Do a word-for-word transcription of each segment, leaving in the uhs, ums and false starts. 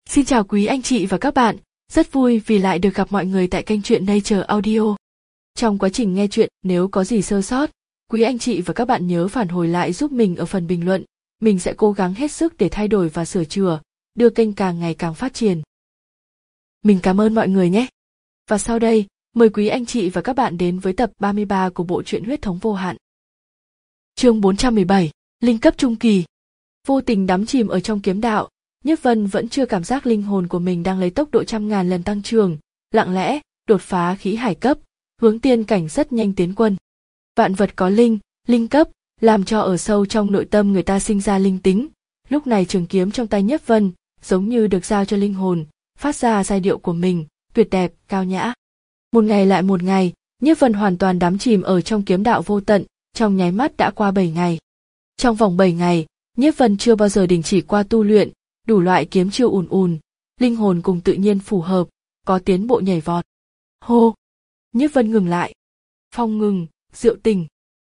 Xin chào quý anh chị và các bạn, rất vui vì lại được gặp mọi người tại kênh truyện Nature Audio. Trong quá trình nghe truyện, nếu có gì sơ sót, quý anh chị và các bạn nhớ phản hồi lại giúp mình ở phần bình luận. Mình sẽ cố gắng hết sức để thay đổi và sửa chữa, đưa kênh càng ngày càng phát triển. Mình cảm ơn mọi người nhé. Và sau đây, mời quý anh chị và các bạn đến với tập ba mươi ba của bộ truyện Huyết thống vô hạn. Chương bốn trăm mười bảy, Linh cấp trung kỳ. Vô tình đắm chìm ở trong kiếm đạo, Nhất Vân vẫn chưa cảm giác linh hồn của mình đang lấy tốc độ trăm ngàn lần tăng trưởng, lặng lẽ, đột phá khí hải cấp, hướng tiên cảnh rất nhanh tiến quân. Vạn vật có linh, linh cấp, làm cho ở sâu trong nội tâm người ta sinh ra linh tính. Lúc này trường kiếm trong tay Nhất Vân, giống như được giao cho linh hồn, phát ra giai điệu của mình, tuyệt đẹp, cao nhã. Một ngày lại một ngày, Nhất Vân hoàn toàn đắm chìm ở trong kiếm đạo vô tận, trong nháy mắt đã qua bảy ngày. Trong vòng bảy ngày, Nhất Vân chưa bao giờ đình chỉ qua tu luyện, đủ loại kiếm chiêu ùn ùn, linh hồn cùng tự nhiên phù hợp, có tiến bộ nhảy vọt. Hô! Nhất Vân ngừng lại. Phong ngừng, Diệu Tình.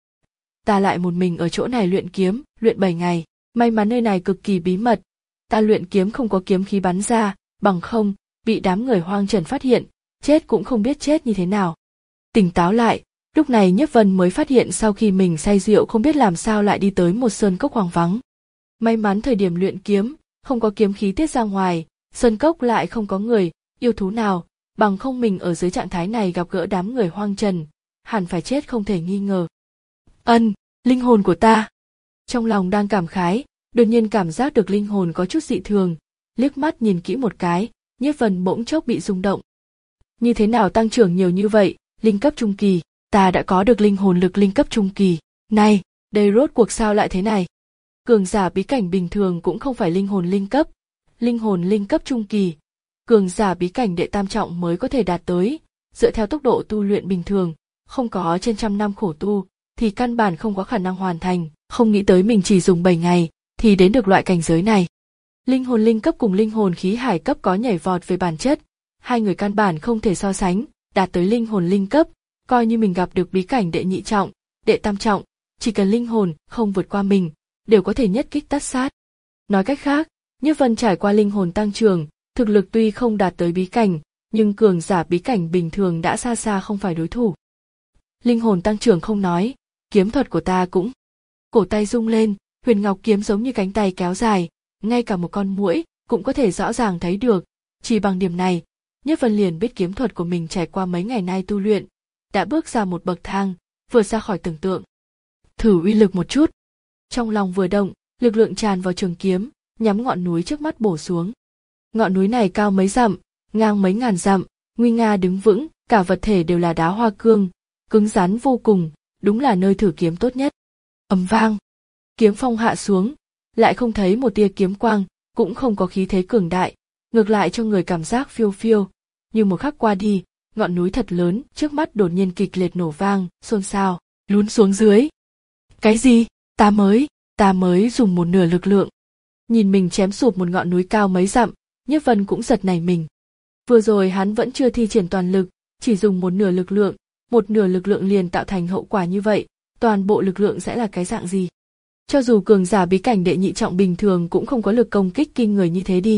Ta lại một mình ở chỗ này luyện kiếm, luyện bảy ngày, may mắn nơi này cực kỳ bí mật. Ta luyện kiếm không có kiếm khí bắn ra, bằng không, bị đám người hoang trần phát hiện, chết cũng không biết chết như thế nào. Tỉnh táo lại, lúc này Nhất Vân mới phát hiện sau khi mình say rượu không biết làm sao lại đi tới một sơn cốc hoang vắng. May mắn thời điểm luyện kiếm, không có kiếm khí tiết ra ngoài, sơn cốc lại không có người, yêu thú nào, bằng không mình ở dưới trạng thái này gặp gỡ đám người hoang trần, hẳn phải chết không thể nghi ngờ. Ân, linh hồn của ta. Trong lòng đang cảm khái, đột nhiên cảm giác được linh hồn có chút dị thường, liếc mắt nhìn kỹ một cái, Nhất Vân bỗng chốc bị rung động. Như thế nào tăng trưởng nhiều như vậy, linh cấp trung kỳ, ta đã có được linh hồn lực linh cấp trung kỳ, này, đây rốt cuộc sao lại thế này? Cường giả bí cảnh bình thường cũng không phải linh hồn linh cấp, linh hồn linh cấp trung kỳ, cường giả bí cảnh đệ tam trọng mới có thể đạt tới, dựa theo tốc độ tu luyện bình thường, không có trên trăm năm khổ tu, thì căn bản không có khả năng hoàn thành, không nghĩ tới mình chỉ dùng bảy ngày, thì đến được loại cảnh giới này. Linh hồn linh cấp cùng linh hồn khí hải cấp có nhảy vọt về bản chất, hai người căn bản không thể so sánh, đạt tới linh hồn linh cấp, coi như mình gặp được bí cảnh đệ nhị trọng, đệ tam trọng, chỉ cần linh hồn không vượt qua mình, đều có thể nhất kích tất sát. Nói cách khác, Nhất Vân trải qua linh hồn tăng trưởng, thực lực tuy không đạt tới bí cảnh, nhưng cường giả bí cảnh bình thường đã xa xa không phải đối thủ. Linh hồn tăng trưởng không nói, kiếm thuật của ta cũng. Cổ tay rung lên, huyền ngọc kiếm giống như cánh tay kéo dài, ngay cả một con muỗi cũng có thể rõ ràng thấy được. Chỉ bằng điểm này, Nhất Vân liền biết kiếm thuật của mình trải qua mấy ngày nay tu luyện, đã bước ra một bậc thang, vượt ra khỏi tưởng tượng. Thử uy lực một chút. Trong lòng vừa động, lực lượng tràn vào trường kiếm, nhắm ngọn núi trước mắt bổ xuống. Ngọn núi này cao mấy dặm, ngang mấy ngàn dặm, nguy nga đứng vững, cả vật thể đều là đá hoa cương, cứng rắn vô cùng, đúng là nơi thử kiếm tốt nhất. Ầm vang, kiếm phong hạ xuống, lại không thấy một tia kiếm quang, cũng không có khí thế cường đại, ngược lại cho người cảm giác phiêu phiêu, như một khắc qua đi, ngọn núi thật lớn trước mắt đột nhiên kịch liệt nổ vang, xôn xao, lún xuống dưới. Cái gì? Ta mới, ta mới dùng một nửa lực lượng. Nhìn mình chém sụp một ngọn núi cao mấy dặm, Nhất Vân cũng giật nảy mình. Vừa rồi hắn vẫn chưa thi triển toàn lực, chỉ dùng một nửa lực lượng, một nửa lực lượng liền tạo thành hậu quả như vậy, toàn bộ lực lượng sẽ là cái dạng gì? Cho dù cường giả bí cảnh đệ nhị trọng bình thường cũng không có lực công kích kinh người như thế đi.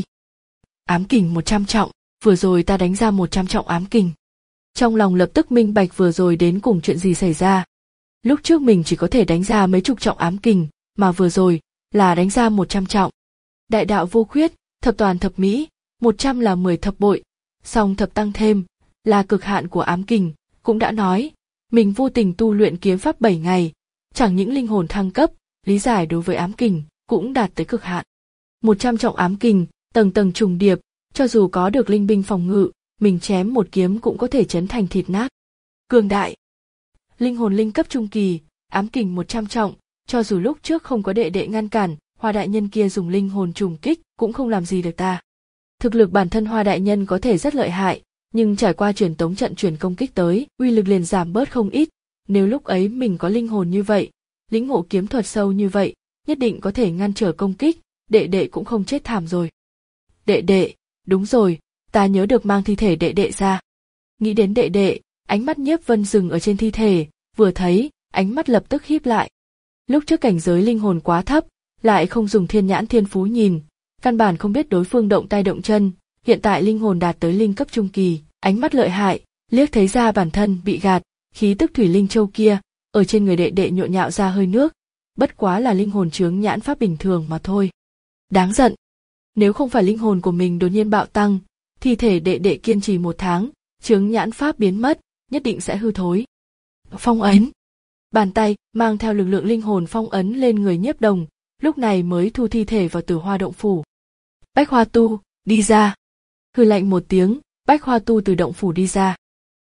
Ám kình một trăm trọng, vừa rồi ta đánh ra một trăm trọng ám kình. Trong lòng lập tức minh bạch vừa rồi đến cùng chuyện gì xảy ra. Lúc trước mình chỉ có thể đánh ra mấy chục trọng ám kình, mà vừa rồi là đánh ra một trăm trọng. Đại đạo vô khuyết, thập toàn thập mỹ, một trăm là mười thập bội, song thập tăng thêm, là cực hạn của ám kình. Cũng đã nói, mình vô tình tu luyện kiếm pháp bảy ngày, chẳng những linh hồn thăng cấp, lý giải đối với ám kình cũng đạt tới cực hạn. một trăm trọng ám kình, tầng tầng trùng điệp, cho dù có được linh binh phòng ngự, mình chém một kiếm cũng có thể chấn thành thịt nát. Cường đại. Linh hồn linh cấp trung kỳ, ám kình một trăm trọng, cho dù lúc trước không có đệ đệ ngăn cản, Hoa đại nhân kia dùng linh hồn trùng kích cũng không làm gì được ta. Thực lực bản thân Hoa đại nhân có thể rất lợi hại, nhưng trải qua truyền tống trận chuyển công kích tới, uy lực liền giảm bớt không ít. Nếu lúc ấy mình có linh hồn như vậy, lĩnh ngộ kiếm thuật sâu như vậy, nhất định có thể ngăn trở công kích, đệ đệ cũng không chết thảm rồi. Đệ đệ, đúng rồi, ta nhớ được mang thi thể đệ đệ ra. Nghĩ đến đệ đệ, ánh mắt Nhiếp Vân dừng ở trên thi thể, vừa thấy, ánh mắt lập tức híp lại. Lúc trước cảnh giới linh hồn quá thấp, lại không dùng thiên nhãn thiên phú nhìn, căn bản không biết đối phương động tay động chân, hiện tại linh hồn đạt tới linh cấp trung kỳ, ánh mắt lợi hại, liếc thấy ra bản thân bị gạt, khí tức thủy linh châu kia, ở trên người đệ đệ nhộn nhạo ra hơi nước, bất quá là linh hồn chướng nhãn pháp bình thường mà thôi. Đáng giận. Nếu không phải linh hồn của mình đột nhiên bạo tăng, thi thể đệ đệ kiên trì một tháng, chướng nhãn pháp biến mất, nhất định sẽ hư thối. Phong ấn. Bàn tay mang theo lực lượng linh hồn phong ấn lên người Nhiếp Đồng, lúc này mới thu thi thể vào Tử Hoa động phủ. Bách Hoa Tu, đi ra. Hừ lạnh một tiếng, Bách Hoa Tu từ động phủ đi ra.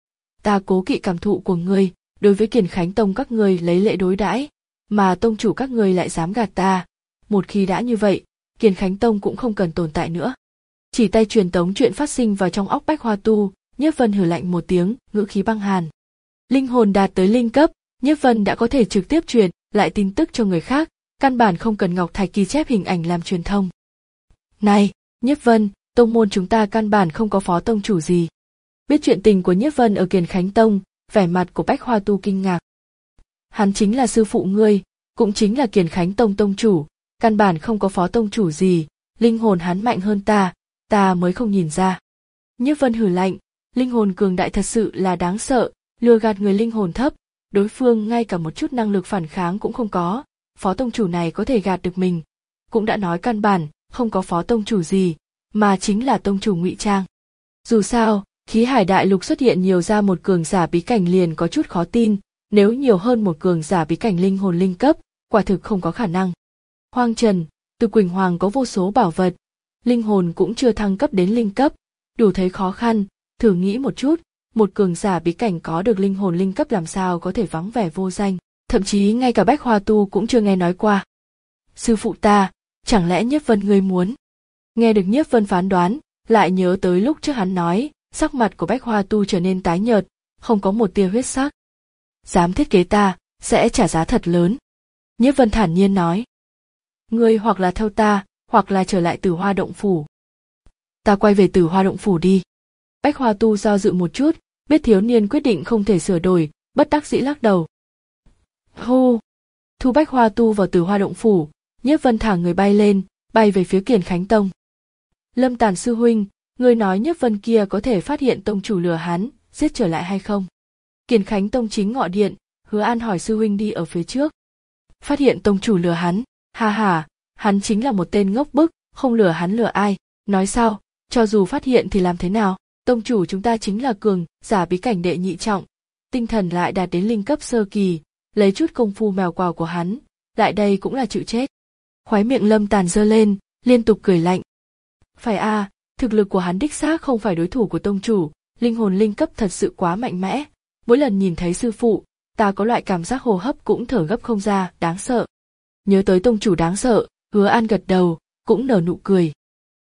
Ta cố kỵ cảm thụ của ngươi, đối với Kiền Khánh Tông các ngươi lấy lễ đối đãi, mà tông chủ các ngươi lại dám gạt ta. Một khi đã như vậy, Kiền Khánh Tông cũng không cần tồn tại nữa. Chỉ tay truyền tống chuyện phát sinh vào trong óc Bách Hoa Tu, Nhiếp Vân hừ lạnh một tiếng, ngữ khí băng hàn. Linh hồn đạt tới linh cấp, Nhiếp Vân đã có thể trực tiếp truyền lại tin tức cho người khác, căn bản không cần Ngọc Thạch ghi chép hình ảnh làm truyền thông. Này, Nhiếp Vân, tông môn chúng ta căn bản không có phó tông chủ gì. Biết chuyện tình của Nhiếp Vân ở Kiền Khánh Tông, vẻ mặt của Bách Hoa Tu kinh ngạc. Hắn chính là sư phụ ngươi, cũng chính là Kiền Khánh Tông tông chủ, căn bản không có phó tông chủ gì, linh hồn hắn mạnh hơn ta, ta mới không nhìn ra. Nhiếp Vân hừ lạnh, linh hồn cường đại thật sự là đáng sợ, lừa gạt người linh hồn thấp, đối phương ngay cả một chút năng lực phản kháng cũng không có, phó tông chủ này có thể gạt được mình. Cũng đã nói căn bản, không có phó tông chủ gì, mà chính là tông chủ ngụy trang. Dù sao, khí hải đại lục xuất hiện nhiều ra một cường giả bí cảnh liền có chút khó tin, nếu nhiều hơn một cường giả bí cảnh linh hồn linh cấp, quả thực không có khả năng. Hoang Trần, Từ Quỳnh Hoàng có vô số bảo vật, linh hồn cũng chưa thăng cấp đến linh cấp, đủ thấy khó khăn, thử nghĩ một chút, một cường giả bí cảnh có được linh hồn linh cấp làm sao có thể vắng vẻ vô danh, thậm chí ngay cả Bách Hoa Tu cũng chưa nghe nói qua. Sư phụ ta, chẳng lẽ Nhiếp Vân ngươi muốn? Nghe được Nhiếp Vân phán đoán, lại nhớ tới lúc trước hắn nói, sắc mặt của Bách Hoa Tu trở nên tái nhợt, không có một tia huyết sắc. Dám thiết kế ta, sẽ trả giá thật lớn. Nhiếp Vân thản nhiên nói. Ngươi hoặc là theo ta, hoặc là trở lại Tử Hoa động phủ. Ta quay về Tử Hoa động phủ đi. Bách Hoa Tu do dự một chút, biết thiếu niên quyết định không thể sửa đổi, bất đắc dĩ lắc đầu. Hô! Thu Bách Hoa Tu vào Tử Hoa động phủ, Nhiếp Vân thả người bay lên, bay về phía Kiền Khánh Tông. Lâm Tàn sư huynh, ngươi nói Nhiếp Vân kia có thể phát hiện tông chủ lừa hắn, giết trở lại hay không? Kiền Khánh Tông chính ngọ điện, Hứa An hỏi sư huynh đi ở phía trước. Phát hiện tông chủ lừa hắn, ha ha, hắn chính là một tên ngốc bức, không lừa hắn lừa ai, nói sao, cho dù phát hiện thì làm thế nào, tông chủ chúng ta chính là cường giả bí cảnh đệ nhị trọng, tinh thần lại đạt đến linh cấp sơ kỳ, lấy chút công phu mèo quào của hắn, lại đây cũng là chịu chết. Khóe miệng Lâm Tàn giơ lên, liên tục cười lạnh. Phải a, à, thực lực của hắn đích xác không phải đối thủ của tông chủ, linh hồn linh cấp thật sự quá mạnh mẽ, mỗi lần nhìn thấy sư phụ, ta có loại cảm giác hô hấp cũng thở gấp không ra, đáng sợ. Nhớ tới tông chủ đáng sợ, Hứa An gật đầu, cũng nở nụ cười.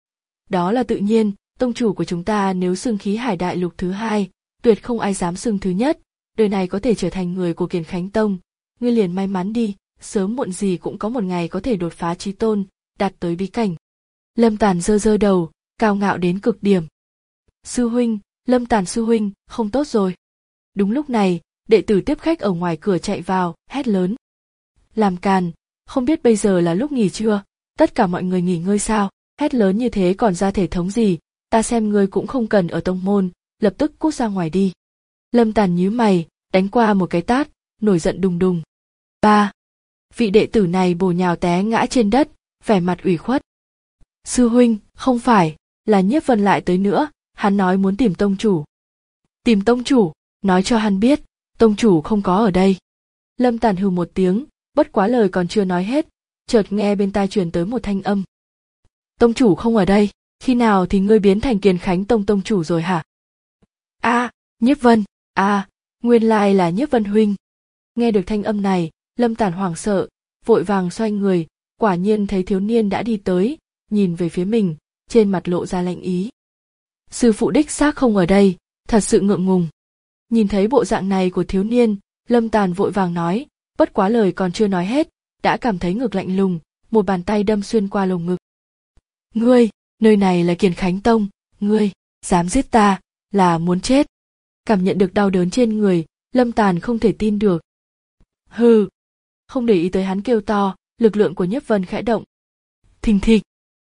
Đó là tự nhiên, tông chủ của chúng ta nếu xưng khí hải đại lục thứ hai, tuyệt không ai dám xưng thứ nhất, đời này có thể trở thành người của Kiền Khánh Tông, ngươi liền may mắn đi, sớm muộn gì cũng có một ngày có thể đột phá chí tôn, đạt tới bí cảnh. Lâm Tàn giơ giơ đầu, cao ngạo đến cực điểm. Sư huynh, Lâm Tàn sư huynh, không tốt rồi. Đúng lúc này, đệ tử tiếp khách ở ngoài cửa chạy vào, hét lớn. Làm càn, không biết bây giờ là lúc nghỉ trưa, tất cả mọi người nghỉ ngơi sao, hét lớn như thế còn ra thể thống gì, ta xem ngươi cũng không cần ở tông môn, lập tức cút ra ngoài đi. Lâm Tàn nhíu mày, đánh qua một cái tát, nổi giận đùng đùng. Ba. Vị đệ tử này bổ nhào té ngã trên đất, vẻ mặt ủy khuất. Sư huynh, không phải, là Nhiếp Vân lại tới nữa, hắn nói muốn tìm tông chủ. Tìm tông chủ, nói cho hắn biết, tông chủ không có ở đây. Lâm Tàn hừ một tiếng, bất quá lời còn chưa nói hết, chợt nghe bên tai truyền tới một thanh âm. Tông chủ không ở đây, khi nào thì ngươi biến thành Kiền Khánh Tông tông chủ rồi hả? A, à, Nhiếp Vân, a, à, nguyên lai là Nhiếp Vân huynh. Nghe được thanh âm này, Lâm Tàn hoảng sợ, vội vàng xoay người, quả nhiên thấy thiếu niên đã đi tới, nhìn về phía mình, trên mặt lộ ra lạnh ý. Sư phụ đích xác không ở đây, thật sự ngượng ngùng. Nhìn thấy bộ dạng này của thiếu niên, Lâm Tàn vội vàng nói, bất quá lời còn chưa nói hết, đã cảm thấy ngực lạnh lùng, một bàn tay đâm xuyên qua lồng ngực. Ngươi, nơi này là Kiền Khánh Tông, ngươi, dám giết ta, là muốn chết. Cảm nhận được đau đớn trên người, Lâm Tàn không thể tin được. Hừ, không để ý tới hắn kêu to, lực lượng của Nhiếp Vân khẽ động. Thình thịch,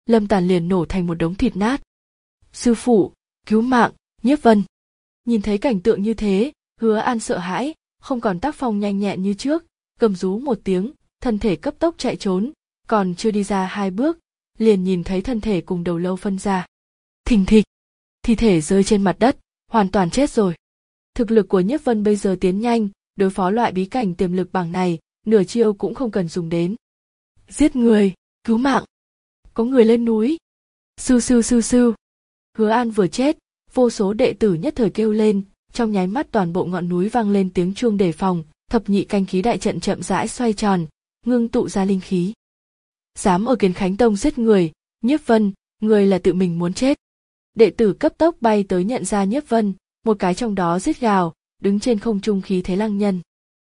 Lâm Tàn liền nổ thành một đống thịt nát. Sư phụ, cứu mạng, Nhiếp Vân. Nhìn thấy cảnh tượng như thế, Hứa An sợ hãi, không còn tác phong nhanh nhẹn như trước, gầm rú một tiếng, thân thể cấp tốc chạy trốn, còn chưa đi ra hai bước, liền nhìn thấy thân thể cùng đầu lâu phân ra. Thình thịch, thi thể rơi trên mặt đất, hoàn toàn chết rồi. Thực lực của Nhiếp Vân bây giờ tiến nhanh, đối phó loại bí cảnh tiềm lực bảng này, nửa chiêu cũng không cần dùng đến. Giết người, cứu mạng. Có người lên núi. Sư sư sư sư. Hứa An vừa chết, vô số đệ tử nhất thời kêu lên, trong nháy mắt toàn bộ ngọn núi vang lên tiếng chuông đề phòng, thập nhị canh khí đại trận chậm rãi xoay tròn, ngưng tụ ra linh khí. Dám ở Kiến Khánh Tông giết người, Nhiếp Vân, người là tự mình muốn chết. Đệ tử cấp tốc bay tới nhận ra Nhiếp Vân, một cái trong đó giết gào, đứng trên không trung khí thế lăng nhân.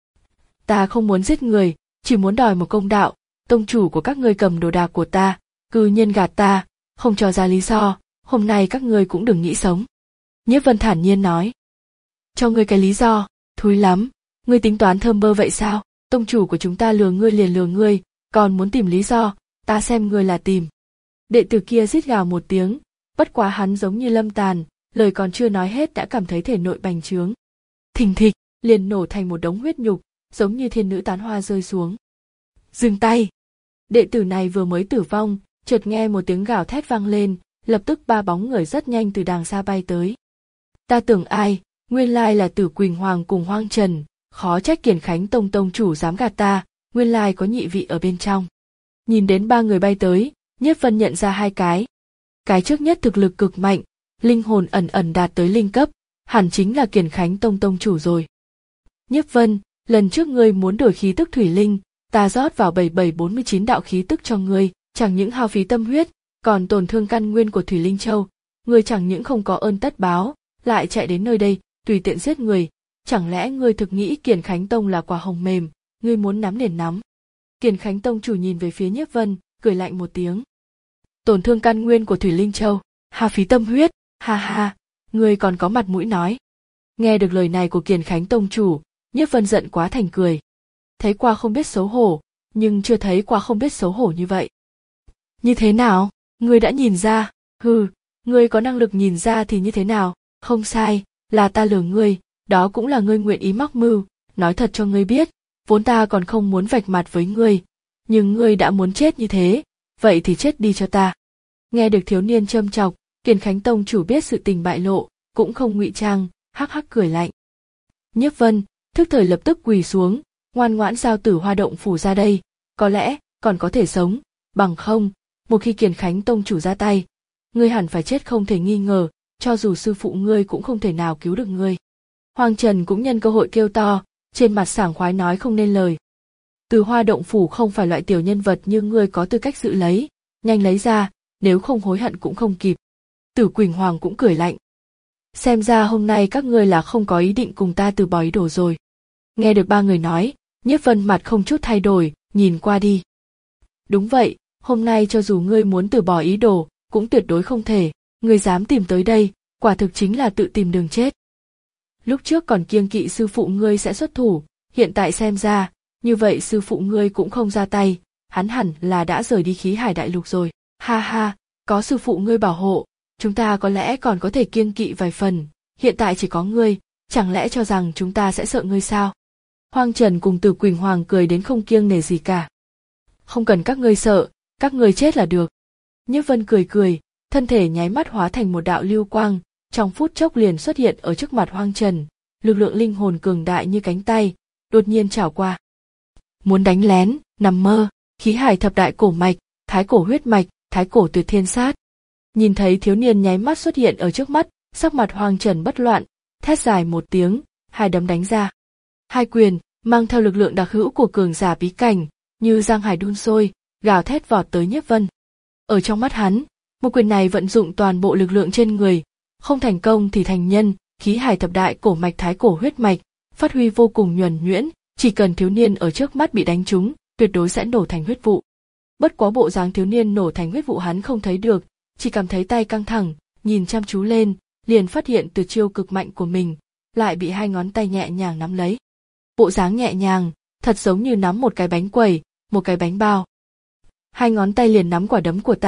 Ta không muốn giết người, chỉ muốn đòi một công đạo, tông chủ của các ngươi cầm đồ đạc của ta, cư nhiên gạt ta, không cho ra lý do, hôm nay các ngươi cũng đừng nghĩ sống. Nhiếp Vân thản nhiên nói. Cho ngươi cái lý do, thúi lắm, ngươi tính toán thơm bơ vậy sao, tông chủ của chúng ta lừa ngươi liền lừa ngươi, còn muốn tìm lý do, ta xem ngươi là tìm. Đệ tử kia rít gào một tiếng, bất quá hắn giống như Lâm Tàn, lời còn chưa nói hết đã cảm thấy thể nội bành trướng. Thình thịch, liền nổ thành một đống huyết nhục, giống như thiên nữ tán hoa rơi xuống. Dừng tay! Đệ tử này vừa mới tử vong, chợt nghe một tiếng gào thét vang lên, lập tức ba bóng người rất nhanh từ đàng xa bay tới. Ta tưởng ai, nguyên lai là Tử Quỳnh Hoàng cùng Hoang Trần, khó trách Kiền Khánh Tông tông chủ dám gạt ta, nguyên lai có nhị vị ở bên trong. Nhìn đến ba người bay tới, Nhiếp Vân nhận ra hai cái. Cái trước nhất thực lực cực mạnh, linh hồn ẩn ẩn đạt tới linh cấp, hẳn chính là Kiền Khánh Tông tông chủ rồi. Nhiếp Vân, lần trước ngươi muốn đổi khí tức thủy linh, ta rót vào bảy bảy bốn mươi chín đạo khí tức cho ngươi, chẳng những hao phí tâm huyết, còn tổn thương căn nguyên của Thủy Linh Châu, ngươi chẳng những không có ơn tất báo, lại chạy đến nơi đây, tùy tiện giết người, chẳng lẽ ngươi thực nghĩ Kiền Khánh Tông là quả hồng mềm, ngươi muốn nắm liền nắm. Kiền Khánh Tông chủ nhìn về phía Nhiếp Vân, cười lạnh một tiếng. Tổn thương căn nguyên của Thủy Linh Châu, hao phí tâm huyết, ha ha, ngươi còn có mặt mũi nói. Nghe được lời này của Kiền Khánh Tông chủ, Nhiếp Vân giận quá thành cười. Thấy qua không biết xấu hổ, nhưng chưa thấy qua không biết xấu hổ như vậy. Như thế nào? Ngươi đã nhìn ra? Hừ, ngươi có năng lực nhìn ra thì như thế nào? Không sai, là ta lừa ngươi, đó cũng là ngươi nguyện ý mắc mưu, nói thật cho ngươi biết, vốn ta còn không muốn vạch mặt với ngươi, nhưng ngươi đã muốn chết như thế, vậy thì chết đi cho ta. Nghe được thiếu niên châm chọc, Kiền Khánh Tông chủ biết sự tình bại lộ, cũng không ngụy trang, hắc hắc cười lạnh. Nhiếp Vân, thức thời lập tức quỳ xuống, ngoan ngoãn giao Tử Hoa động phủ ra đây, có lẽ còn có thể sống, bằng không, một khi Kiền Khánh Tông chủ ra tay, ngươi hẳn phải chết không thể nghi ngờ, cho dù sư phụ ngươi cũng không thể nào cứu được ngươi. Hoàng Trần cũng nhân cơ hội kêu to, trên mặt sảng khoái nói không nên lời. Tử Hoa động phủ không phải loại tiểu nhân vật như ngươi có tư cách giữ lấy, nhanh lấy ra, nếu không hối hận cũng không kịp. Tử Quỳnh Hoàng cũng cười lạnh. Xem ra hôm nay các ngươi là không có ý định cùng ta từ bỏ ý đồ rồi. Nghe được ba người nói, Nhiếp Vân mặt không chút thay đổi, nhìn qua đi. Đúng vậy, hôm nay cho dù ngươi muốn từ bỏ ý đồ, cũng tuyệt đối không thể, ngươi dám tìm tới đây, quả thực chính là tự tìm đường chết. Lúc trước còn kiêng kỵ sư phụ ngươi sẽ xuất thủ, hiện tại xem ra, như vậy sư phụ ngươi cũng không ra tay, hắn hẳn là đã rời đi khí hải đại lục rồi. Ha ha, có sư phụ ngươi bảo hộ, chúng ta có lẽ còn có thể kiêng kỵ vài phần, hiện tại chỉ có ngươi, chẳng lẽ cho rằng chúng ta sẽ sợ ngươi sao? Hoang Trần cùng Tử Quỳnh Hoàng cười đến không kiêng nể gì cả. Không cần các ngươi sợ, các ngươi chết là được. Nhiếp Vân cười cười, thân thể nháy mắt hóa thành một đạo lưu quang, trong phút chốc liền xuất hiện ở trước mặt Hoang Trần, lực lượng linh hồn cường đại như cánh tay, đột nhiên chảo qua. Muốn đánh lén, nằm mơ, khí hải thập đại cổ mạch, thái cổ huyết mạch, thái cổ tuyệt thiên sát. Nhìn thấy thiếu niên nháy mắt xuất hiện ở trước mắt, sắc mặt Hoang Trần bất loạn, thét dài một tiếng, hai đấm đánh ra. Hai quyền, mang theo lực lượng đặc hữu của cường giả bí cảnh, như giang hải đun sôi, gào thét vọt tới Nhiếp Vân. Ở trong mắt hắn, một quyền này vận dụng toàn bộ lực lượng trên người, không thành công thì thành nhân, khí hải thập đại cổ mạch thái cổ huyết mạch, phát huy vô cùng nhuần nhuyễn, chỉ cần thiếu niên ở trước mắt bị đánh trúng, tuyệt đối sẽ nổ thành huyết vụ. Bất quá bộ dáng thiếu niên nổ thành huyết vụ hắn không thấy được, chỉ cảm thấy tay căng thẳng, nhìn chăm chú lên, liền phát hiện tuyệt chiêu cực mạnh của mình, lại bị hai ngón tay nhẹ nhàng nắm lấy. Bộ dáng nhẹ nhàng, thật giống như nắm một cái bánh quẩy, một cái bánh bao. Hai ngón tay liền nắm quả đấm của ta,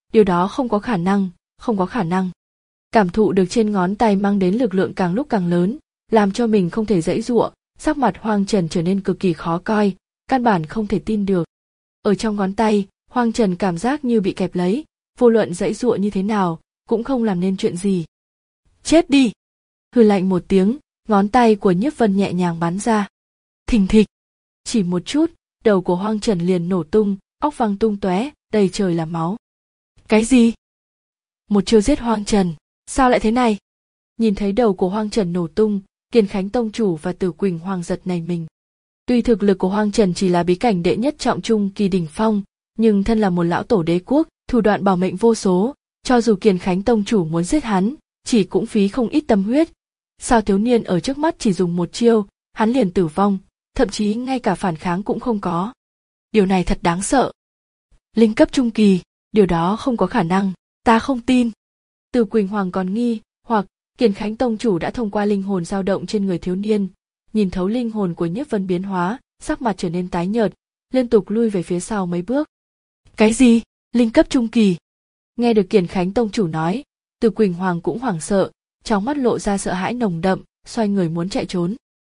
điều đó không có khả năng, không có khả năng. Cảm thụ được trên ngón tay mang đến lực lượng càng lúc càng lớn, làm cho mình không thể giãy giụa, sắc mặt Hoang Trần trở nên cực kỳ khó coi, căn bản không thể tin được. Ở trong ngón tay, Hoang Trần cảm giác như bị kẹp lấy, vô luận giãy giụa như thế nào, cũng không làm nên chuyện gì. Chết đi! Hừ lạnh một tiếng, ngón tay của Nhiếp Vân nhẹ nhàng bắn ra. Thình thịch! Chỉ một chút, đầu của Hoang Trần liền nổ tung, óc văng tung tóe, đầy trời là máu. Cái gì? Một chiêu giết Hoang Trần, sao lại thế này? Nhìn thấy đầu của Hoang Trần nổ tung, Kiền Khánh tông chủ và Tử Quỳnh Hoàng giật nảy mình. Tuy thực lực của Hoang Trần chỉ là bí cảnh đệ nhất trọng trung kỳ đỉnh phong, nhưng thân là một lão tổ đế quốc, thủ đoạn bảo mệnh vô số, cho dù Kiền Khánh tông chủ muốn giết hắn, chỉ cũng phí không ít tâm huyết. Sao thiếu niên ở trước mắt chỉ dùng một chiêu, hắn liền tử vong, thậm chí ngay cả phản kháng cũng không có. Điều này thật đáng sợ. Linh cấp trung kỳ, điều đó không có khả năng, ta không tin. Từ Quỳnh Hoàng còn nghi, hoặc Kiền Khánh tông chủ đã thông qua linh hồn dao động trên người thiếu niên, nhìn thấu linh hồn của Nhiếp Vân biến hóa, sắc mặt trở nên tái nhợt, liên tục lui về phía sau mấy bước. Cái gì? Linh cấp trung kỳ? Nghe được Kiền Khánh tông chủ nói, Từ Quỳnh Hoàng cũng hoảng sợ, trong mắt lộ ra sợ hãi nồng đậm, xoay người muốn chạy trốn.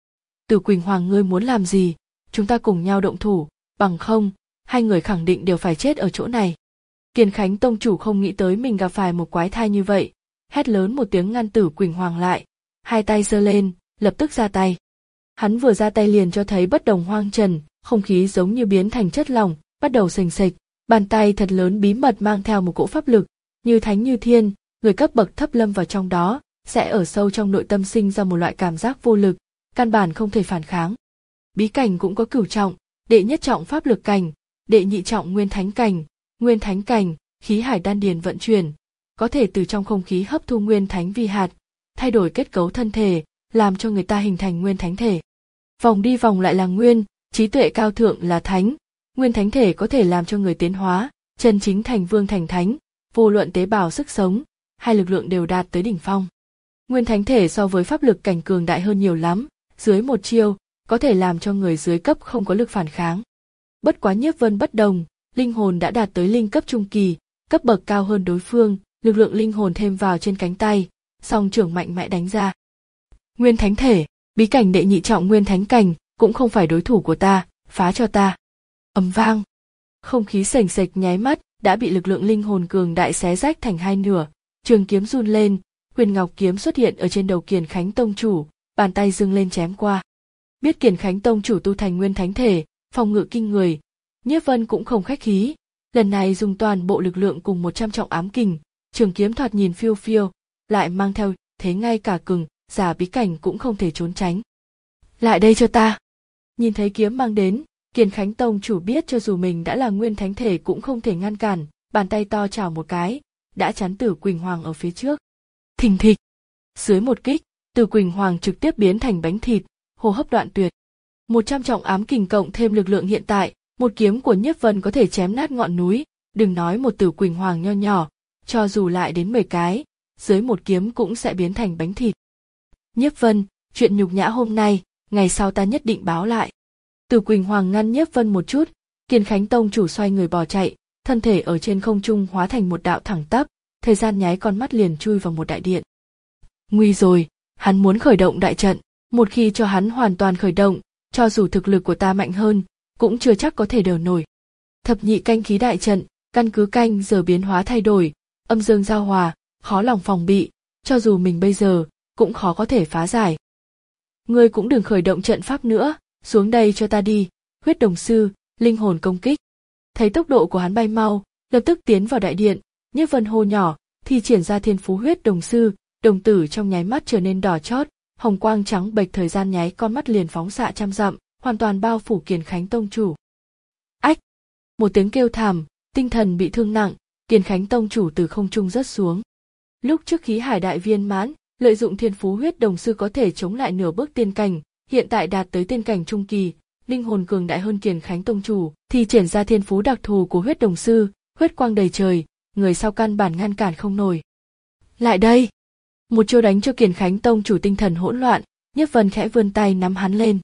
Từ Quỳnh Hoàng, ngươi muốn làm gì? Chúng ta cùng nhau động thủ, bằng không, hai người khẳng định đều phải chết ở chỗ này. Kiền Khánh tông chủ không nghĩ tới mình gặp phải một quái thai như vậy, hét lớn một tiếng ngăn Tử Quỳnh Hoàng lại, hai tay giơ lên, lập tức ra tay. Hắn vừa ra tay liền cho thấy bất đồng Hoang Trần, không khí giống như biến thành chất lỏng, bắt đầu sềnh sệch, bàn tay thật lớn bí mật mang theo một cỗ pháp lực, như thánh như thiên, người cấp bậc thấp lâm vào trong đó, sẽ ở sâu trong nội tâm sinh ra một loại cảm giác vô lực, căn bản không thể phản kháng. Bí cảnh cũng có cửu trọng, đệ nhất trọng pháp lực cảnh, đệ nhị trọng nguyên thánh cảnh, nguyên thánh cảnh, khí hải đan điền vận chuyển, có thể từ trong không khí hấp thu nguyên thánh vi hạt, thay đổi kết cấu thân thể, làm cho người ta hình thành nguyên thánh thể. Vòng đi vòng lại là nguyên, trí tuệ cao thượng là thánh, nguyên thánh thể có thể làm cho người tiến hóa, chân chính thành vương thành thánh, vô luận tế bào sức sống, hai lực lượng đều đạt tới đỉnh phong. Nguyên thánh thể so với pháp lực cảnh cường đại hơn nhiều lắm, dưới một chiêu, có thể làm cho người dưới cấp không có lực phản kháng. Bất quá Nhiếp Vân bất đồng, linh hồn đã đạt tới linh cấp trung kỳ, cấp bậc cao hơn đối phương, lực lượng linh hồn thêm vào trên cánh tay, song trưởng mạnh mẽ đánh ra. Nguyên thánh thể, bí cảnh đệ nhị trọng nguyên thánh cảnh, cũng không phải đối thủ của ta, phá cho ta. Ầm vang, không khí sềnh sệch nháy mắt đã bị lực lượng linh hồn cường đại xé rách thành hai nửa, trường kiếm run lên, huyền ngọc kiếm xuất hiện ở trên đầu Kiền Khánh tông chủ, bàn tay dâng lên chém qua. Biết Kiền Khánh tông chủ tu thành nguyên thánh thể, phòng ngự kinh người, Nhiếp Vân cũng không khách khí, lần này dùng toàn bộ lực lượng cùng một trăm trọng ám kình, trường kiếm thoạt nhìn phiêu phiêu, lại mang theo thế ngay cả cường giả bí cảnh cũng không thể trốn tránh. Lại đây cho ta. Nhìn thấy kiếm mang đến, Kiền Khánh tông chủ biết cho dù mình đã là nguyên thánh thể cũng không thể ngăn cản, bàn tay to chảo một cái, đã chắn Tử Quỳnh Hoàng ở phía trước. Thình thịch. Dưới một kích, Tử Quỳnh Hoàng trực tiếp biến thành bánh thịt, hô hấp đoạn tuyệt. Một trăm trọng ám kình cộng thêm lực lượng hiện tại, một kiếm của Nhiếp Vân có thể chém nát ngọn núi, đừng nói một Tử Quỳnh Hoàng nho nhỏ, cho dù lại đến mười cái, dưới một kiếm cũng sẽ biến thành bánh thịt. Nhiếp Vân, chuyện nhục nhã hôm nay, ngày sau ta nhất định báo lại. Tử Quỳnh Hoàng ngăn Nhiếp Vân một chút, Kiền Khánh tông chủ xoay người bỏ chạy, thân thể ở trên không trung hóa thành một đạo thẳng tắp, thời gian nháy con mắt liền chui vào một đại điện. Nguy rồi, hắn muốn khởi động đại trận, một khi cho hắn hoàn toàn khởi động, cho dù thực lực của ta mạnh hơn, cũng chưa chắc có thể đỡ nổi. Thập nhị canh khí đại trận, căn cứ canh giờ biến hóa thay đổi, âm dương giao hòa, khó lòng phòng bị, cho dù mình bây giờ, cũng khó có thể phá giải. Ngươi cũng đừng khởi động trận pháp nữa, xuống đây cho ta đi, huyết đồng sư, linh hồn công kích. Thấy tốc độ của hắn bay mau, lập tức tiến vào đại điện, Nhiếp Vân hô nhỏ, thi triển ra thiên phú huyết đồng sư, đồng tử trong nháy mắt trở nên đỏ chót, hồng quang trắng bệch thời gian nháy con mắt liền phóng xạ trăm dặm, hoàn toàn bao phủ Kiền Khánh tông chủ. Ách! Một tiếng kêu thảm, tinh thần bị thương nặng, Kiền Khánh tông chủ từ không trung rớt xuống. Lúc trước khí hải đại viên mãn, lợi dụng thiên phú huyết đồng sư có thể chống lại nửa bước tiên cảnh, hiện tại đạt tới tiên cảnh trung kỳ, linh hồn cường đại hơn Kiền Khánh tông chủ, thì triển ra thiên phú đặc thù của huyết đồng sư, huyết quang đầy trời, người sau căn bản ngăn cản không nổi. Lại đây! Một chiêu đánh cho Kiền Khánh tông chủ tinh thần hỗn loạn, Nhiếp Vân khẽ vươn tay nắm hắn lên.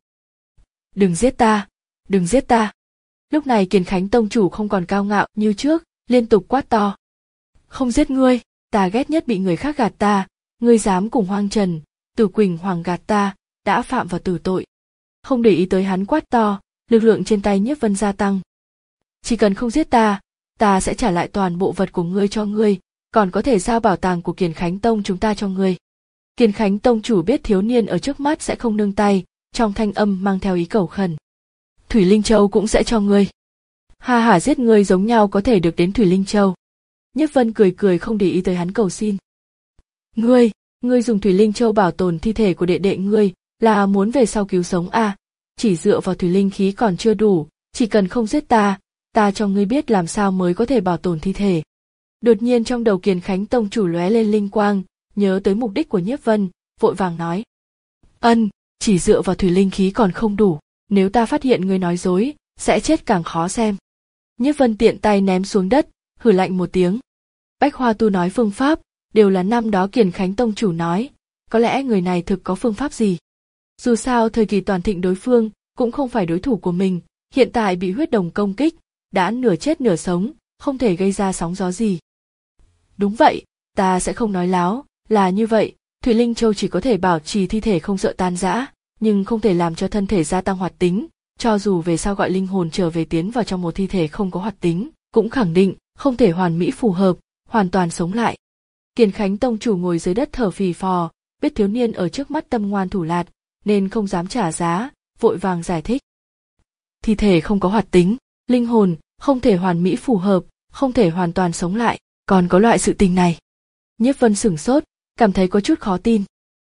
Đừng giết ta, đừng giết ta. Lúc này Kiền Khánh tông chủ không còn cao ngạo như trước, liên tục quát to. Không giết ngươi, ta ghét nhất bị người khác gạt ta, ngươi dám cùng Hoang Trần, Tử Quỳnh Hoàng gạt ta, đã phạm vào tử tội. Không để ý tới hắn quát to, lực lượng trên tay Nhiếp Vân gia tăng. Chỉ cần không giết ta, ta sẽ trả lại toàn bộ vật của ngươi cho ngươi, còn có thể giao bảo tàng của Kiền Khánh Tông chúng ta cho ngươi. Kiền Khánh Tông chủ biết thiếu niên ở trước mắt sẽ không nương tay, trong thanh âm mang theo ý cầu khẩn. Thủy Linh Châu cũng sẽ cho ngươi. Ha hả, giết ngươi giống nhau có thể được đến Thủy Linh Châu. Nhiếp Vân cười cười không để ý tới hắn cầu xin. Ngươi, ngươi dùng Thủy Linh Châu bảo tồn thi thể của đệ đệ ngươi, là muốn về sau cứu sống à? Chỉ dựa vào Thủy Linh khí còn chưa đủ, chỉ cần không giết ta, ta cho ngươi biết làm sao mới có thể bảo tồn thi thể. Đột nhiên trong đầu Kiền Khánh Tông chủ lóe lên linh quang, nhớ tới mục đích của Nhiếp Vân, vội vàng nói. Ân, chỉ dựa vào Thủy Linh khí còn không đủ, nếu ta phát hiện ngươi nói dối, sẽ chết càng khó xem. Nhiếp Vân tiện tay ném xuống đất, hừ lạnh một tiếng. Bách Hoa Tu nói phương pháp, đều là năm đó Kiền Khánh Tông chủ nói, có lẽ người này thực có phương pháp gì. Dù sao thời kỳ toàn thịnh đối phương cũng không phải đối thủ của mình, hiện tại bị huyết đồng công kích, đã nửa chết nửa sống, không thể gây ra sóng gió gì. Đúng vậy, ta sẽ không nói láo, là như vậy, Thủy Linh Châu chỉ có thể bảo trì thi thể không sợ tan rã, nhưng không thể làm cho thân thể gia tăng hoạt tính, cho dù về sau gọi linh hồn trở về tiến vào trong một thi thể không có hoạt tính, cũng khẳng định không thể hoàn mỹ phù hợp, hoàn toàn sống lại. Kiền Khánh Tông chủ ngồi dưới đất thở phì phò, biết thiếu niên ở trước mắt tâm ngoan thủ lạt, nên không dám trả giá, vội vàng giải thích. Thi thể không có hoạt tính, linh hồn không thể hoàn mỹ phù hợp, không thể hoàn toàn sống lại, còn có loại sự tình này. Nhiếp Vân sửng sốt, cảm thấy có chút khó tin.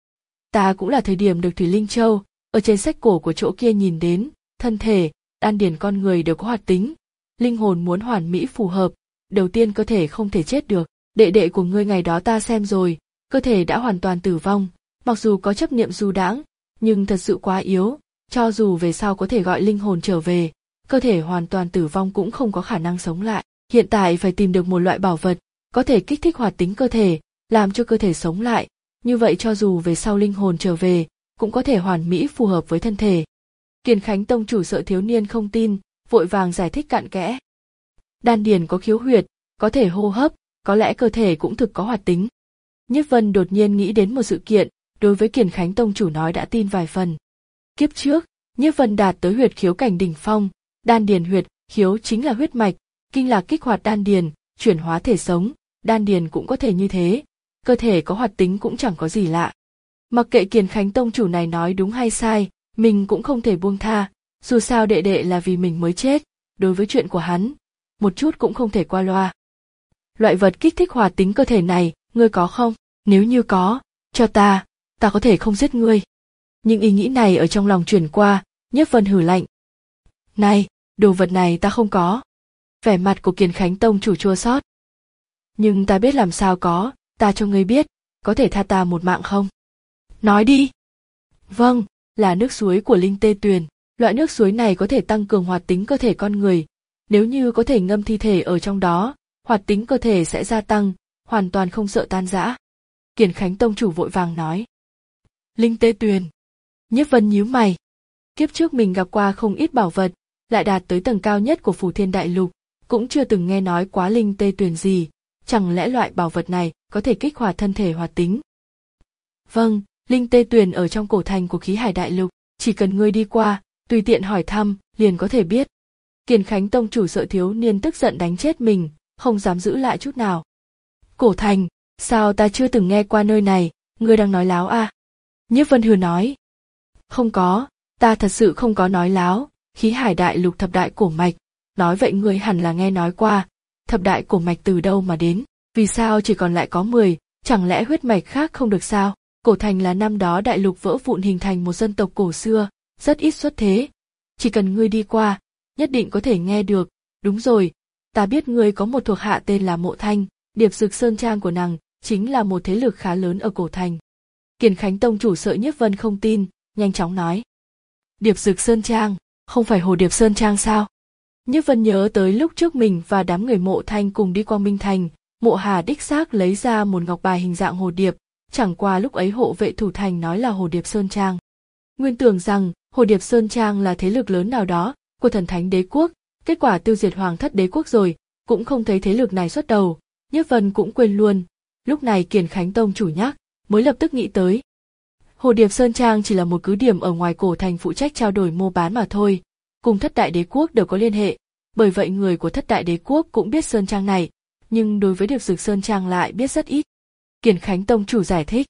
Ta cũng là thời điểm được Thủy Linh Châu, ở trên sách cổ của chỗ kia nhìn đến, thân thể, đan điền con người đều có hoạt tính, linh hồn muốn hoàn mỹ phù hợp, đầu tiên cơ thể không thể chết được, đệ đệ của ngươi ngày đó ta xem rồi, cơ thể đã hoàn toàn tử vong, mặc dù có chấp niệm du đãng, nhưng thật sự quá yếu, cho dù về sau có thể gọi linh hồn trở về, cơ thể hoàn toàn tử vong cũng không có khả năng sống lại, hiện tại phải tìm được một loại bảo vật, có thể kích thích hoạt tính cơ thể, làm cho cơ thể sống lại, như vậy cho dù về sau linh hồn trở về, cũng có thể hoàn mỹ phù hợp với thân thể. Kiền Khánh Tông chủ sợ thiếu niên không tin, vội vàng giải thích cặn kẽ. Đan điền có khiếu huyệt, có thể hô hấp, có lẽ cơ thể cũng thực có hoạt tính. Nhiếp Vân đột nhiên nghĩ đến một sự kiện, đối với Kiền Khánh Tông chủ nói đã tin vài phần. Kiếp trước, Nhiếp Vân đạt tới huyệt khiếu cảnh đỉnh phong, đan điền huyệt, khiếu chính là huyết mạch, kinh là kích hoạt đan điền, chuyển hóa thể sống, đan điền cũng có thể như thế, cơ thể có hoạt tính cũng chẳng có gì lạ. Mặc kệ Kiền Khánh Tông chủ này nói đúng hay sai, mình cũng không thể buông tha, dù sao đệ đệ là vì mình mới chết, đối với chuyện của hắn, một chút cũng không thể qua loa. Loại vật kích thích hoạt tính cơ thể này, ngươi có không? Nếu như có, cho ta, ta có thể không giết ngươi. Những ý nghĩ này ở trong lòng chuyển qua, Nhiếp Vân hừ lạnh. Này, đồ vật này ta không có. Vẻ mặt của Kiền Khánh Tông chủ chua xót. Nhưng ta biết làm sao có, ta cho ngươi biết, có thể tha ta một mạng không? Nói đi. Vâng, là nước suối của Linh Tê Tuyền, loại nước suối này có thể tăng cường hoạt tính cơ thể con người, nếu như có thể ngâm thi thể ở trong đó, hoạt tính cơ thể sẽ gia tăng, hoàn toàn không sợ tan rã. Kiền Khánh Tông chủ vội vàng nói. Linh Tê Tuyền. Nhiếp Vân nhíu mày. Kiếp trước mình gặp qua không ít bảo vật, lại đạt tới tầng cao nhất của Phù Thiên Đại Lục, cũng chưa từng nghe nói quá Linh Tê Tuyền gì, chẳng lẽ loại bảo vật này có thể kích hoạt thân thể hoạt tính? Vâng, Linh Tê Tuyền ở trong cổ thành của Khí Hải Đại Lục, chỉ cần ngươi đi qua, tùy tiện hỏi thăm, liền có thể biết. Kiền Khánh Tông chủ sợ thiếu niên tức giận đánh chết mình, không dám giữ lại chút nào. Cổ thành, sao ta chưa từng nghe qua nơi này, ngươi đang nói láo à? Nhiếp Vân hừ nói. Không có, ta thật sự không có nói láo, Khí Hải Đại Lục thập đại cổ mạch, nói vậy ngươi hẳn là nghe nói qua, thập đại cổ mạch từ đâu mà đến, vì sao chỉ còn lại có mười, chẳng lẽ huyết mạch khác không được sao? Cổ thành là năm đó đại lục vỡ vụn hình thành một dân tộc cổ xưa, rất ít xuất thế. Chỉ cần ngươi đi qua, nhất định có thể nghe được. Đúng rồi, ta biết ngươi có một thuộc hạ tên là Mộ Thanh, Điệp Dực Sơn Trang của nàng chính là một thế lực khá lớn ở cổ thành. Kiền Khánh Tông chủ sợ Nhiếp Vân không tin, nhanh chóng nói. Điệp Dực Sơn Trang, không phải Hồ Điệp Sơn Trang sao? Nhiếp Vân nhớ tới lúc trước mình và đám người Mộ Thanh cùng đi qua Minh Thành, Mộ Hà đích xác lấy ra một ngọc bài hình dạng hồ điệp, chẳng qua lúc ấy hộ vệ thủ thành nói là Hồ Điệp Sơn Trang. Nguyên tưởng rằng Hồ Điệp Sơn Trang là thế lực lớn nào đó của Thần Thánh Đế Quốc, kết quả tiêu diệt Hoàng Thất Đế Quốc rồi, cũng không thấy thế lực này xuất đầu, Nhiếp Vân cũng quên luôn, lúc này Kiền Khánh tông chủ nhắc, mới lập tức nghĩ tới. Hồ Điệp Sơn Trang chỉ là một cứ điểm ở ngoài cổ thành phụ trách trao đổi mua bán mà thôi, cùng Thất Đại Đế Quốc đều có liên hệ, bởi vậy người của Thất Đại Đế Quốc cũng biết Sơn Trang này, nhưng đối với Điệp Dực Sơn Trang lại biết rất ít. Kiền Khánh tông chủ giải thích.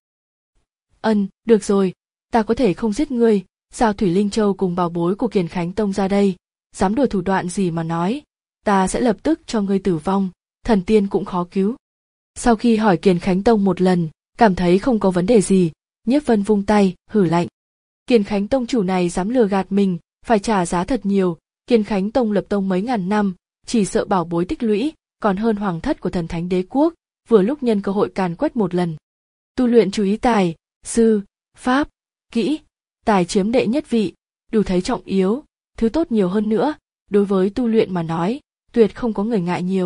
Ân, được rồi, ta có thể không giết ngươi, giao Thủy Linh Châu cùng bảo bối của Kiền Khánh tông ra đây, dám đùa thủ đoạn gì mà nói, ta sẽ lập tức cho ngươi tử vong, thần tiên cũng khó cứu. Sau khi hỏi Kiền Khánh tông một lần, cảm thấy không có vấn đề gì, Nhiếp Vân vung tay, hử lạnh. Kiền Khánh tông chủ này dám lừa gạt mình, phải trả giá thật nhiều. Kiền Khánh tông lập tông mấy ngàn năm, chỉ sợ bảo bối tích lũy, còn hơn hoàng thất của thần thánh đế quốc, vừa lúc nhân cơ hội càn quét một lần. Tu luyện chú ý tài, sư, pháp, kỹ, tài chiếm đệ nhất vị, đủ thấy trọng yếu, thứ tốt nhiều hơn nữa, đối với tu luyện mà nói, tuyệt không có người ngại nhiều.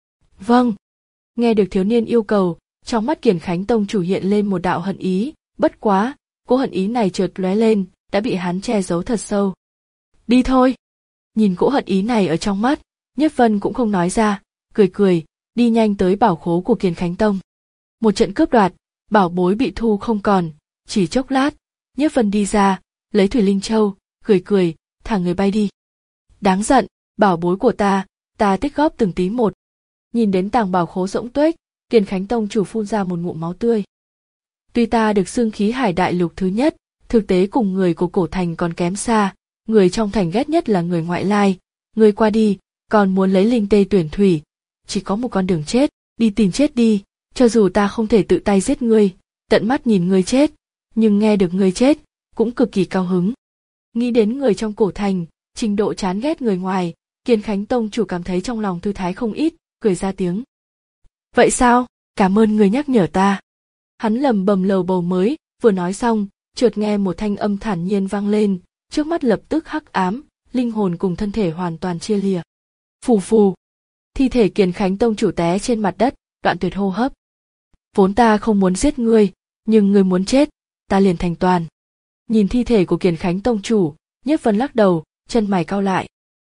Vâng. Nghe được thiếu niên yêu cầu, trong mắt Kiền Khánh tông chủ hiện lên một đạo hận ý, bất quá, cỗ hận ý này chợt lóe lên, đã bị hắn che giấu thật sâu. Đi thôi. Nhìn cỗ hận ý này ở trong mắt, Nhiếp Vân cũng không nói ra, cười cười, đi nhanh tới bảo khố của Kiền Khánh tông. Một trận cướp đoạt, bảo bối bị thu không còn, chỉ chốc lát, Nhiếp Vân đi ra, lấy Thủy Linh Châu, cười cười, thả người bay đi. Đáng giận, bảo bối của ta, ta tích góp từng tí một. Nhìn đến tàng bảo khố rỗng tuếch, Kiền Khánh tông chủ phun ra một ngụm máu tươi. Tuy ta được xưng khí hải đại lục thứ nhất, thực tế cùng người của cổ thành còn kém xa, người trong thành ghét nhất là người ngoại lai, người qua đi, còn muốn lấy linh tê tuyển thủy, chỉ có một con đường chết, đi tìm chết đi, cho dù ta không thể tự tay giết ngươi, tận mắt nhìn ngươi chết, nhưng nghe được ngươi chết, cũng cực kỳ cao hứng. Nghĩ đến người trong cổ thành, trình độ chán ghét người ngoài, Kiền Khánh tông chủ cảm thấy trong lòng thư thái không ít, cười ra tiếng. Vậy sao, cảm ơn người nhắc nhở ta. Hắn lầm bầm lầu bầu mới, vừa nói xong, chợt nghe một thanh âm thản nhiên vang lên, trước mắt lập tức hắc ám, linh hồn cùng thân thể hoàn toàn chia lìa. Phù phù. Thi thể Kiền Khánh tông chủ té trên mặt đất, đoạn tuyệt hô hấp. Vốn ta không muốn giết ngươi, nhưng ngươi muốn chết, ta liền thành toàn. Nhìn thi thể của Kiền Khánh tông chủ, Nhiếp Vân lắc đầu, chân mày cau lại.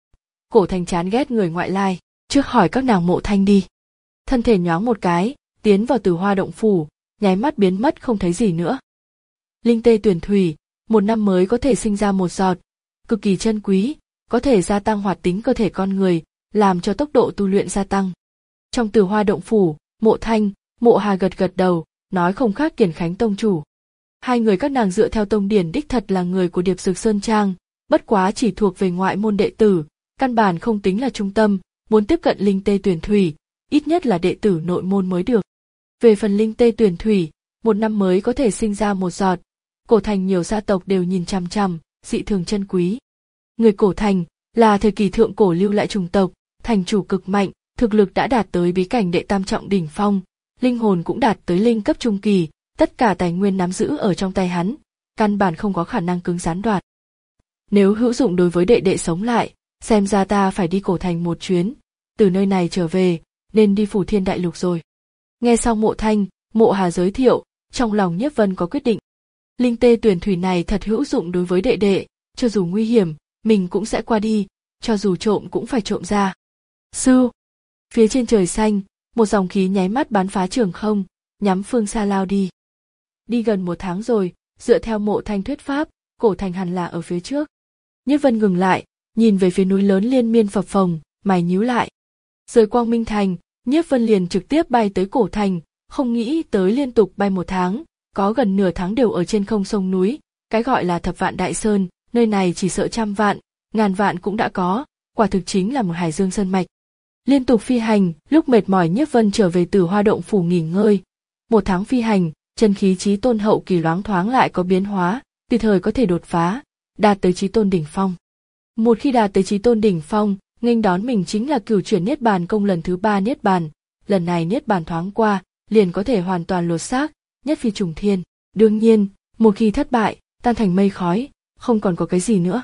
Cổ thành chán ghét người ngoại lai, trước hỏi các nàng Mộ Thanh đi. Thân thể nhoáng một cái, tiến vào Tử Hoa động phủ, nháy mắt biến mất không thấy gì nữa. Linh tê tuyển thủy, một năm mới có thể sinh ra một giọt, cực kỳ chân quý, có thể gia tăng hoạt tính cơ thể con người, làm cho tốc độ tu luyện gia tăng. Trong Tử Hoa động phủ, Mộ Thanh, Mộ Hà gật gật đầu, nói không khác Kiền Khánh tông chủ. Hai người các nàng dựa theo tông điển đích thật là người của Điệp Dực Sơn Trang, bất quá chỉ thuộc về ngoại môn đệ tử, căn bản không tính là trung tâm, muốn tiếp cận linh tê tuyển thủy, ít nhất là đệ tử nội môn mới được. Về phần linh tê tuyển thủy, một năm mới có thể sinh ra một giọt, cổ thành nhiều gia tộc đều nhìn chằm chằm, dị thường chân quý. Người cổ thành là thời kỳ thượng cổ lưu lại chủng tộc, thành chủ cực mạnh, thực lực đã đạt tới bí cảnh đệ tam trọng đỉnh phong, linh hồn cũng đạt tới linh cấp trung kỳ, tất cả tài nguyên nắm giữ ở trong tay hắn, căn bản không có khả năng cứng rắn đoạt. Nếu hữu dụng đối với đệ đệ sống lại, xem ra ta phải đi cổ thành một chuyến, từ nơi này trở về, nên đi Phủ Thiên Đại Lục rồi. Nghe xong Mộ Thanh, Mộ Hà giới thiệu, trong lòng Nhiếp Vân có quyết định. Linh tê tuyển thủy này thật hữu dụng đối với đệ đệ, cho dù nguy hiểm, mình cũng sẽ qua đi, cho dù trộm cũng phải trộm ra. Sư! Phía trên trời xanh, một dòng khí nháy mắt bắn phá trường không, nhắm phương xa lao đi. Đi gần một tháng rồi, dựa theo Mộ Thanh thuyết pháp, cổ thành hẳn là ở phía trước. Nhiếp Vân ngừng lại, nhìn về phía núi lớn liên miên phập phồng, mày nhíu lại. Rời Quang Minh Thành, Nhiếp Vân liền trực tiếp bay tới cổ thành, không nghĩ tới liên tục bay một tháng, có gần nửa tháng đều ở trên không sông núi, cái gọi là Thập Vạn Đại Sơn, nơi này chỉ sợ trăm vạn, ngàn vạn cũng đã có, quả thực chính là một hải dương sơn mạch. Liên tục phi hành, lúc mệt mỏi Nhiếp Vân trở về Tử Hoa động phủ nghỉ ngơi. Một tháng phi hành, chân khí chí tôn hậu kỳ loáng thoáng lại có biến hóa, tùy thời có thể đột phá, đạt tới chí tôn đỉnh phong. Một khi đạt tới chí tôn đỉnh phong, nghênh đón mình chính là cửu chuyển niết bàn công lần thứ ba niết bàn, lần này niết bàn thoáng qua, liền có thể hoàn toàn lột xác, nhất phi trùng thiên. Đương nhiên, một khi thất bại, tan thành mây khói, không còn có cái gì nữa.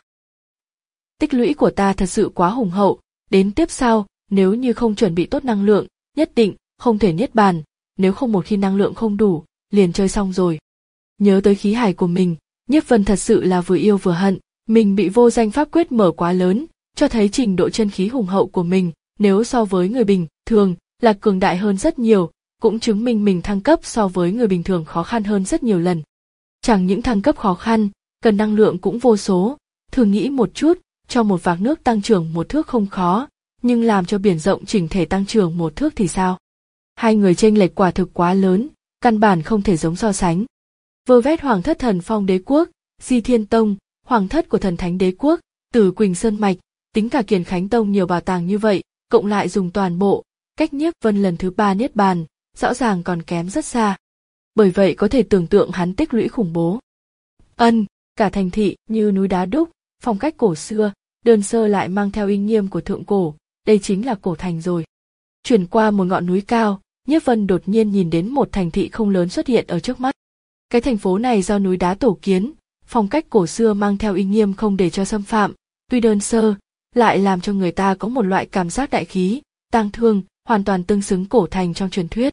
Tích lũy của ta thật sự quá hùng hậu, đến tiếp sau, nếu như không chuẩn bị tốt năng lượng, nhất định không thể niết bàn, nếu không một khi năng lượng không đủ, liền chơi xong rồi. Nhớ tới khí hải của mình, Nhiếp Vân thật sự là vừa yêu vừa hận, mình bị vô danh pháp quyết mở quá lớn, cho thấy trình độ chân khí hùng hậu của mình, nếu so với người bình thường là cường đại hơn rất nhiều, cũng chứng minh mình thăng cấp so với người bình thường khó khăn hơn rất nhiều lần. Chẳng những thăng cấp khó khăn, cần năng lượng cũng vô số, thử nghĩ một chút, cho một vạc nước tăng trưởng một thước không khó, nhưng làm cho biển rộng chỉnh thể tăng trưởng một thước thì sao? Hai người chênh lệch quả thực quá lớn, căn bản không thể giống so sánh. Vơ vét hoàng thất Thần Phong Đế quốc, Di Thiên Tông, hoàng thất của Thần Thánh Đế quốc, Tử Quỳnh Sơn mạch, tính cả Kiền Khánh Tông nhiều bảo tàng như vậy, cộng lại dùng toàn bộ, cách Nhiếp Vân lần thứ ba niết bàn, rõ ràng còn kém rất xa. Bởi vậy có thể tưởng tượng hắn tích lũy khủng bố. Ân, cả thành thị như núi đá đúc, phong cách cổ xưa, đơn sơ lại mang theo uy nghiêm của thượng cổ, đây chính là cổ thành rồi. Chuyển qua một ngọn núi cao, Nhiếp Vân đột nhiên nhìn đến một thành thị không lớn xuất hiện ở trước mắt. Cái thành phố này do núi đá tổ kiến, phong cách cổ xưa mang theo uy nghiêm không để cho xâm phạm, tuy đơn sơ, lại làm cho người ta có một loại cảm giác đại khí, tang thương, hoàn toàn tương xứng cổ thành trong truyền thuyết.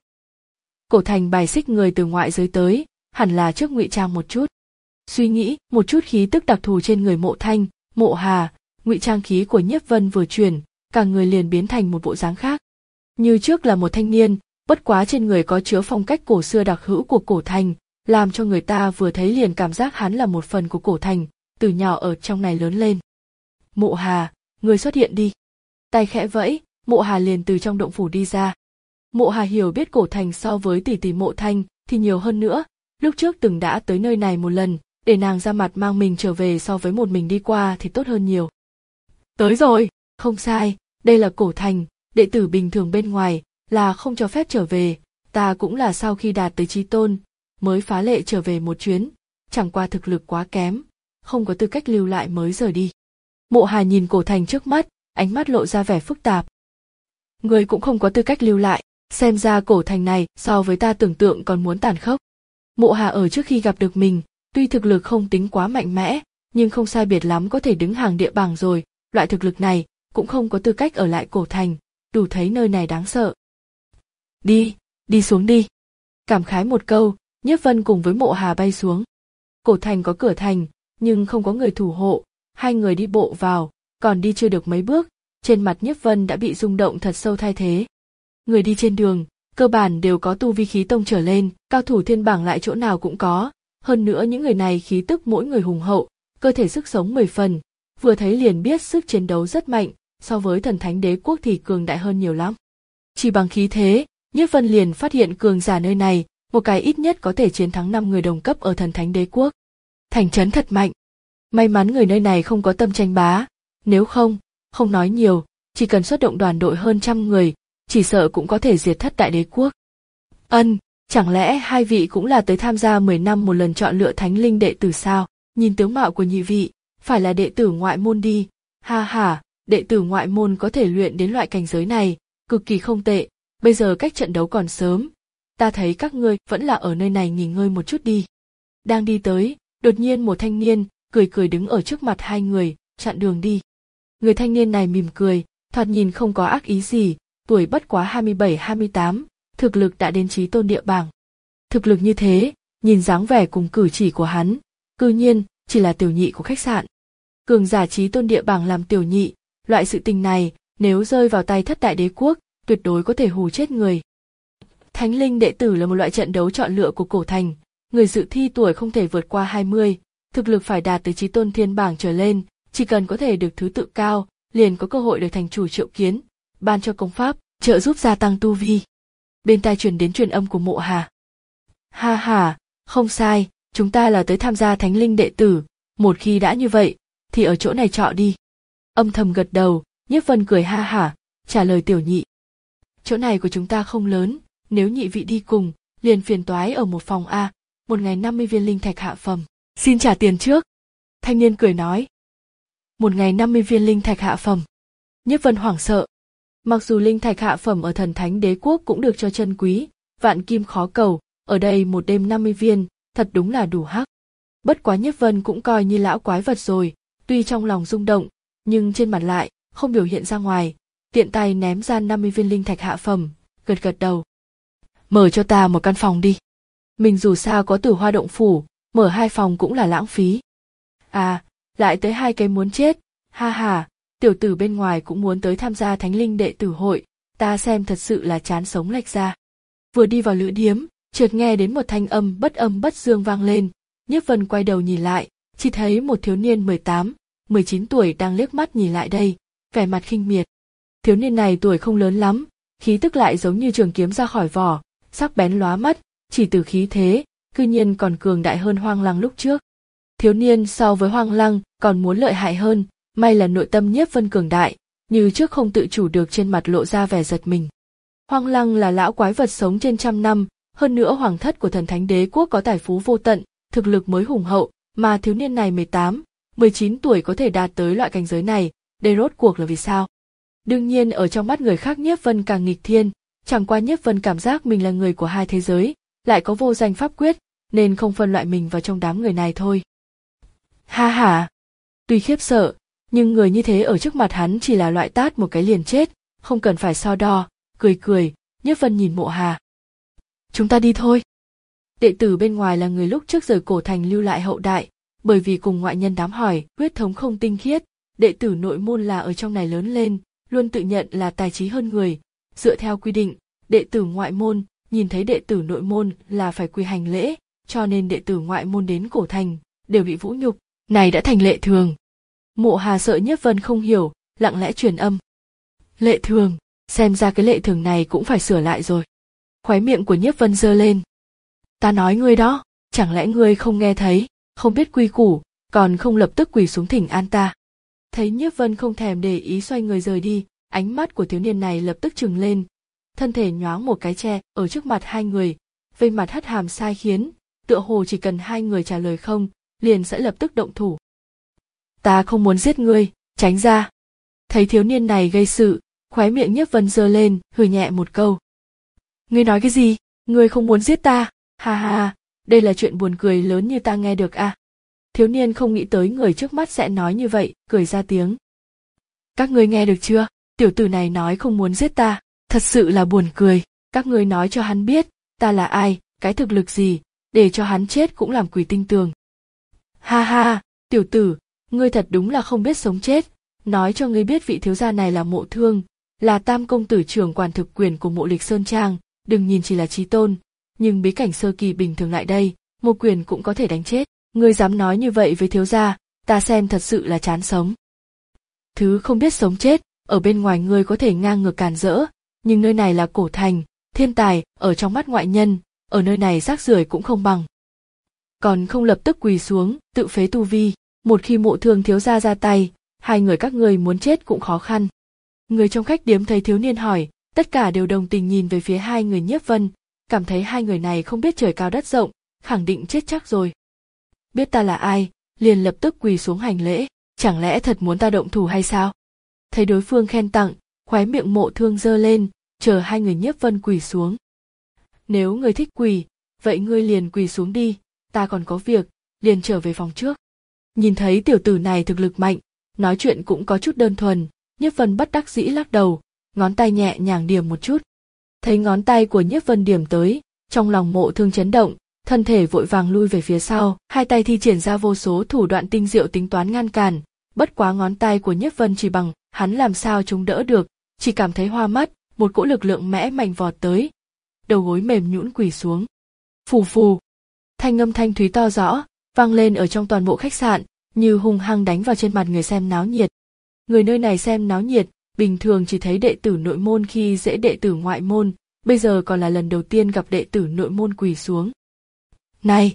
Cổ thành bài xích người từ ngoại giới tới, hẳn là trước ngụy trang một chút. Suy nghĩ, một chút khí tức đặc thù trên người Mộ Thanh, Mộ Hà, ngụy trang khí của Nhiếp Vân vừa chuyển, cả người liền biến thành một bộ dáng khác. Như trước là một thanh niên, bất quá trên người có chứa phong cách cổ xưa đặc hữu của cổ thành, làm cho người ta vừa thấy liền cảm giác hắn là một phần của cổ thành, từ nhỏ ở trong này lớn lên. Mộ Hà, người xuất hiện đi. Tay khẽ vẫy, Mộ Hà liền từ trong động phủ đi ra. Mộ Hà hiểu biết cổ thành so với tỷ tỷ Mộ Thanh thì nhiều hơn nữa, lúc trước từng đã tới nơi này một lần, để nàng ra mặt mang mình trở về so với một mình đi qua thì tốt hơn nhiều. Tới rồi, không sai, đây là cổ thành, đệ tử bình thường bên ngoài là không cho phép trở về, ta cũng là sau khi đạt tới chí tôn, mới phá lệ trở về một chuyến, chẳng qua thực lực quá kém, không có tư cách lưu lại mới rời đi. Mộ Hà nhìn cổ thành trước mắt, ánh mắt lộ ra vẻ phức tạp. Người cũng không có tư cách lưu lại, xem ra cổ thành này so với ta tưởng tượng còn muốn tàn khốc. Mộ Hà ở trước khi gặp được mình, tuy thực lực không tính quá mạnh mẽ, nhưng không sai biệt lắm có thể đứng hàng địa bảng rồi, loại thực lực này cũng không có tư cách ở lại cổ thành, đủ thấy nơi này đáng sợ. Đi, đi xuống đi. Cảm khái một câu, Nhiếp Vân cùng với Mộ Hà bay xuống. Cổ thành có cửa thành, nhưng không có người thủ hộ, hai người đi bộ vào, còn đi chưa được mấy bước, trên mặt Nhiếp Vân đã bị rung động thật sâu thay thế. Người đi trên đường, cơ bản đều có tu vi khí tông trở lên, cao thủ thiên bảng lại chỗ nào cũng có, hơn nữa những người này khí tức mỗi người hùng hậu, cơ thể sức sống mười phần, vừa thấy liền biết sức chiến đấu rất mạnh, so với Thần Thánh Đế quốc thì cường đại hơn nhiều lắm. Chỉ bằng khí thế, Nhiếp Vân liền phát hiện cường giả nơi này, một cái ít nhất có thể chiến thắng năm người đồng cấp ở Thần Thánh Đế quốc. Thành trấn thật mạnh. May mắn người nơi này không có tâm tranh bá, nếu không, không nói nhiều, chỉ cần xuất động đoàn đội hơn trăm người, chỉ sợ cũng có thể diệt thất đại đế quốc. Ân, chẳng lẽ hai vị cũng là tới tham gia mười năm một lần chọn lựa thánh linh đệ tử sao? Nhìn tướng mạo của nhị vị, phải là đệ tử ngoại môn đi. Ha ha, đệ tử ngoại môn có thể luyện đến loại cảnh giới này, cực kỳ không tệ, bây giờ cách trận đấu còn sớm. Ta thấy các ngươi vẫn là ở nơi này nghỉ ngơi một chút đi. Đang đi tới, đột nhiên một thanh niên, cười cười đứng ở trước mặt hai người, chặn đường đi. Người thanh niên này mỉm cười, thoạt nhìn không có ác ý gì, tuổi bất quá hai mươi bảy hai mươi tám, thực lực đã đến chí tôn địa bảng. Thực lực như thế, nhìn dáng vẻ cùng cử chỉ của hắn, cư nhiên chỉ là tiểu nhị của khách sạn. Cường giả chí tôn địa bảng làm tiểu nhị, loại sự tình này, nếu rơi vào tay thất đại đế quốc, tuyệt đối có thể hù chết người. Thánh linh đệ tử là một loại trận đấu chọn lựa của cổ thành, người dự thi tuổi không thể vượt qua hai mươi, thực lực phải đạt tới chí tôn thiên bảng trở lên, chỉ cần có thể được thứ tự cao, liền có cơ hội được thành chủ triệu kiến, ban cho công pháp, trợ giúp gia tăng tu vi. Bên tai truyền đến truyền âm của Mộ Hà. Ha ha, không sai, chúng ta là tới tham gia thánh linh đệ tử, một khi đã như vậy, thì ở chỗ này trọ đi. Âm thầm gật đầu, Nhiếp Vân cười ha hả, trả lời tiểu nhị. Chỗ này của chúng ta không lớn, nếu nhị vị đi cùng, liền phiền toái ở một phòng A, một ngày năm mươi viên linh thạch hạ phẩm. Xin trả tiền trước. Thanh niên cười nói. Một ngày năm mươi viên linh thạch hạ phẩm. Nhiếp Vân hoảng sợ. Mặc dù linh thạch hạ phẩm ở Thần Thánh Đế quốc cũng được cho chân quý, vạn kim khó cầu, ở đây một đêm năm mươi viên, thật đúng là đủ hắc. Bất quá Nhiếp Vân cũng coi như lão quái vật rồi, tuy trong lòng rung động, nhưng trên mặt lại không biểu hiện ra ngoài, tiện tay ném ra năm mươi viên linh thạch hạ phẩm, gật gật đầu. Mở cho ta một căn phòng đi. Mình dù sao có Tử Hoa động phủ, mở hai phòng cũng là lãng phí. À, lại tới hai cái muốn chết, ha ha, tiểu tử bên ngoài cũng muốn tới tham gia thánh linh đệ tử hội, ta xem thật sự là chán sống lệch ra. Vừa đi vào lữ điếm, chợt nghe đến một thanh âm bất âm bất dương vang lên. Nhiếp Vân quay đầu nhìn lại, chỉ thấy một thiếu niên mười tám, mười chín tuổi đang liếc mắt nhìn lại đây, vẻ mặt khinh miệt. Thiếu niên này tuổi không lớn lắm, khí tức lại giống như trường kiếm ra khỏi vỏ, sắc bén lóa mắt, chỉ từ khí thế, cư nhiên còn cường đại hơn Hoang Lăng lúc trước. Thiếu niên so với Hoang Lăng còn muốn lợi hại hơn, may là nội tâm Nhiếp Vân cường đại, như trước không tự chủ được trên mặt lộ ra vẻ giật mình. Hoang Lăng là lão quái vật sống trên trăm năm, hơn nữa hoàng thất của Thần Thánh Đế quốc có tài phú vô tận, thực lực mới hùng hậu, mà thiếu niên này mười tám, mười chín tuổi có thể đạt tới loại cảnh giới này, đây rốt cuộc là vì sao? Đương nhiên ở trong mắt người khác Nhiếp Vân càng nghịch thiên, chẳng qua Nhiếp Vân cảm giác mình là người của hai thế giới, lại có vô danh pháp quyết, nên không phân loại mình vào trong đám người này thôi. Ha ha! Tuy khiếp sợ, nhưng người như thế ở trước mặt hắn chỉ là loại tát một cái liền chết, không cần phải so đo, cười cười, Nhiếp Vân nhìn Mộ Hà. Chúng ta đi thôi. Đệ tử bên ngoài là người lúc trước rời cổ thành lưu lại hậu đại, bởi vì cùng ngoại nhân đám hỏi, huyết thống không tinh khiết, đệ tử nội môn là ở trong này lớn lên, luôn tự nhận là tài trí hơn người. Dựa theo quy định, đệ tử ngoại môn, nhìn thấy đệ tử nội môn là phải quy hành lễ, cho nên đệ tử ngoại môn đến cổ thành, đều bị vũ nhục, này đã thành lệ thường. Mộ Hà sợ Nhiếp Vân không hiểu, lặng lẽ truyền âm. Lệ thường, xem ra cái lệ thường này cũng phải sửa lại rồi. Khóe miệng của Nhiếp Vân giơ lên. Ta nói ngươi đó, chẳng lẽ ngươi không nghe thấy, không biết quy củ, còn không lập tức quỳ xuống thỉnh an ta. Thấy Nhiếp Vân không thèm để ý xoay người rời đi, ánh mắt của thiếu niên này lập tức trừng lên. Thân thể nhoáng một cái che ở trước mặt hai người, vây mặt hất hàm sai khiến, tựa hồ chỉ cần hai người trả lời không, liền sẽ lập tức động thủ. Ta không muốn giết ngươi, tránh ra. Thấy thiếu niên này gây sự, khóe miệng Nhiếp Vân giơ lên, hừ nhẹ một câu. Ngươi nói cái gì? Ngươi không muốn giết ta? Ha ha ha, đây là chuyện buồn cười lớn như ta nghe được à? Thiếu niên không nghĩ tới người trước mắt sẽ nói như vậy, cười ra tiếng. Các ngươi nghe được chưa? Tiểu tử này nói không muốn giết ta, thật sự là buồn cười. Các ngươi nói cho hắn biết, ta là ai, cái thực lực gì, để cho hắn chết cũng làm quỷ tinh tường. Ha ha, tiểu tử, ngươi thật đúng là không biết sống chết. Nói cho ngươi biết vị thiếu gia này là Mộ Thương, là tam công tử trưởng quản thực quyền của Mộ Lịch Sơn Trang. Đừng nhìn chỉ là chí tôn, nhưng bí cảnh sơ kỳ bình thường lại đây, một quyền cũng có thể đánh chết. Ngươi dám nói như vậy với thiếu gia, ta xem thật sự là chán sống. Thứ không biết sống chết, ở bên ngoài ngươi có thể ngang ngược càn rỡ, nhưng nơi này là cổ thành, thiên tài, ở trong mắt ngoại nhân, ở nơi này rác rưởi cũng không bằng. Còn không lập tức quỳ xuống, tự phế tu vi, một khi Mộ Thương thiếu gia ra tay, hai người các ngươi muốn chết cũng khó khăn. Người trong khách điếm thấy thiếu niên hỏi, tất cả đều đồng tình nhìn về phía hai người Nhiếp Vân, cảm thấy hai người này không biết trời cao đất rộng, khẳng định chết chắc rồi. Biết ta là ai, liền lập tức quỳ xuống hành lễ, chẳng lẽ thật muốn ta động thủ hay sao? Thấy đối phương khen tặng, khóe miệng Mộ Thương giơ lên, chờ hai người Nhiếp Vân quỳ xuống. Nếu ngươi thích quỳ, vậy ngươi liền quỳ xuống đi, ta còn có việc, liền trở về phòng trước. Nhìn thấy tiểu tử này thực lực mạnh, nói chuyện cũng có chút đơn thuần, Nhiếp Vân bất đắc dĩ lắc đầu, ngón tay nhẹ nhàng điểm một chút. Thấy ngón tay của Nhiếp Vân điểm tới, trong lòng Mộ Thương chấn động, thân thể vội vàng lui về phía sau, hai tay thi triển ra vô số thủ đoạn tinh diệu tính toán ngăn cản, bất quá ngón tay của Nhiếp Vân chỉ bằng, hắn làm sao chống đỡ được, chỉ cảm thấy hoa mắt, một cỗ lực lượng mẽ mạnh vọt tới, đầu gối mềm nhũn quỳ xuống. Phù phù, thanh âm thanh thúy to rõ, vang lên ở trong toàn bộ khách sạn, như hung hăng đánh vào trên mặt người xem náo nhiệt. Người nơi này xem náo nhiệt, bình thường chỉ thấy đệ tử nội môn khi dễ đệ tử ngoại môn, bây giờ còn là lần đầu tiên gặp đệ tử nội môn quỳ xuống. Này!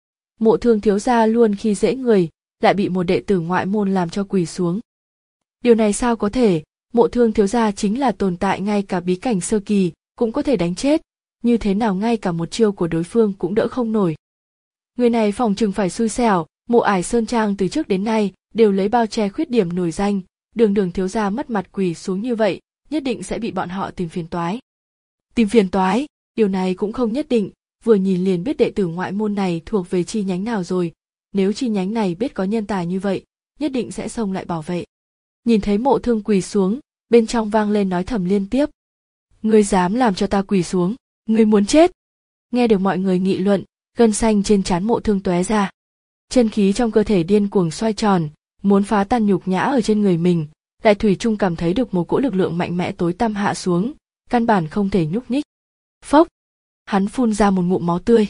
Mộ Thương thiếu gia luôn khi dễ người, lại bị một đệ tử ngoại môn làm cho quỳ xuống. Điều này sao có thể, Mộ Thương thiếu gia chính là tồn tại ngay cả bí cảnh sơ kỳ, cũng có thể đánh chết, như thế nào ngay cả một chiêu của đối phương cũng đỡ không nổi. Người này phòng chừng phải xui xẻo, Mộ Ải Sơn Trang từ trước đến nay đều lấy bao che khuyết điểm nổi danh, đường đường thiếu gia mất mặt quỳ xuống như vậy, nhất định sẽ bị bọn họ tìm phiền toái. Tìm phiền toái, điều này cũng không nhất định, vừa nhìn liền biết đệ tử ngoại môn này thuộc về chi nhánh nào rồi, nếu chi nhánh này biết có nhân tài như vậy, nhất định sẽ xông lại bảo vệ. Nhìn thấy Mộ Thương quỳ xuống, bên trong vang lên nói thầm liên tiếp. Ngươi dám làm cho ta quỳ xuống, ngươi muốn chết. Nghe được mọi người nghị luận, gân xanh trên trán Mộ Thương tóe ra. Chân khí trong cơ thể điên cuồng xoay tròn, muốn phá tan nhục nhã ở trên người mình, lại thủy chung cảm thấy được một cỗ lực lượng mạnh mẽ tối tăm hạ xuống, căn bản không thể nhúc nhích. Phốc, hắn phun ra một ngụm máu tươi.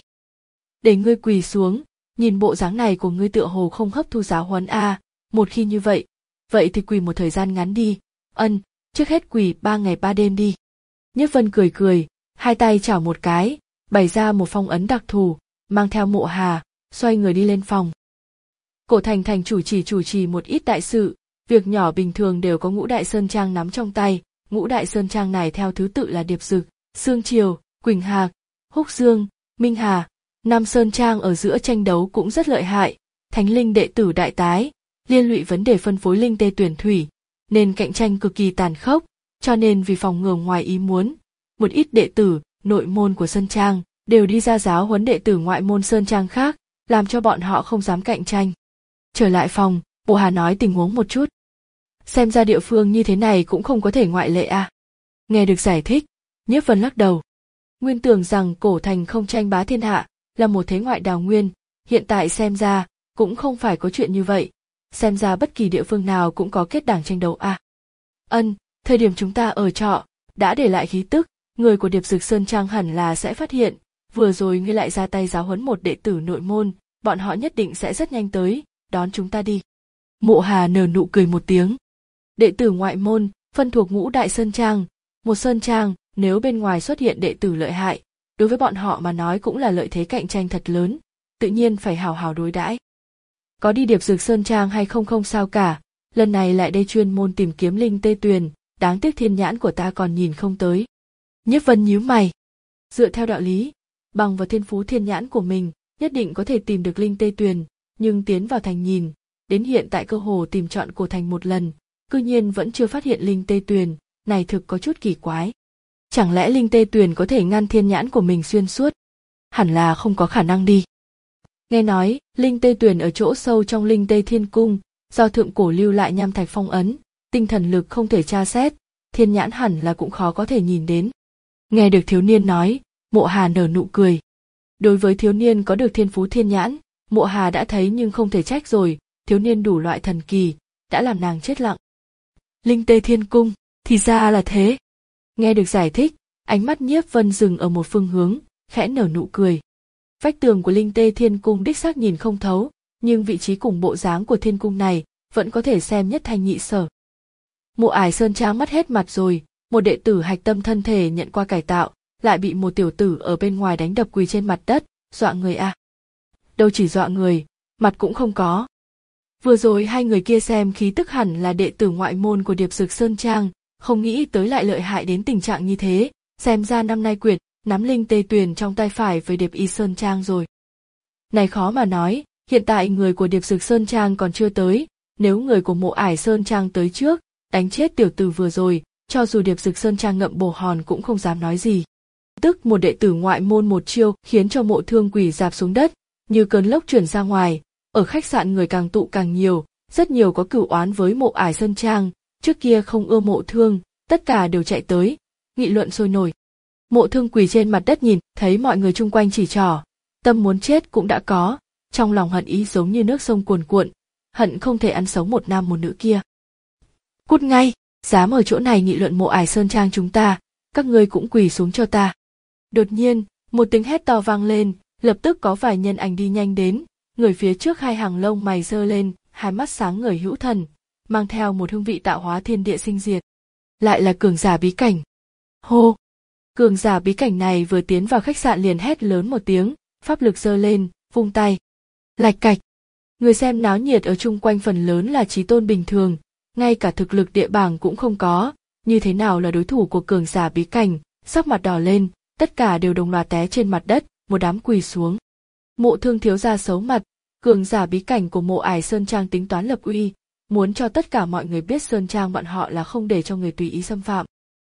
Để ngươi quỳ xuống, nhìn bộ dáng này của ngươi tựa hồ không hấp thu giáo huấn a, à, một khi như vậy, vậy thì quỳ một thời gian ngắn đi, ân, trước hết quỳ ba ngày ba đêm đi. Nhiếp Vân cười cười, hai tay chảo một cái, bày ra một phong ấn đặc thù, mang theo Mộ Hà, xoay người đi lên phòng. Cổ Thành Thành chủ chỉ chủ trì một ít đại sự, việc nhỏ bình thường đều có Ngũ Đại Sơn Trang nắm trong tay. Ngũ Đại Sơn Trang này theo thứ tự là Điệp Dực, Sương Triều, Quỳnh Hạc, Húc Dương, Minh Hà. Năm Sơn Trang ở giữa tranh đấu cũng rất lợi hại, thánh linh đệ tử đại tái, liên lụy vấn đề phân phối linh tê tuyển thủy, nên cạnh tranh cực kỳ tàn khốc, cho nên vì phòng ngừa ngoài ý muốn, một ít đệ tử nội môn của Sơn Trang đều đi ra giáo huấn đệ tử ngoại môn Sơn Trang khác, làm cho bọn họ không dám cạnh tranh. Trở lại phòng, Mộ Hà nói tình huống một chút. Xem ra địa phương như thế này cũng không có thể ngoại lệ à. Nghe được giải thích, Nhiếp Vân lắc đầu. Nguyên tưởng rằng Cổ Thành không tranh bá thiên hạ, là một thế ngoại đào nguyên, hiện tại xem ra, cũng không phải có chuyện như vậy. Xem ra bất kỳ địa phương nào cũng có kết đảng tranh đấu à. Ân, thời điểm chúng ta ở trọ, đã để lại khí tức, người của Điệp Dực Sơn Trang hẳn là sẽ phát hiện, vừa rồi ngươi lại ra tay giáo huấn một đệ tử nội môn, bọn họ nhất định sẽ rất nhanh tới, đón chúng ta đi. Mộ Hà nở nụ cười một tiếng. Đệ tử ngoại môn, phân thuộc Ngũ Đại Sơn Trang, một Sơn Trang, nếu bên ngoài xuất hiện đệ tử lợi hại, đối với bọn họ mà nói cũng là lợi thế cạnh tranh thật lớn, tự nhiên phải hào hào đối đãi. Có đi Điệp Dực Sơn Trang hay không không sao cả, lần này lại đây chuyên môn tìm kiếm linh tê tuyền, đáng tiếc thiên nhãn của ta còn nhìn không tới. Nhiếp Vân nhíu mày. Dựa theo đạo lý, bằng vào thiên phú thiên nhãn của mình, nhất định có thể tìm được linh tê tuyền, nhưng tiến vào thành nhìn, đến hiện tại cơ hồ tìm trọn Cổ Thành một lần, cư nhiên vẫn chưa phát hiện linh tê tuyền, này thực có chút kỳ quái. Chẳng lẽ linh tê tuyền có thể ngăn thiên nhãn của mình xuyên suốt? Hẳn là không có khả năng đi. Nghe nói, linh tê tuyền ở chỗ sâu trong linh tê thiên cung, do thượng cổ lưu lại nham thạch phong ấn, tinh thần lực không thể tra xét, thiên nhãn hẳn là cũng khó có thể nhìn đến. Nghe được thiếu niên nói, Mộ Hà nở nụ cười. Đối với thiếu niên có được thiên phú thiên nhãn, Mộ Hà đã thấy nhưng không thể trách rồi, thiếu niên đủ loại thần kỳ, đã làm nàng chết lặng. Linh tê thiên cung, thì ra là thế. Nghe được giải thích, ánh mắt Nhiếp Vân dừng ở một phương hướng, khẽ nở nụ cười. Vách tường của linh tê thiên cung đích xác nhìn không thấu, nhưng vị trí cùng bộ dáng của thiên cung này vẫn có thể xem nhất thanh nhị sở. Mộ Ải Sơn Trang mất hết mặt rồi, một đệ tử hạch tâm thân thể nhận qua cải tạo, lại bị một tiểu tử ở bên ngoài đánh đập quỳ trên mặt đất, dọa người à. Đâu chỉ dọa người, mặt cũng không có. Vừa rồi hai người kia xem khí tức hẳn là đệ tử ngoại môn của Điệp Dực Sơn Trang, không nghĩ tới lại lợi hại đến tình trạng như thế, xem ra năm nay Quyệt nắm linh tê tuyền trong tay phải với Điệp Y Sơn Trang rồi. Này khó mà nói, hiện tại người của Điệp Dực Sơn Trang còn chưa tới, nếu người của Mộ Ải Sơn Trang tới trước, đánh chết tiểu tử vừa rồi, cho dù Điệp Dực Sơn Trang ngậm bồ hòn cũng không dám nói gì. Tức một đệ tử ngoại môn một chiêu khiến cho Mộ Thương quỳ rạp xuống đất, như cơn lốc chuyển ra ngoài, ở khách sạn người càng tụ càng nhiều, rất nhiều có cửu oán với Mộ Ải Sơn Trang, trước kia không ưa Mộ Thương, tất cả đều chạy tới, nghị luận sôi nổi. Mộ Thương quỳ trên mặt đất nhìn, thấy mọi người chung quanh chỉ trỏ, tâm muốn chết cũng đã có, trong lòng hận ý giống như nước sông cuồn cuộn, hận không thể ăn sống một nam một nữ kia. Cút ngay, dám ở chỗ này nghị luận Mộ Ải Sơn Trang chúng ta, các ngươi cũng quỳ xuống cho ta. Đột nhiên, một tiếng hét to vang lên, lập tức có vài nhân ảnh đi nhanh đến, người phía trước hai hàng lông mày giơ lên, hai mắt sáng ngời hữu thần, mang theo một hương vị tạo hóa thiên địa sinh diệt. Lại là cường giả bí cảnh. Hô! Cường giả bí cảnh này vừa tiến vào khách sạn liền hét lớn một tiếng, pháp lực giơ lên, vung tay. Lạch cạch! Người xem náo nhiệt ở chung quanh phần lớn là trí tôn bình thường, ngay cả thực lực địa bảng cũng không có, như thế nào là đối thủ của cường giả bí cảnh, sắc mặt đỏ lên, tất cả đều đồng loạt té trên mặt đất, một đám quỳ xuống. Mộ Thương thiếu gia xấu mặt, cường giả bí cảnh của Mộ Ải Sơn Trang tính toán lập uy, muốn cho tất cả mọi người biết Sơn Trang bọn họ là không để cho người tùy ý xâm phạm.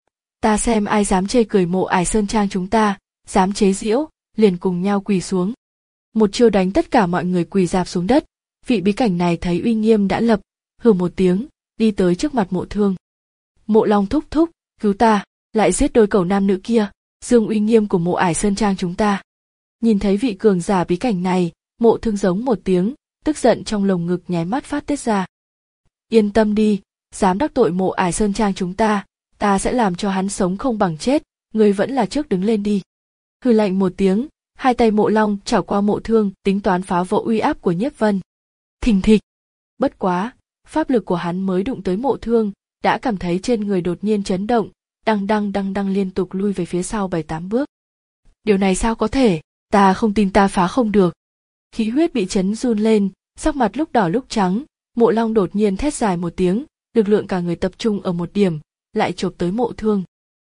Ta xem ai dám chê cười Mộ Ải Sơn Trang chúng ta, dám chế giễu, liền cùng nhau quỳ xuống. Một chiêu đánh tất cả mọi người quỳ rạp xuống đất, vị bí cảnh này thấy uy nghiêm đã lập, hừ một tiếng, đi tới trước mặt Mộ Thương. Mộ Long thúc thúc, cứu ta, lại giết đôi cẩu nam nữ kia, dương uy nghiêm của Mộ Ải Sơn Trang chúng ta. Nhìn thấy vị cường giả bí cảnh này, Mộ Thương giống một tiếng, tức giận trong lồng ngực nháy mắt phát tiết ra. Yên tâm đi, dám đắc tội Mộ Ải Sơn Trang chúng ta, ta sẽ làm cho hắn sống không bằng chết, ngươi vẫn là trước đứng lên đi. Hừ lạnh một tiếng, hai tay Mộ Long chảo qua Mộ Thương, tính toán phá vỡ uy áp của Nhiếp Vân. Thình thịch. Bất quá, pháp lực của hắn mới đụng tới Mộ Thương, đã cảm thấy trên người đột nhiên chấn động, đăng đăng đăng đăng liên tục lui về phía sau bảy tám bước. Điều này sao có thể, ta không tin ta phá không được. Khí huyết bị chấn run lên, sắc mặt lúc đỏ lúc trắng, Mộ Long đột nhiên thét dài một tiếng, lực lượng cả người tập trung ở một điểm, lại chộp tới Mộ Thương.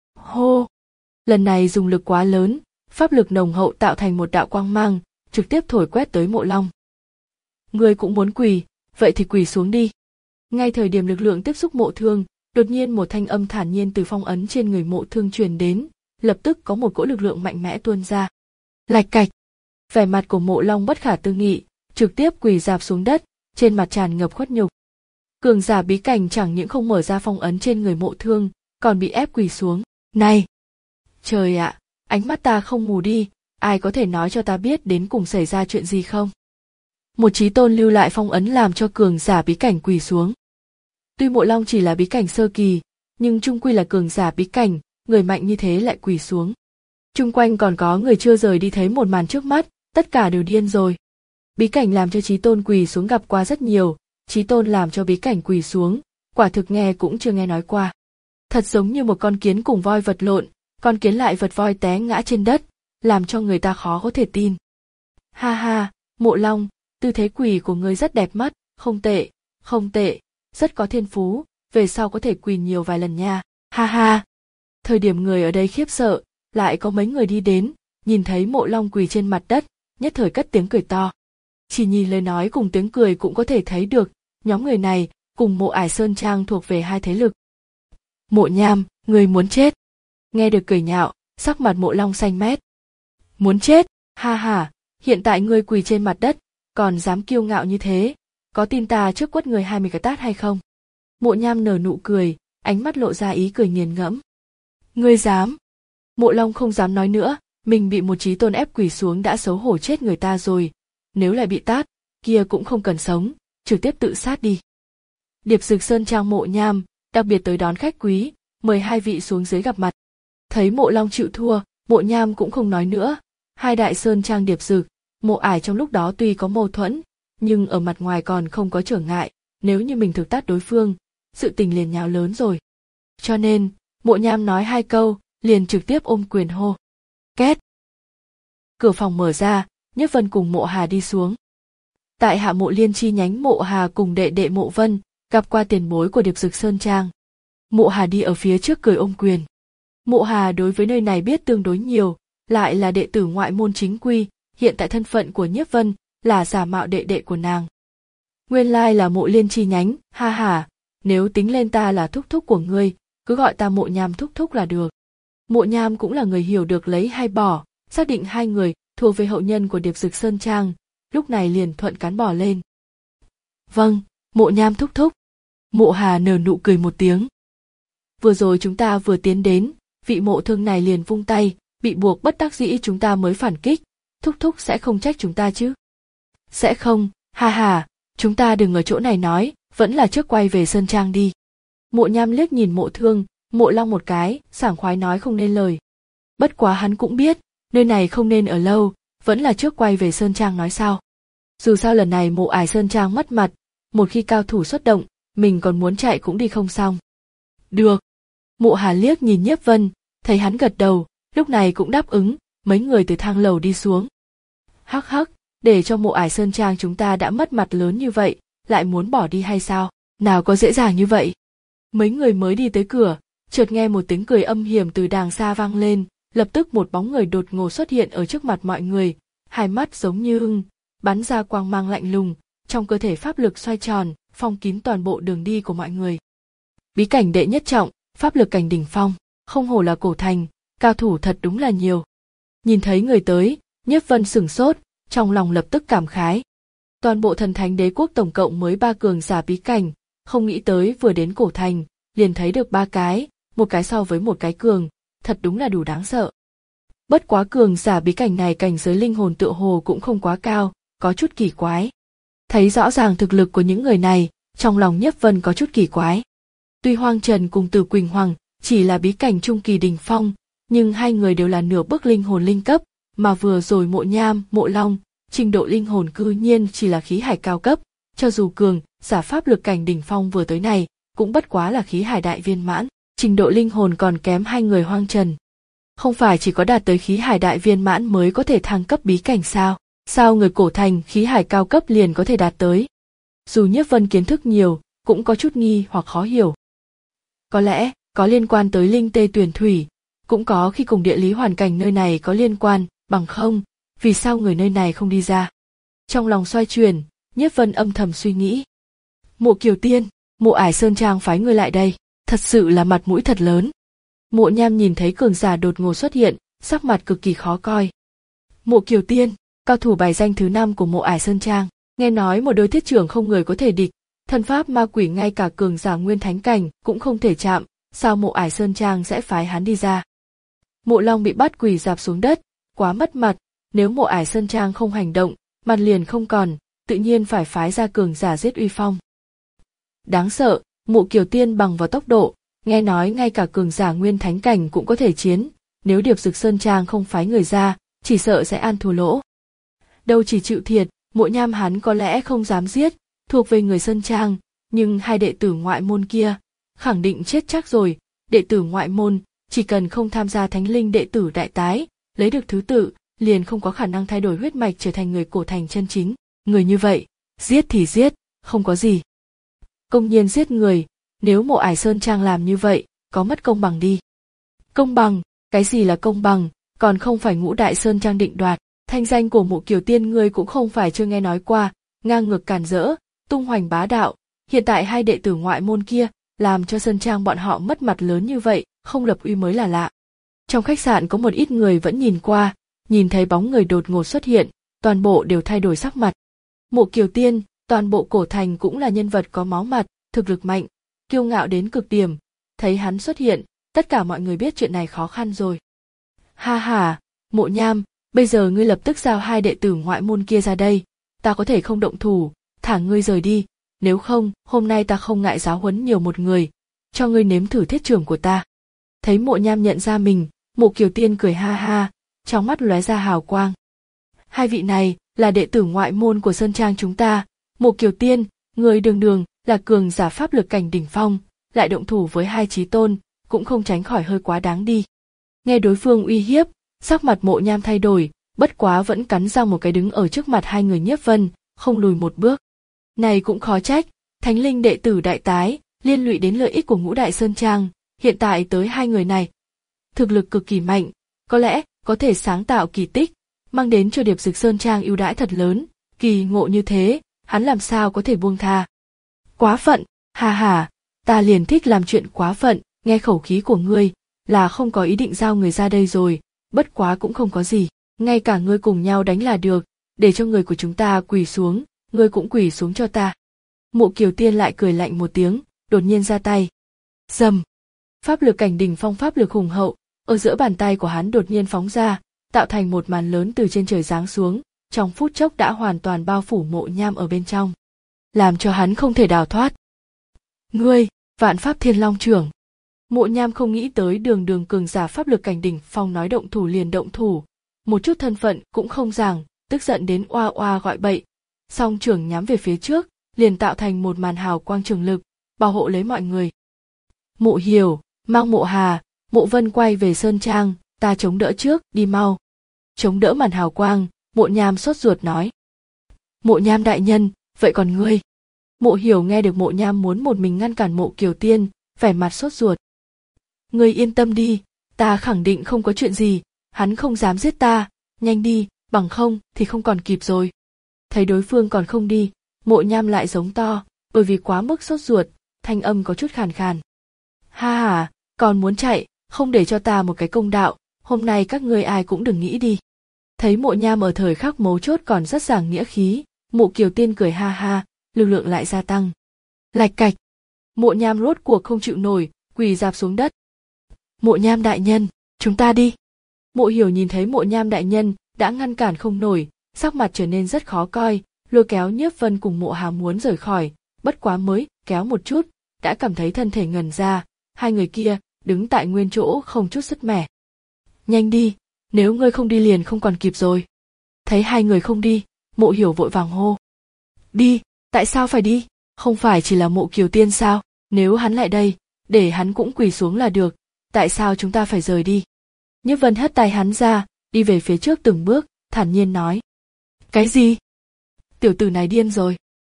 Hô! Lần này dùng lực quá lớn, pháp lực nồng hậu tạo thành một đạo quang mang, trực tiếp thổi quét tới Mộ Long. Ngươi cũng muốn quỳ, vậy thì quỳ xuống đi. Ngay thời điểm lực lượng tiếp xúc Mộ Thương, đột nhiên một thanh âm thản nhiên từ phong ấn trên người Mộ Thương truyền đến, lập tức có một cỗ lực lượng mạnh mẽ tuôn ra. Lạch cạch! Vẻ mặt của Mộ Long bất khả tư nghị, trực tiếp quỳ rạp xuống đất, trên mặt tràn ngập khuất nhục. Cường giả bí cảnh chẳng những không mở ra phong ấn trên người Mộ Thương, còn bị ép quỳ xuống. Này! Trời ạ, à, ánh mắt ta không mù đi, ai có thể nói cho ta biết đến cùng xảy ra chuyện gì không? Một chí tôn lưu lại phong ấn làm cho cường giả bí cảnh quỳ xuống. Tuy Mộ Long chỉ là bí cảnh sơ kỳ, nhưng chung quy là cường giả bí cảnh, người mạnh như thế lại quỳ xuống. Chung quanh còn có người chưa rời đi thấy một màn trước mắt, tất cả đều điên rồi. Bí cảnh làm cho chí tôn quỳ xuống gặp qua rất nhiều, chí tôn làm cho bí cảnh quỳ xuống, quả thực nghe cũng chưa nghe nói qua. Thật giống như một con kiến cùng voi vật lộn, con kiến lại vật voi té ngã trên đất, làm cho người ta khó có thể tin. Ha ha, Mộ Long, tư thế quỳ của ngươi rất đẹp mắt, không tệ, không tệ, rất có thiên phú, về sau có thể quỳ nhiều vài lần nha, ha ha. Thời điểm người ở đây khiếp sợ, lại có mấy người đi đến, nhìn thấy Mộ Long quỳ trên mặt đất, nhất thời cất tiếng cười to. Chỉ nhìn lời nói cùng tiếng cười cũng có thể thấy được, nhóm người này cùng Mộ Ải Sơn Trang thuộc về hai thế lực. Mộ Nham, người muốn chết. Nghe được cười nhạo, sắc mặt Mộ Long xanh mét. Muốn chết, ha ha, hiện tại ngươi quỳ trên mặt đất, còn dám kiêu ngạo như thế, có tin ta trước quất người hai mươi cái tát hay không? Mộ Nham nở nụ cười, ánh mắt lộ ra ý cười nghiền ngẫm. Ngươi dám? Mộ Long không dám nói nữa, mình bị một chí tôn ép quỳ xuống đã xấu hổ chết người ta rồi, nếu lại bị tát, kia cũng không cần sống, trực tiếp tự sát đi. Điệp Dực Sơn Trang Mộ Nham, đặc biệt tới đón khách quý, mời hai vị xuống dưới gặp mặt. Thấy Mộ Long chịu thua, Mộ Nham cũng không nói nữa, hai đại Sơn Trang Điệp Dực, Mộ Ải trong lúc đó tuy có mâu thuẫn, nhưng ở mặt ngoài còn không có trở ngại, nếu như mình thực tát đối phương, sự tình liền nháo lớn rồi. Cho nên, Mộ Nham nói hai câu, liền trực tiếp ôm quyền hô. Két! Cửa phòng mở ra, Nhiếp Vân cùng Mộ Hà đi xuống. Tại Hạ Mộ Liên chi nhánh Mộ Hà cùng đệ đệ Mộ Vân, gặp qua tiền bối của Điệp Dực Sơn Trang. Mộ Hà đi ở phía trước cười ôm quyền. Mộ Hà đối với nơi này biết tương đối nhiều, lại là đệ tử ngoại môn chính quy, hiện tại thân phận của Nhiếp Vân là giả mạo đệ đệ của nàng. Nguyên lai là Mộ Liên chi nhánh, ha ha, nếu tính lên ta là thúc thúc của ngươi, cứ gọi ta Mộ Nham thúc thúc là được. Mộ Nham cũng là người hiểu được lấy hay bỏ, xác định hai người thuộc về hậu nhân của Điệp Dực Sơn Trang, lúc này liền thuận cán bỏ lên. Vâng, Mộ Nham thúc thúc. Mộ Hà nở nụ cười một tiếng. Vừa rồi chúng ta vừa tiến đến, vị Mộ Thương này liền vung tay, bị buộc bất đắc dĩ chúng ta mới phản kích, thúc thúc sẽ không trách chúng ta chứ? Sẽ không, ha ha, chúng ta đừng ở chỗ này nói, vẫn là trước quay về Sơn Trang đi. Mộ Nham liếc nhìn Mộ Thương, Mộ Long một cái, sảng khoái nói không nên lời. Bất quá hắn cũng biết, nơi này không nên ở lâu, vẫn là trước quay về Sơn Trang nói sao. Dù sao lần này Mộ Ải Sơn Trang mất mặt, một khi cao thủ xuất động, mình còn muốn chạy cũng đi không xong. Được. Mộ Hà liếc nhìn Nhiếp Vân, thấy hắn gật đầu, lúc này cũng đáp ứng, mấy người từ thang lầu đi xuống. Hắc hắc, để cho Mộ Ải Sơn Trang chúng ta đã mất mặt lớn như vậy, lại muốn bỏ đi hay sao? Nào có dễ dàng như vậy. Mấy người mới đi tới cửa, chợt nghe một tiếng cười âm hiểm từ đàng xa vang lên, lập tức một bóng người đột ngột xuất hiện ở trước mặt mọi người, hai mắt giống như ưng, bắn ra quang mang lạnh lùng, trong cơ thể pháp lực xoay tròn, phong kín toàn bộ đường đi của mọi người. Bí cảnh đệ nhất trọng, pháp lực cảnh đỉnh phong, không hổ là cổ thành, cao thủ thật đúng là nhiều. Nhìn thấy người tới, Nhiếp Vân sửng sốt, trong lòng lập tức cảm khái. Toàn bộ thần thánh đế quốc tổng cộng mới ba cường giả bí cảnh, không nghĩ tới vừa đến cổ thành, liền thấy được ba cái, một cái so với một cái cường, thật đúng là đủ đáng sợ. Bất quá cường giả bí cảnh này cảnh giới linh hồn tựa hồ cũng không quá cao, có chút kỳ quái. Thấy rõ ràng thực lực của những người này, trong lòng Nhiếp Vân có chút kỳ quái. Tuy Hoang Trần cùng Từ Quỳnh Hoàng chỉ là bí cảnh trung kỳ đỉnh phong, nhưng hai người đều là nửa bước linh hồn linh cấp, mà vừa rồi Mộ Nham, Mộ Long, trình độ linh hồn cư nhiên chỉ là khí hải cao cấp, cho dù cường giả pháp lực cảnh đỉnh phong vừa tới này, cũng bất quá là khí hải đại viên mãn, trình độ linh hồn còn kém hai người hoang trần. Không phải chỉ có đạt tới khí hải đại viên mãn mới có thể thăng cấp bí cảnh sao? Sao người cổ thành khí hải cao cấp liền có thể đạt tới? Dù Nhiếp Vân kiến thức nhiều, cũng có chút nghi hoặc khó hiểu. Có lẽ, có liên quan tới linh tê tuyển thủy, cũng có khi cùng địa lý hoàn cảnh nơi này có liên quan, bằng không, vì sao người nơi này không đi ra? Trong lòng xoay chuyển, Nhiếp Vân âm thầm suy nghĩ. Mộ Kiều Tiên, Mộ Ải Sơn Trang phái người lại đây, thật sự là mặt mũi thật lớn. Mộ Nham nhìn thấy cường giả đột ngột xuất hiện, sắc mặt cực kỳ khó coi. Mộ Kiều Tiên, cao thủ bài danh thứ năm của Mộ Ải Sơn Trang, nghe nói một đôi thiết trưởng không người có thể địch, thân pháp ma quỷ ngay cả cường giả nguyên thánh cảnh cũng không thể chạm, sao Mộ Ải Sơn Trang sẽ phái hắn đi ra? Mộ Long bị bắt quỳ rạp xuống đất, quá mất mặt, nếu Mộ Ải Sơn Trang không hành động, mặt liền không còn, tự nhiên phải phái ra cường giả giết uy phong. Đáng sợ, Mộ Kiều Tiên bằng vào tốc độ, nghe nói ngay cả cường giả nguyên thánh cảnh cũng có thể chiến, nếu Điệp Dực Sơn Trang không phái người ra, chỉ sợ sẽ ăn thua lỗ. Đâu chỉ chịu thiệt, Mộ Nham hắn có lẽ không dám giết, thuộc về người Sơn Trang, nhưng hai đệ tử ngoại môn kia, khẳng định chết chắc rồi, đệ tử ngoại môn, chỉ cần không tham gia thánh linh đệ tử đại tái, lấy được thứ tự, liền không có khả năng thay đổi huyết mạch trở thành người cổ thành chân chính, người như vậy, giết thì giết, không có gì. Công nhiên giết người, nếu Mộ Ải Sơn Trang làm như vậy, có mất công bằng đi. Công bằng, cái gì là công bằng, còn không phải Ngũ Đại Sơn Trang định đoạt, thanh danh của Mộ Kiều Tiên ngươi cũng không phải chưa nghe nói qua, ngang ngược càn rỡ, tung hoành bá đạo, hiện tại hai đệ tử ngoại môn kia, làm cho Sơn Trang bọn họ mất mặt lớn như vậy, không lập uy mới là lạ. Trong khách sạn có một ít người vẫn nhìn qua, nhìn thấy bóng người đột ngột xuất hiện, toàn bộ đều thay đổi sắc mặt. Mộ Kiều Tiên, toàn bộ cổ thành cũng là nhân vật có máu mặt, thực lực mạnh, kiêu ngạo đến cực điểm, thấy hắn xuất hiện, tất cả mọi người biết chuyện này khó khăn rồi. Ha ha, Mộ Nham, bây giờ ngươi lập tức giao hai đệ tử ngoại môn kia ra đây, ta có thể không động thủ, thả ngươi rời đi, nếu không, hôm nay ta không ngại giáo huấn nhiều một người, cho ngươi nếm thử thiết trưởng của ta. Thấy Mộ Nham nhận ra mình, Mộ Kiều Tiên cười ha ha, trong mắt lóe ra hào quang. Hai vị này là đệ tử ngoại môn của Sơn Trang chúng ta, Mộ Kiều Tiên, người đường đường là cường giả pháp lực cảnh đỉnh phong, lại động thủ với hai chí tôn, cũng không tránh khỏi hơi quá đáng đi. Nghe đối phương uy hiếp, sắc mặt Mộ Nham thay đổi, bất quá vẫn cắn răng một cái đứng ở trước mặt hai người Nhiếp Vân, không lùi một bước. Này cũng khó trách, thánh linh đệ tử đại tái, liên lụy đến lợi ích của Ngũ Đại Sơn Trang, hiện tại tới hai người này. Thực lực cực kỳ mạnh, có lẽ có thể sáng tạo kỳ tích, mang đến cho Điệp Dực Sơn Trang ưu đãi thật lớn, kỳ ngộ như thế, hắn làm sao có thể buông tha. Quá phận, hà hà, ta liền thích làm chuyện quá phận, nghe khẩu khí của ngươi, là không có ý định giao người ra đây rồi, bất quá cũng không có gì, ngay cả ngươi cùng nhau đánh là được, để cho người của chúng ta quỳ xuống, ngươi cũng quỳ xuống cho ta. Mộ Kiều Tiên lại cười lạnh một tiếng, đột nhiên ra tay. Dầm. Pháp lực cảnh đỉnh phong pháp lực hùng hậu, ở giữa bàn tay của hắn đột nhiên phóng ra, tạo thành một màn lớn từ trên trời giáng xuống, trong phút chốc đã hoàn toàn bao phủ Mộ Nham ở bên trong, làm cho hắn không thể đào thoát. Ngươi, Vạn Pháp Thiên Long Trưởng. Mộ Nham không nghĩ tới đường đường cường giả pháp lực cảnh đỉnh phong nói động thủ liền động thủ, một chút thân phận cũng không giảng, tức giận đến oa oa gọi bậy, song trưởng nhắm về phía trước, liền tạo thành một màn hào quang trường lực, bảo hộ lấy mọi người. Mộ Hiểu, mang Mộ Hà, Mộ Vân quay về Sơn Trang, ta chống đỡ trước, đi mau. Chống đỡ màn hào quang, Mộ Nham sốt ruột nói. Mộ Nham đại nhân, vậy còn ngươi? Mộ Hiểu nghe được Mộ Nham muốn một mình ngăn cản Mộ Kiều Tiên, vẻ mặt sốt ruột. Ngươi yên tâm đi, ta khẳng định không có chuyện gì, hắn không dám giết ta, nhanh đi, bằng không thì không còn kịp rồi. Thấy đối phương còn không đi, Mộ Nham lại giống to, bởi vì quá mức sốt ruột, thanh âm có chút khàn khàn. Ha ha, còn muốn chạy, không để cho ta một cái công đạo, hôm nay các ngươi ai cũng đừng nghĩ đi. Thấy Mộ Nham ở thời khắc mấu chốt còn rất giảng nghĩa khí, Mộ Kiều Tiên cười ha ha, lực lượng lại gia tăng. Lạch cạch. Mộ Nham rốt cuộc không chịu nổi, quỳ rạp xuống đất. Mộ Nham đại nhân, chúng ta đi. Mộ Hiểu nhìn thấy Mộ Nham đại nhân đã ngăn cản không nổi, sắc mặt trở nên rất khó coi, lôi kéo Nhiếp Vân cùng Mộ Hà muốn rời khỏi, bất quá mới kéo một chút, đã cảm thấy thân thể ngần ra, hai người kia đứng tại nguyên chỗ không chút sức mẻ. Nhanh đi, nếu ngươi không đi liền không còn kịp rồi. Thấy hai người không đi, Mộ Hiểu vội vàng hô. Đi, tại sao phải đi, không phải chỉ là Mộ Kiều Tiên sao, nếu hắn lại đây, để hắn cũng quỳ xuống là được, tại sao chúng ta phải rời đi. Nhiếp Vân hất tay hắn ra, đi về phía trước từng bước, thản nhiên nói. Cái gì? Tiểu tử này điên rồi.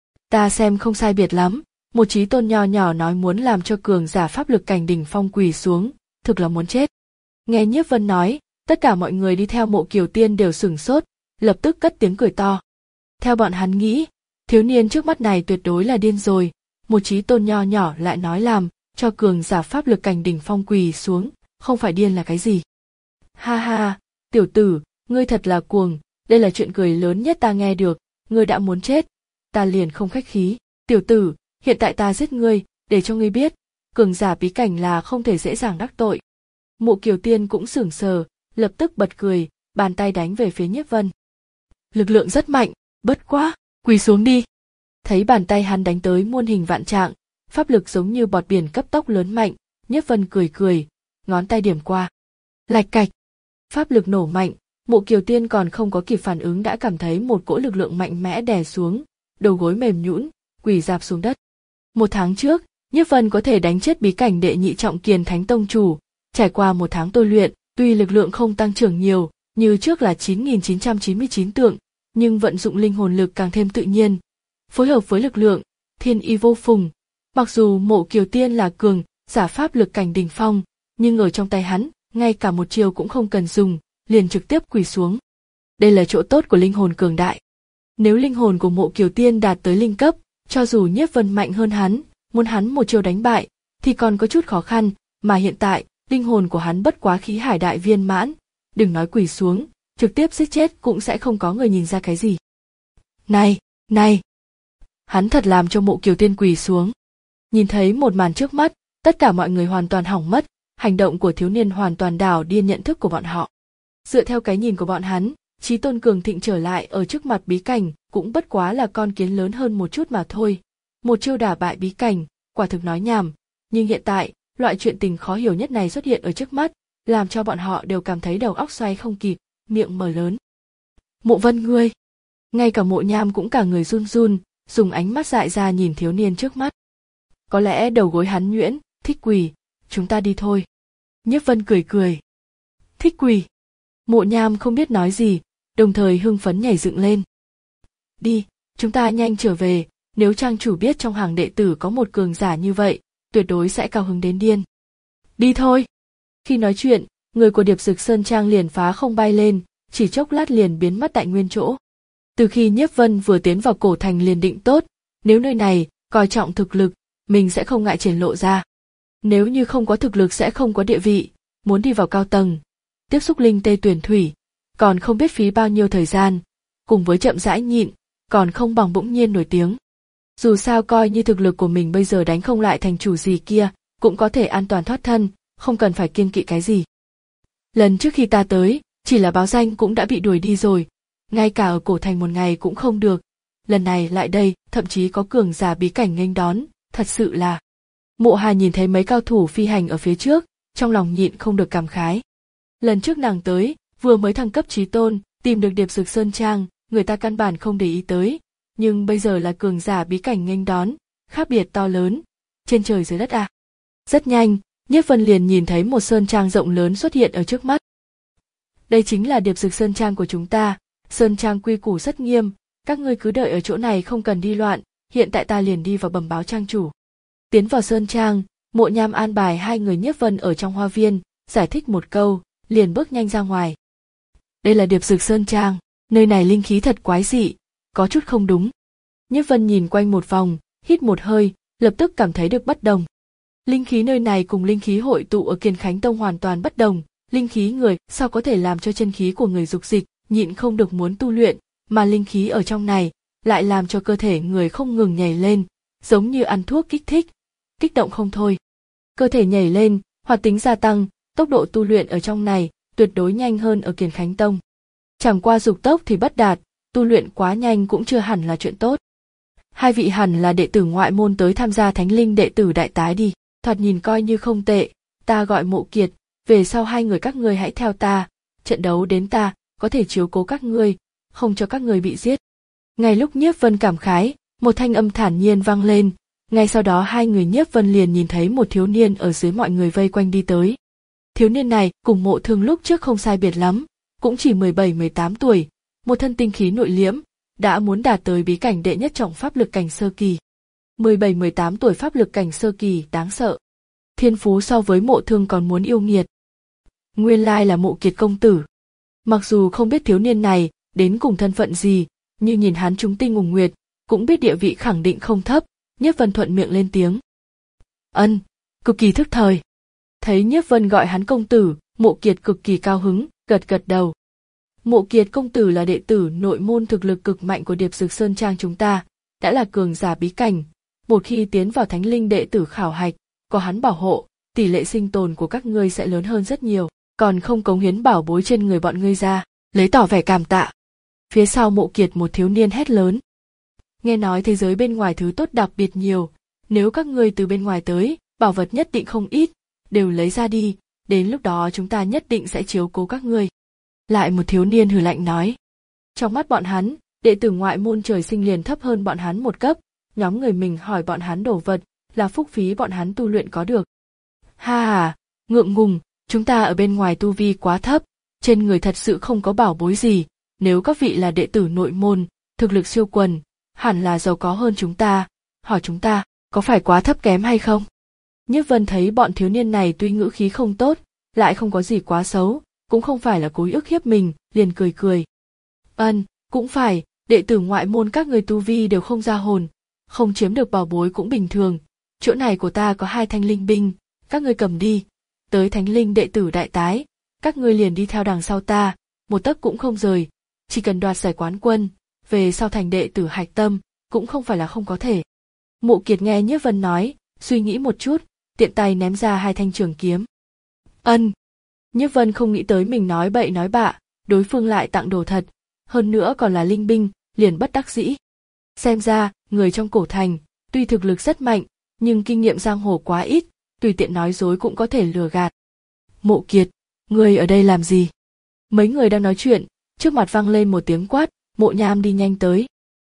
Ta xem không sai biệt lắm, một chí tôn nho nhỏ nói muốn làm cho cường giả pháp lực cảnh đỉnh phong quỳ xuống, thực là muốn chết. Nghe Nhiếp Vân nói, tất cả mọi người đi theo Mộ Kiều Tiên đều sửng sốt, lập tức cất tiếng cười to. Theo bọn hắn nghĩ, thiếu niên trước mắt này tuyệt đối là điên rồi, một chí tôn nho nhỏ lại nói làm cho cường giả pháp lực cảnh đỉnh phong quỳ xuống, không phải điên là cái gì. Ha ha, tiểu tử, ngươi thật là cuồng, đây là chuyện cười lớn nhất ta nghe được, ngươi đã muốn chết, ta liền không khách khí, tiểu tử, hiện tại ta giết ngươi, để cho ngươi biết, cường giả bí cảnh là không thể dễ dàng đắc tội. Mộ Kiều Tiên cũng sửng sờ, lập tức bật cười, bàn tay đánh về phía Nhiếp Vân. Lực lượng rất mạnh, bất quá, quỳ xuống đi. Thấy bàn tay hắn đánh tới muôn hình vạn trạng, pháp lực giống như bọt biển cấp tốc lớn mạnh, Nhiếp Vân cười cười, ngón tay điểm qua. Lạch cạch, pháp lực nổ mạnh, Mộ Kiều Tiên còn không có kịp phản ứng đã cảm thấy một cỗ lực lượng mạnh mẽ đè xuống, đầu gối mềm nhũn, quỳ rạp xuống đất. Một tháng trước, Nhiếp Vân có thể đánh chết bí cảnh đệ nhị trọng Kiền Thánh Tông chủ, trải qua một tháng tôi luyện, tuy lực lượng không tăng trưởng nhiều, như trước là chín nghìn chín trăm chín mươi chín tượng, nhưng vận dụng linh hồn lực càng thêm tự nhiên, phối hợp với lực lượng thiên y vô phùng. Mặc dù Mộ Kiều Tiên là cường giả pháp lực cảnh đỉnh phong, nhưng ở trong tay hắn, ngay cả một chiều cũng không cần dùng, liền trực tiếp quỳ xuống. Đây là chỗ tốt của linh hồn cường đại. Nếu linh hồn của Mộ Kiều Tiên đạt tới linh cấp, cho dù Nhiếp Vân mạnh hơn hắn, muốn hắn một chiều đánh bại, thì còn có chút khó khăn, mà hiện tại, linh hồn của hắn bất quá khí hải đại viên mãn, đừng nói quỳ xuống, trực tiếp giết chết cũng sẽ không có người nhìn ra cái gì. Này, này! Hắn thật làm cho Mộ Kiều Tiên quỳ xuống. Nhìn thấy một màn trước mắt, tất cả mọi người hoàn toàn hỏng mất, hành động của thiếu niên hoàn toàn đảo điên nhận thức của bọn họ. Dựa theo cái nhìn của bọn hắn, chí tôn cường thịnh trở lại ở trước mặt bí cảnh cũng bất quá là con kiến lớn hơn một chút mà thôi. Một chiêu đả bại bí cảnh, quả thực nói nhảm, nhưng hiện tại, loại chuyện tình khó hiểu nhất này xuất hiện ở trước mắt, làm cho bọn họ đều cảm thấy đầu óc xoay không kịp, miệng mở lớn. Mộ Vân ngươi! Ngay cả Mộ Nham cũng cả người run run, dùng ánh mắt dại ra nhìn thiếu niên trước mắt. Có lẽ đầu gối hắn nhuyễn, thích quỳ, chúng ta đi thôi. Nhiếp Vân cười cười. Thích quỳ. Mộ Nham không biết nói gì, đồng thời hưng phấn nhảy dựng lên. Đi, chúng ta nhanh trở về, nếu trang chủ biết trong hàng đệ tử có một cường giả như vậy, tuyệt đối sẽ cao hứng đến điên. Đi thôi. Khi nói chuyện, người của Điệp Dực Sơn Trang liền phá không bay lên, chỉ chốc lát liền biến mất tại nguyên chỗ. Từ khi Nhiếp Vân vừa tiến vào cổ thành liền định tốt, nếu nơi này coi trọng thực lực, mình sẽ không ngại triển lộ ra. Nếu như không có thực lực sẽ không có địa vị, muốn đi vào cao tầng, tiếp xúc linh tê tuyển thủy, còn không biết phí bao nhiêu thời gian, cùng với chậm rãi nhịn, còn không bằng bỗng nhiên nổi tiếng. Dù sao coi như thực lực của mình bây giờ đánh không lại thành chủ gì kia, cũng có thể an toàn thoát thân, không cần phải kiêng kỵ cái gì. Lần trước khi ta tới, chỉ là báo danh cũng đã bị đuổi đi rồi, ngay cả ở cổ thành một ngày cũng không được. Lần này lại đây, thậm chí có cường giả bí cảnh nghênh đón, thật sự là. Mộ Hà nhìn thấy mấy cao thủ phi hành ở phía trước, trong lòng nhịn không được cảm khái. Lần trước nàng tới, vừa mới thăng cấp chí tôn, tìm được Điệp Dực Sơn Trang, người ta căn bản không để ý tới, nhưng bây giờ là cường giả bí cảnh nghênh đón, khác biệt to lớn, trên trời dưới đất à. Rất nhanh, Nhiếp Vân liền nhìn thấy một sơn trang rộng lớn xuất hiện ở trước mắt. Đây chính là Điệp Dực Sơn Trang của chúng ta, sơn trang quy củ rất nghiêm, các ngươi cứ đợi ở chỗ này không cần đi loạn, hiện tại ta liền đi vào bẩm báo trang chủ. Tiến vào sơn trang, Mộ Nham an bài hai người Nhiếp Vân ở trong hoa viên, giải thích một câu, liền bước nhanh ra ngoài. Đây là Điệp Dực Sơn Trang, nơi này linh khí thật quái dị, có chút không đúng. Nhiếp Vân nhìn quanh một vòng, hít một hơi, lập tức cảm thấy được bất đồng. Linh khí nơi này cùng linh khí hội tụ ở Kiền Khánh Tông hoàn toàn bất đồng, linh khí người sao có thể làm cho chân khí của người dục dịch, nhịn không được muốn tu luyện, mà linh khí ở trong này lại làm cho cơ thể người không ngừng nhảy lên, giống như ăn thuốc kích thích, kích động không thôi. Cơ thể nhảy lên, hoạt tính gia tăng, tốc độ tu luyện ở trong này tuyệt đối nhanh hơn ở Kiền Khánh Tông. Chẳng qua dục tốc thì bất đạt, tu luyện quá nhanh cũng chưa hẳn là chuyện tốt. Hai vị hẳn là đệ tử ngoại môn tới tham gia Thánh Linh đệ tử đại tái đi, thoạt nhìn coi như không tệ, ta gọi Mộ Kiệt, về sau hai người các ngươi hãy theo ta, trận đấu đến ta, có thể chiếu cố các ngươi, không cho các ngươi bị giết. Ngay lúc Nhiếp Vân cảm khái, một thanh âm thản nhiên vang lên, ngay sau đó hai người Nhiếp Vân liền nhìn thấy một thiếu niên ở dưới mọi người vây quanh đi tới. Thiếu niên này cùng Mộ Thương lúc trước không sai biệt lắm, cũng chỉ mười bảy mười tám tuổi, một thân tinh khí nội liễm, đã muốn đạt tới bí cảnh đệ nhất trọng pháp lực cảnh sơ kỳ. mười bảy mười tám tuổi pháp lực cảnh sơ kỳ đáng sợ. Thiên phú so với Mộ Thương còn muốn yêu nghiệt. Nguyên lai là Mộ Kiệt công tử. Mặc dù không biết thiếu niên này đến cùng thân phận gì, nhưng nhìn hắn trúng tinh ngùng nguyệt, cũng biết địa vị khẳng định không thấp, Nhiếp Vân thuận miệng lên tiếng. Ân, cực kỳ thức thời. Thấy Nhiếp Vân gọi hắn công tử, Mộ Kiệt cực kỳ cao hứng, gật gật đầu. Mộ Kiệt công tử là đệ tử nội môn thực lực cực mạnh của Điệp Dực Sơn Trang chúng ta, đã là cường giả bí cảnh. Một khi tiến vào thánh linh đệ tử khảo hạch, có hắn bảo hộ, tỷ lệ sinh tồn của các ngươi sẽ lớn hơn rất nhiều, còn không cống hiến bảo bối trên người bọn ngươi ra, lấy tỏ vẻ cảm tạ. Phía sau Mộ Kiệt một thiếu niên hét lớn. Nghe nói thế giới bên ngoài thứ tốt đặc biệt nhiều, nếu các ngươi từ bên ngoài tới, bảo vật nhất định không ít, đều lấy ra đi, đến lúc đó chúng ta nhất định sẽ chiếu cố các ngươi. Lại một thiếu niên hừ lạnh nói. Trong mắt bọn hắn, đệ tử ngoại môn trời sinh liền thấp hơn bọn hắn một cấp, nhóm người mình hỏi bọn hắn đổ vật, là phúc phí bọn hắn tu luyện có được. Ha ha, ngượng ngùng, chúng ta ở bên ngoài tu vi quá thấp, trên người thật sự không có bảo bối gì, nếu các vị là đệ tử nội môn, thực lực siêu quần, hẳn là giàu có hơn chúng ta, hỏi chúng ta, có phải quá thấp kém hay không? Nhiếp Vân thấy bọn thiếu niên này tuy ngữ khí không tốt, lại không có gì quá xấu, cũng không phải là cố ý ức hiếp mình, liền cười cười. Ân, cũng phải, đệ tử ngoại môn các người tu vi đều không ra hồn, không chiếm được bảo bối cũng bình thường, chỗ này của ta có hai thanh linh binh, các ngươi cầm đi, tới thánh linh đệ tử đại tái, các ngươi liền đi theo đằng sau ta, một tấc cũng không rời, chỉ cần đoạt giải quán quân, về sau thành đệ tử hạch tâm, cũng không phải là không có thể. Mộ Kiệt nghe Nhiếp Vân nói, suy nghĩ một chút, tiện tay ném ra hai thanh trường kiếm. Ân. Nhiếp Vân không nghĩ tới mình nói bậy nói bạ, đối phương lại tặng đồ thật, hơn nữa còn là linh binh, liền bất đắc dĩ. Xem ra, người trong cổ thành, tuy thực lực rất mạnh, nhưng kinh nghiệm giang hồ quá ít, tùy tiện nói dối cũng có thể lừa gạt. Mộ Kiệt, ngươi ở đây làm gì? Mấy người đang nói chuyện, trước mặt vang lên một tiếng quát, Mộ Nham đi nhanh tới.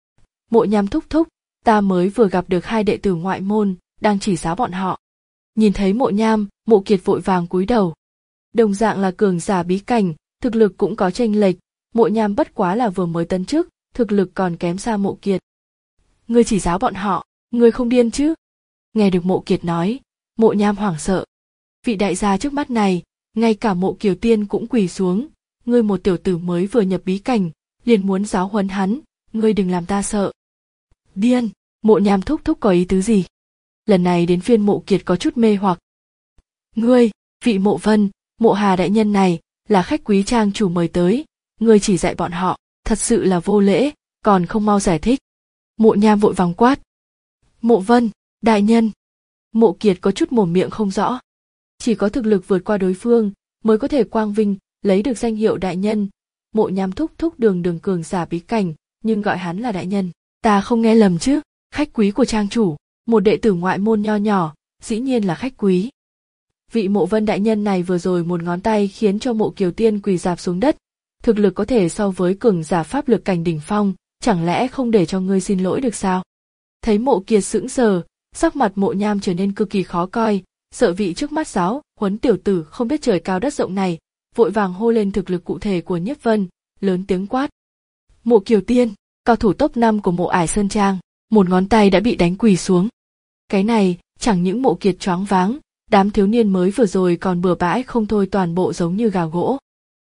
Mộ Nham thúc thúc, ta mới vừa gặp được hai đệ tử ngoại môn, đang chỉ giáo bọn họ. Nhìn thấy Mộ Nham, Mộ Kiệt vội vàng cúi đầu. Đồng dạng là cường giả bí cảnh, thực lực cũng có chênh lệch, Mộ Nham bất quá là vừa mới tấn chức, thực lực còn kém xa Mộ Kiệt. Ngươi chỉ giáo bọn họ, ngươi không điên chứ? Nghe được Mộ Kiệt nói, Mộ Nham hoảng sợ. Vị đại gia trước mắt này, ngay cả Mộ Kiều Tiên cũng quỳ xuống, ngươi một tiểu tử mới vừa nhập bí cảnh, liền muốn giáo huấn hắn, ngươi đừng làm ta sợ. Điên, Mộ Nham thúc thúc có ý tứ gì? Lần này đến phiên Mộ Kiệt có chút mê hoặc. Ngươi, vị Mộ Vân, Mộ Hà đại nhân này, là khách quý trang chủ mời tới, ngươi chỉ dạy bọn họ, thật sự là vô lễ, còn không mau giải thích. Mộ Nham vội vàng quát. Mộ Vân, đại nhân. Mộ Kiệt có chút mồm miệng không rõ. Chỉ có thực lực vượt qua đối phương, mới có thể quang vinh, lấy được danh hiệu đại nhân. Mộ Nham thúc thúc đường đường cường giả bí cảnh, nhưng gọi hắn là đại nhân. Ta không nghe lầm chứ, khách quý của trang chủ, một đệ tử ngoại môn nho nhỏ, dĩ nhiên là khách quý. Vị Mộ Vân đại nhân này vừa rồi một ngón tay khiến cho Mộ Kiều Tiên quỳ rạp xuống đất, thực lực có thể so với cường giả pháp lực cảnh đỉnh phong, chẳng lẽ không để cho ngươi xin lỗi được sao? Thấy Mộ Kiệt sững sờ, sắc mặt Mộ Nham trở nên cực kỳ khó coi, sợ vị trước mắt giáo huấn tiểu tử không biết trời cao đất rộng này, vội vàng hô lên thực lực cụ thể của Nhiếp Vân, lớn tiếng quát. Mộ Kiều Tiên, cao thủ top năm của Mộ Ải Sơn Trang, một ngón tay đã bị đánh quỳ xuống. Cái này, chẳng những Mộ Kiệt choáng váng, đám thiếu niên mới vừa rồi còn bừa bãi không thôi, toàn bộ giống như gà gỗ.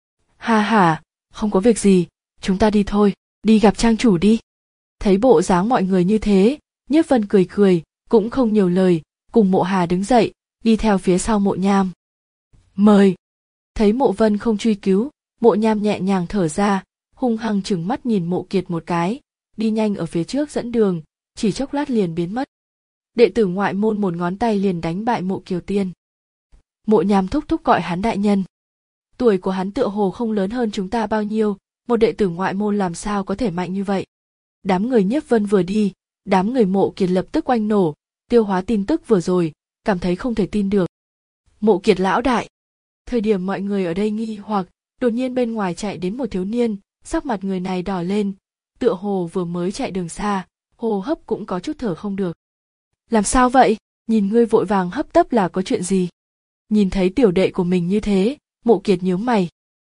Ha ha, không có việc gì, chúng ta đi thôi, đi gặp trang chủ đi. Thấy bộ dáng mọi người như thế, Nhiếp Vân cười cười, cũng không nhiều lời, cùng Mộ Hà đứng dậy, đi theo phía sau Mộ Nham. Mời. Thấy Mộ Vân không truy cứu, Mộ Nham nhẹ nhàng thở ra, hung hăng trừng mắt nhìn Mộ Kiệt một cái, đi nhanh ở phía trước dẫn đường, chỉ chốc lát liền biến mất. Đệ tử ngoại môn một ngón tay liền đánh bại Mộ Kiều Tiên. Mộ Nham thúc thúc gọi hắn đại nhân. Tuổi của hắn tựa hồ không lớn hơn chúng ta bao nhiêu, một đệ tử ngoại môn làm sao có thể mạnh như vậy. Đám người Nhiếp Vân vừa đi, đám người Mộ Kiệt lập tức oanh nổ, tiêu hóa tin tức vừa rồi, cảm thấy không thể tin được. Mộ Kiệt lão đại. Thời điểm mọi người ở đây nghi hoặc, đột nhiên bên ngoài chạy đến một thiếu niên, sắc mặt người này đỏ lên, tựa hồ vừa mới chạy đường xa, hô hấp cũng có chút thở không được. Làm sao vậy? Nhìn ngươi vội vàng hấp tấp là có chuyện gì? Nhìn thấy tiểu đệ của mình như thế, Mộ Kiệt nhíu mày.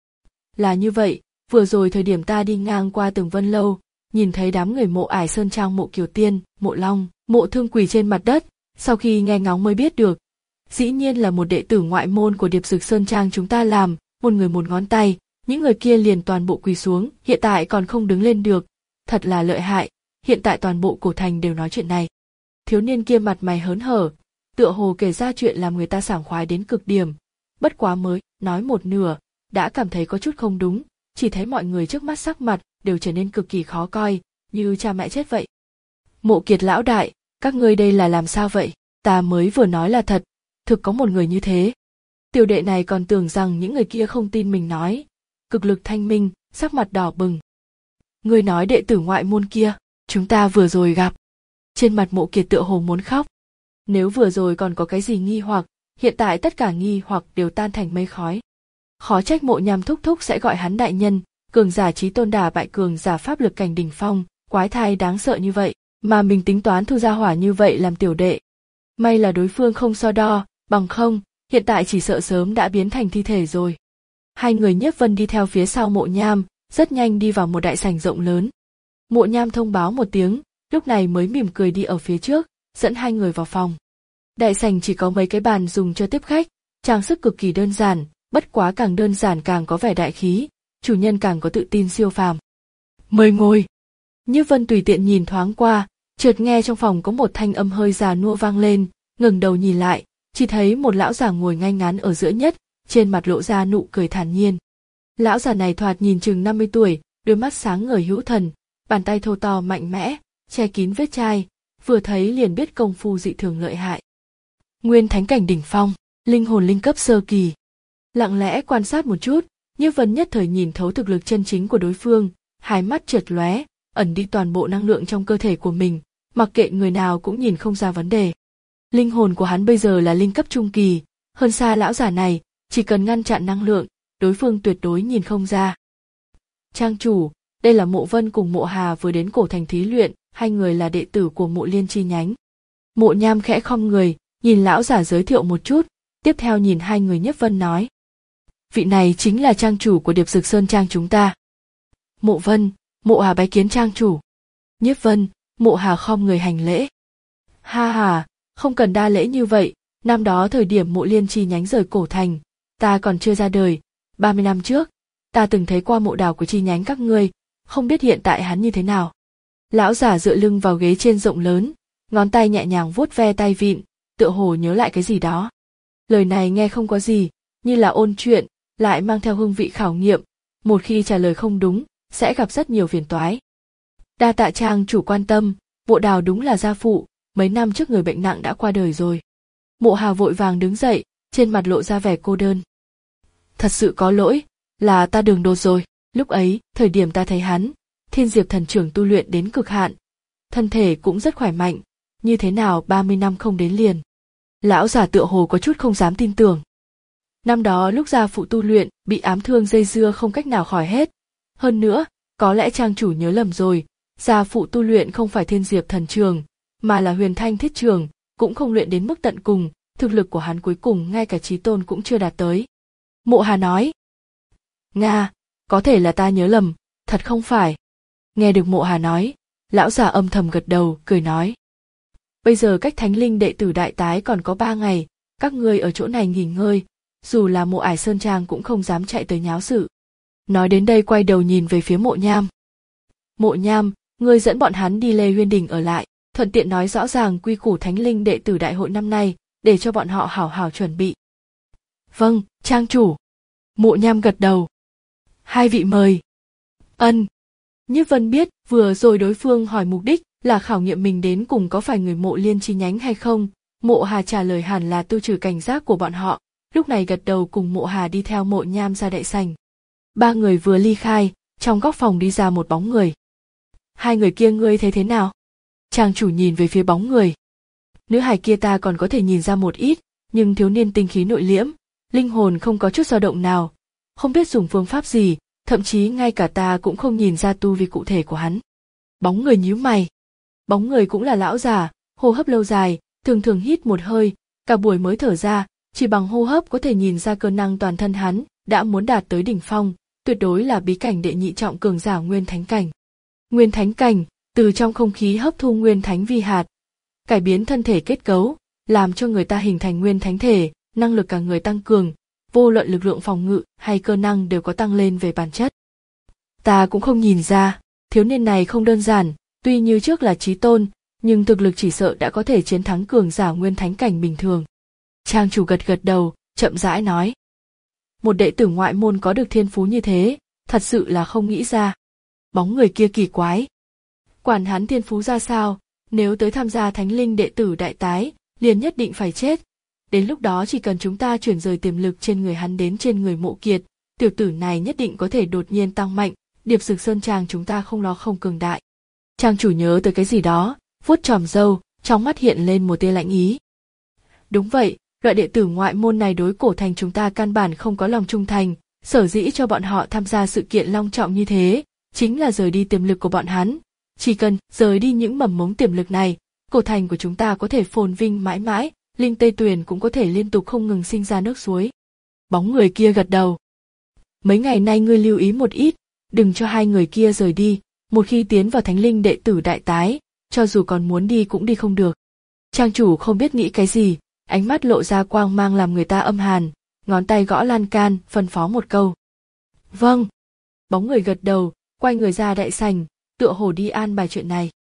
Là như vậy, vừa rồi thời điểm ta đi ngang qua Tường Vân lâu, nhìn thấy đám người Mộ Ải Sơn Trang, Mộ Kiều Tiên, Mộ Long, Mộ Thương quỳ trên mặt đất, sau khi nghe ngóng mới biết được, dĩ nhiên là một đệ tử ngoại môn của Điệp Dực Sơn Trang chúng ta làm, một người một ngón tay, những người kia liền toàn bộ quỳ xuống, hiện tại còn không đứng lên được, thật là lợi hại, hiện tại toàn bộ cổ thành đều nói chuyện này. Thiếu niên kia mặt mày hớn hở, tựa hồ kể ra chuyện làm người ta sảng khoái đến cực điểm, bất quá mới nói một nửa, đã cảm thấy có chút không đúng, chỉ thấy mọi người trước mắt sắc mặt đều trở nên cực kỳ khó coi, như cha mẹ chết vậy. Mộ Kiệt lão đại, các ngươi đây là làm sao vậy? Ta mới vừa nói là thật, thực có một người như thế. Tiểu đệ này còn tưởng rằng những người kia không tin mình nói, cực lực thanh minh, sắc mặt đỏ bừng. Ngươi nói đệ tử ngoại môn kia, chúng ta vừa rồi gặp. Trên mặt Mộ Kiệt tựa hồ muốn khóc. Nếu vừa rồi còn có cái gì nghi hoặc, hiện tại tất cả nghi hoặc đều tan thành mây khói. Khó trách Mộ Nham thúc thúc sẽ gọi hắn đại nhân, cường giả chí tôn đả bại cường giả pháp lực cảnh đỉnh phong, quái thai đáng sợ như vậy, mà mình tính toán thu ra hỏa như vậy làm tiểu đệ. May là đối phương không so đo, bằng không, hiện tại chỉ sợ sớm đã biến thành thi thể rồi. Hai người Nhiếp Vân đi theo phía sau Mộ Nham, rất nhanh đi vào một đại sảnh rộng lớn. Mộ Nham thông báo một tiếng, lúc này mới mỉm cười đi ở phía trước, dẫn hai người vào phòng. Đại sảnh chỉ có mấy cái bàn dùng cho tiếp khách, trang sức cực kỳ đơn giản, bất quá càng đơn giản càng có vẻ đại khí, chủ nhân càng có tự tin siêu phàm. Mời ngồi. Nhiếp Vân tùy tiện nhìn thoáng qua, chợt nghe trong phòng có một thanh âm hơi già nua vang lên, ngẩng đầu nhìn lại, chỉ thấy một lão già ngồi ngay ngắn ở giữa nhất, trên mặt lộ ra nụ cười thản nhiên. Lão già này thoạt nhìn chừng năm mươi tuổi, đôi mắt sáng ngời hữu thần, bàn tay thô to mạnh mẽ, che kín vết chai, vừa thấy liền biết công phu dị thường lợi hại. Nguyên thánh cảnh đỉnh phong, linh hồn linh cấp sơ kỳ. Lặng lẽ quan sát một chút, Nhiếp Vân nhất thời nhìn thấu thực lực chân chính của đối phương, hai mắt chợt lóe, ẩn đi toàn bộ năng lượng trong cơ thể của mình, mặc kệ người nào cũng nhìn không ra vấn đề. Linh hồn của hắn bây giờ là linh cấp trung kỳ, hơn xa lão giả này, chỉ cần ngăn chặn năng lượng, đối phương tuyệt đối nhìn không ra. Trang chủ, đây là Mộ Vân cùng Mộ Hà vừa đến cổ thành thí luyện, hai người là đệ tử của Mộ Liên chi nhánh. Mộ Nham khẽ khom người, nhìn lão giả giới thiệu một chút, tiếp theo nhìn hai người Nhiếp Vân nói. Vị này chính là trang chủ của Điệp Dực Sơn Trang chúng ta. Mộ Vân, Mộ Hà bái kiến trang chủ. Nhiếp Vân, Mộ Hà khom người hành lễ. Ha ha, không cần đa lễ như vậy, năm đó thời điểm Mộ Liên chi nhánh rời cổ thành, ta còn chưa ra đời, ba mươi năm trước, ta từng thấy qua mộ đào của chi nhánh các ngươi, không biết hiện tại hắn như thế nào. Lão giả dựa lưng vào ghế trên rộng lớn, ngón tay nhẹ nhàng vuốt ve tay vịn, tựa hồ nhớ lại cái gì đó. Lời này nghe không có gì, như là ôn chuyện, lại mang theo hương vị khảo nghiệm, một khi trả lời không đúng, sẽ gặp rất nhiều phiền toái. Đa tạ trang chủ quan tâm, Mộ Đào đúng là gia phụ, mấy năm trước người bệnh nặng đã qua đời rồi. Mộ Hà vội vàng đứng dậy, trên mặt lộ ra vẻ cô đơn. Thật sự có lỗi, là ta đường đột rồi, lúc ấy, thời điểm ta thấy hắn, Thiên Diệp thần trưởng tu luyện đến cực hạn, thân thể cũng rất khỏe mạnh, như thế nào ba mươi năm không đến liền. Lão già tựa hồ có chút không dám tin tưởng. Năm đó lúc gia phụ tu luyện, bị ám thương dây dưa không cách nào khỏi hết. Hơn nữa, có lẽ trang chủ nhớ lầm rồi, gia phụ tu luyện không phải Thiên Diệp thần trường, mà là Huyền Thanh thiết trường, cũng không luyện đến mức tận cùng, thực lực của hắn cuối cùng ngay cả chí tôn cũng chưa đạt tới. Mộ Hà nói. Nga, có thể là ta nhớ lầm, thật không phải. Nghe được Mộ Hà nói, lão già âm thầm gật đầu, cười nói. Bây giờ cách thánh linh đệ tử đại tái còn có ba ngày, các ngươi ở chỗ này nghỉ ngơi, dù là Mộ Ải Sơn Trang cũng không dám chạy tới nháo sự. Nói đến đây quay đầu nhìn về phía Mộ Nham. Mộ Nham, ngươi dẫn bọn hắn đi Lê Huyên Đình ở lại, thuận tiện nói rõ ràng quy củ thánh linh đệ tử đại hội năm nay, để cho bọn họ hảo hảo chuẩn bị. Vâng, trang chủ. Mộ Nham gật đầu. Hai vị mời. Ân. Nhiếp Vân biết vừa rồi đối phương hỏi mục đích là khảo nghiệm mình đến cùng có phải người Mộ Liên chi nhánh hay không. Mộ Hà trả lời hẳn là tiêu trừ cảnh giác của bọn họ, lúc này gật đầu cùng Mộ Hà đi theo Mộ Nham ra đại sảnh. Ba người vừa ly khai, trong góc phòng đi ra một bóng người. Hai người kia ngươi thấy thế nào? Trang chủ nhìn về phía bóng người. Nữ hài kia ta còn có thể nhìn ra một ít, nhưng thiếu niên tinh khí nội liễm, linh hồn không có chút dao động nào, không biết dùng phương pháp gì, thậm chí ngay cả ta cũng không nhìn ra tu vi cụ thể của hắn. Bóng người nhíu mày. Bóng người cũng là lão già, hô hấp lâu dài, thường thường hít một hơi, cả buổi mới thở ra, chỉ bằng hô hấp có thể nhìn ra cơ năng toàn thân hắn đã muốn đạt tới đỉnh phong, tuyệt đối là bí cảnh đệ nhị trọng cường giả nguyên thánh cảnh. Nguyên thánh cảnh, từ trong không khí hấp thu nguyên thánh vi hạt, cải biến thân thể kết cấu, làm cho người ta hình thành nguyên thánh thể, năng lực cả người tăng cường, vô luận lực lượng phòng ngự hay cơ năng đều có tăng lên về bản chất. Ta cũng không nhìn ra, thiếu niên này không đơn giản, tuy như trước là chí tôn, nhưng thực lực chỉ sợ đã có thể chiến thắng cường giả nguyên thánh cảnh bình thường. Trang chủ gật gật đầu, chậm rãi nói. Một đệ tử ngoại môn có được thiên phú như thế, thật sự là không nghĩ ra. Bóng người kia kỳ quái. Quản hắn thiên phú ra sao, nếu tới tham gia thánh linh đệ tử đại tái, liền nhất định phải chết. Đến lúc đó chỉ cần chúng ta chuyển rời tiềm lực trên người hắn đến trên người Mộ Kiệt, tiểu tử này nhất định có thể đột nhiên tăng mạnh, Điệp Dực Sơn Trang chúng ta không lo không cường đại. Trang chủ nhớ tới cái gì đó, vuốt tròm râu, trong mắt hiện lên một tia lạnh ý. Đúng vậy, loại đệ tử ngoại môn này đối cổ thành chúng ta căn bản không có lòng trung thành, sở dĩ cho bọn họ tham gia sự kiện long trọng như thế, chính là rời đi tiềm lực của bọn hắn. Chỉ cần rời đi những mầm mống tiềm lực này, cổ thành của chúng ta có thể phồn vinh mãi mãi, linh tây tuyền cũng có thể liên tục không ngừng sinh ra nước suối. Bóng người kia gật đầu. Mấy ngày nay ngươi lưu ý một ít, đừng cho hai người kia rời đi, một khi tiến vào thánh linh đệ tử đại tái, cho dù còn muốn đi cũng đi không được. Trang chủ không biết nghĩ cái gì, ánh mắt lộ ra quang mang làm người ta âm hàn, ngón tay gõ lan can, phân phó một câu. Vâng. Bóng người gật đầu, quay người ra đại sảnh, tựa hồ đi an bài chuyện này.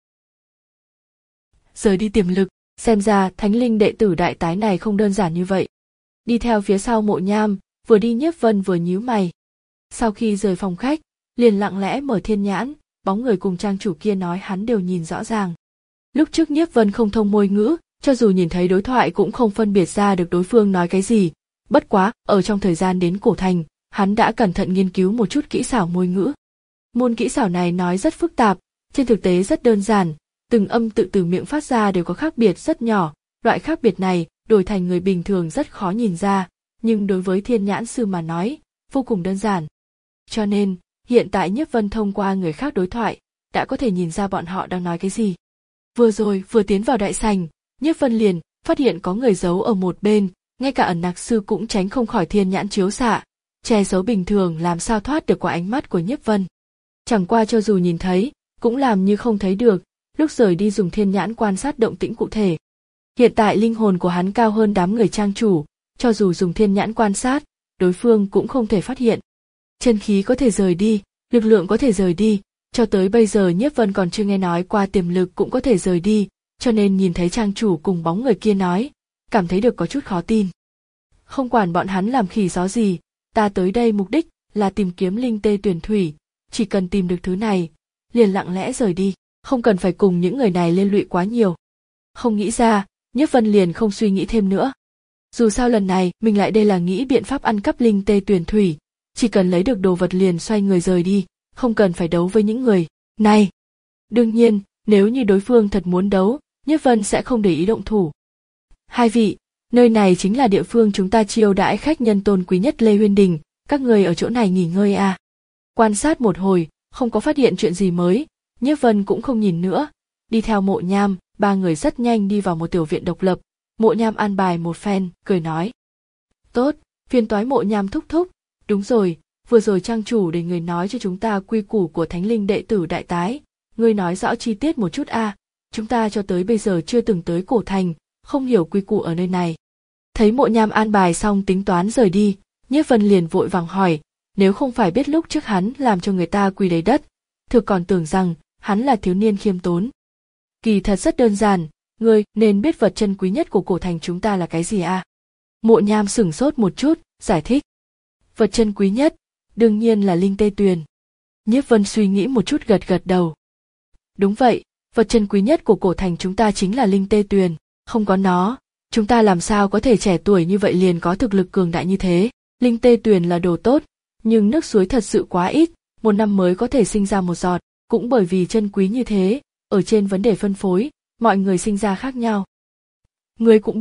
Rời đi tiềm lực, xem ra thánh linh đệ tử đại tái này không đơn giản như vậy. Đi theo phía sau Mộ Nham, vừa đi Nhiếp Vân vừa nhíu mày. Sau khi rời phòng khách, liền lặng lẽ mở thiên nhãn, bóng người cùng trang chủ kia nói hắn đều nhìn rõ ràng. Lúc trước Nhiếp Vân không thông môi ngữ, cho dù nhìn thấy đối thoại cũng không phân biệt ra được đối phương nói cái gì. Bất quá, ở trong thời gian đến cổ thành, hắn đã cẩn thận nghiên cứu một chút kỹ xảo môi ngữ. Môn kỹ xảo này nói rất phức tạp, trên thực tế rất đơn giản, từng âm tự từ miệng phát ra đều có khác biệt rất nhỏ, loại khác biệt này đổi thành người bình thường rất khó nhìn ra, nhưng đối với thiên nhãn sư mà nói, vô cùng đơn giản. Cho nên, hiện tại Nhiếp Vân thông qua người khác đối thoại, đã có thể nhìn ra bọn họ đang nói cái gì. Vừa rồi vừa tiến vào đại sảnh, Nhiếp Vân liền phát hiện có người giấu ở một bên, ngay cả ẩn nặc sư cũng tránh không khỏi thiên nhãn chiếu xạ, che giấu bình thường làm sao thoát được qua ánh mắt của Nhiếp Vân. Chẳng qua cho dù nhìn thấy, cũng làm như không thấy được, lúc rời đi dùng thiên nhãn quan sát động tĩnh cụ thể. Hiện tại linh hồn của hắn cao hơn đám người trang chủ, cho dù dùng thiên nhãn quan sát, đối phương cũng không thể phát hiện. Chân khí có thể rời đi, lực lượng có thể rời đi, cho tới bây giờ Nhiếp Vân còn chưa nghe nói qua tiềm lực cũng có thể rời đi, cho nên nhìn thấy trang chủ cùng bóng người kia nói, cảm thấy được có chút khó tin. Không quản bọn hắn làm khỉ gió gì, ta tới đây mục đích là tìm kiếm linh tê tuyển thủy, chỉ cần tìm được thứ này, liền lặng lẽ rời đi, không cần phải cùng những người này liên lụy quá nhiều. Không nghĩ ra, Nhiếp Vân liền không suy nghĩ thêm nữa. Dù sao lần này mình lại đây là nghĩ biện pháp ăn cắp linh tê tuyển thủy, chỉ cần lấy được đồ vật liền xoay người rời đi, không cần phải đấu với những người này. Đương nhiên, nếu như đối phương thật muốn đấu, Nhiếp Vân sẽ không để ý động thủ. Hai vị, nơi này chính là địa phương chúng ta chiêu đãi khách nhân tôn quý nhất Lê Huyên Đình, các người ở chỗ này nghỉ ngơi à. Quan sát một hồi, không có phát hiện chuyện gì mới, Nhiếp Vân cũng không nhìn nữa, đi theo Mộ Nham, ba người rất nhanh đi vào một tiểu viện độc lập. Mộ Nham an bài một phen, cười nói. Tốt, phiền toái Mộ Nham thúc thúc, đúng rồi, vừa rồi trang chủ để người nói cho chúng ta quy củ của thánh linh đệ tử đại tái, ngươi nói rõ chi tiết một chút a, à. Chúng ta cho tới bây giờ chưa từng tới cổ thành, không hiểu quy củ ở nơi này. Thấy Mộ Nham an bài xong tính toán rời đi, Nhiếp Vân liền vội vàng hỏi, nếu không phải biết lúc trước hắn làm cho người ta quỳ đầy đất, thực còn tưởng rằng hắn là thiếu niên khiêm tốn. Kỳ thật rất đơn giản, ngươi nên biết vật chân quý nhất của cổ thành chúng ta là cái gì à? Mộ Nham sửng sốt một chút, giải thích. Vật chân quý nhất, đương nhiên là linh tê tuyền. Nhiếp Vân suy nghĩ một chút gật gật đầu. Đúng vậy, vật chân quý nhất của cổ thành chúng ta chính là linh tê tuyền, không có nó, chúng ta làm sao có thể trẻ tuổi như vậy liền có thực lực cường đại như thế. Linh tê tuyền là đồ tốt, nhưng nước suối thật sự quá ít, một năm mới có thể sinh ra một giọt, cũng bởi vì chân quý như thế, ở trên vấn đề phân phối, mọi người sinh ra khác nhau. Ngươi cũng biết,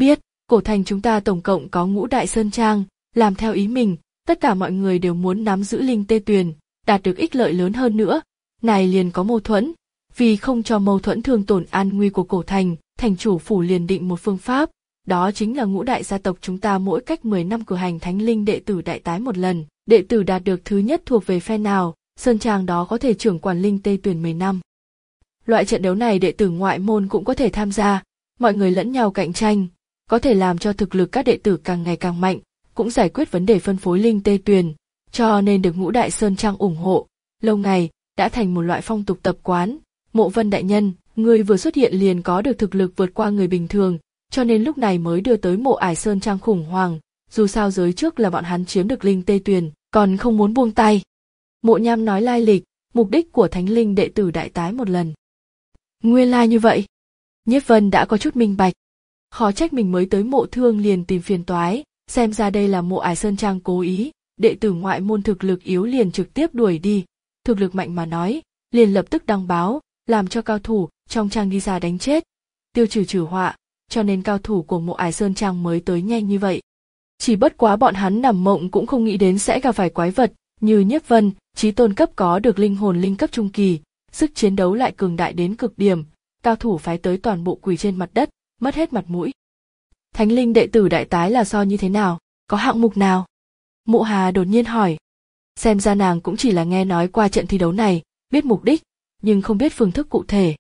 Cổ thành chúng ta tổng cộng có ngũ đại sơn trang, làm theo ý mình, tất cả mọi người đều muốn nắm giữ linh tê tuyền, đạt được ích lợi lớn hơn nữa. Này liền có mâu thuẫn, vì không cho mâu thuẫn thương tổn an nguy của cổ thành, thành chủ phủ liền định một phương pháp, đó chính là ngũ đại gia tộc chúng ta mỗi cách mười năm cử hành thánh linh đệ tử đại tái một lần, đệ tử đạt được thứ nhất thuộc về phe nào, sơn trang đó có thể trưởng quản linh tê tuyền mười năm. Loại trận đấu này đệ tử ngoại môn cũng có thể tham gia, mọi người lẫn nhau cạnh tranh, có thể làm cho thực lực các đệ tử càng ngày càng mạnh, cũng giải quyết vấn đề phân phối linh tê tuyền, cho nên được ngũ đại sơn trang ủng hộ, lâu ngày đã thành một loại phong tục tập quán. Mộ Vân đại nhân, người vừa xuất hiện liền có được thực lực vượt qua người bình thường, cho nên lúc này mới đưa tới Mộ Ải sơn trang khủng hoảng, dù sao giới trước là bọn hắn chiếm được linh tê tuyền, còn không muốn buông tay. Mộ Nham nói lai lịch, mục đích của thánh linh đệ tử đại tái một lần. Nguyên lai như vậy. Nhiếp Vân đã có chút minh bạch. Khó trách mình mới tới Mộ Thương liền tìm phiền toái, xem ra đây là Mộ Ải sơn trang cố ý, đệ tử ngoại môn thực lực yếu liền trực tiếp đuổi đi, thực lực mạnh mà nói, liền lập tức đăng báo, làm cho cao thủ trong trang đi ra đánh chết, tiêu trừ trừ họa, cho nên cao thủ của Mộ Ải sơn trang mới tới nhanh như vậy. Chỉ bất quá bọn hắn nằm mộng cũng không nghĩ đến sẽ gặp phải quái vật như Nhiếp Vân, chí tôn cấp có được linh hồn linh cấp trung kỳ, sức chiến đấu lại cường đại đến cực điểm, cao thủ phái tới toàn bộ quỳ trên mặt đất, mất hết mặt mũi. Thánh linh đệ tử đại tái là so như thế nào, có hạng mục nào? Mộ Hà đột nhiên hỏi. Xem ra nàng cũng chỉ là nghe nói qua trận thi đấu này, biết mục đích, nhưng không biết phương thức cụ thể.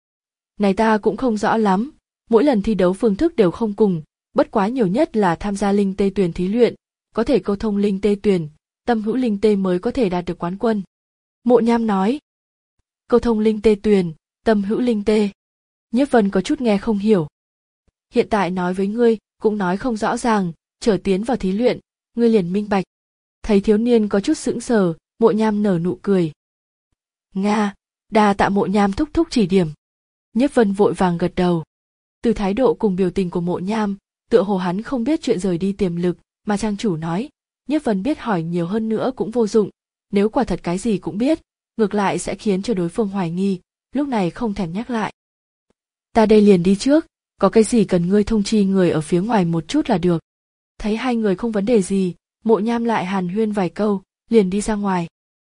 Này ta cũng không rõ lắm, mỗi lần thi đấu phương thức đều không cùng, bất quá nhiều nhất là tham gia linh tê tuyền thí luyện, có thể câu thông linh tê tuyền, tâm hữu linh tê mới có thể đạt được quán quân. Mộ Nham nói. Câu thông linh tê tuyền, tâm hữu linh tê. Nhiếp Vân có chút nghe không hiểu. Hiện tại nói với ngươi, cũng nói không rõ ràng, trở tiến vào thí luyện, ngươi liền minh bạch. Thấy thiếu niên có chút sững sờ, Mộ Nham nở nụ cười. Nga, đa tạ Mộ Nham thúc thúc chỉ điểm. Nhiếp Vân vội vàng gật đầu. Từ thái độ cùng biểu tình của Mộ Nham, tựa hồ hắn không biết chuyện rời đi tiềm lực, mà trang chủ nói, Nhiếp Vân biết hỏi nhiều hơn nữa cũng vô dụng, nếu quả thật cái gì cũng biết, ngược lại sẽ khiến cho đối phương hoài nghi, lúc này không thèm nhắc lại. Ta đây liền đi trước, có cái gì cần ngươi thông chi người ở phía ngoài một chút là được. Thấy hai người không vấn đề gì, Mộ Nham lại hàn huyên vài câu, liền đi ra ngoài.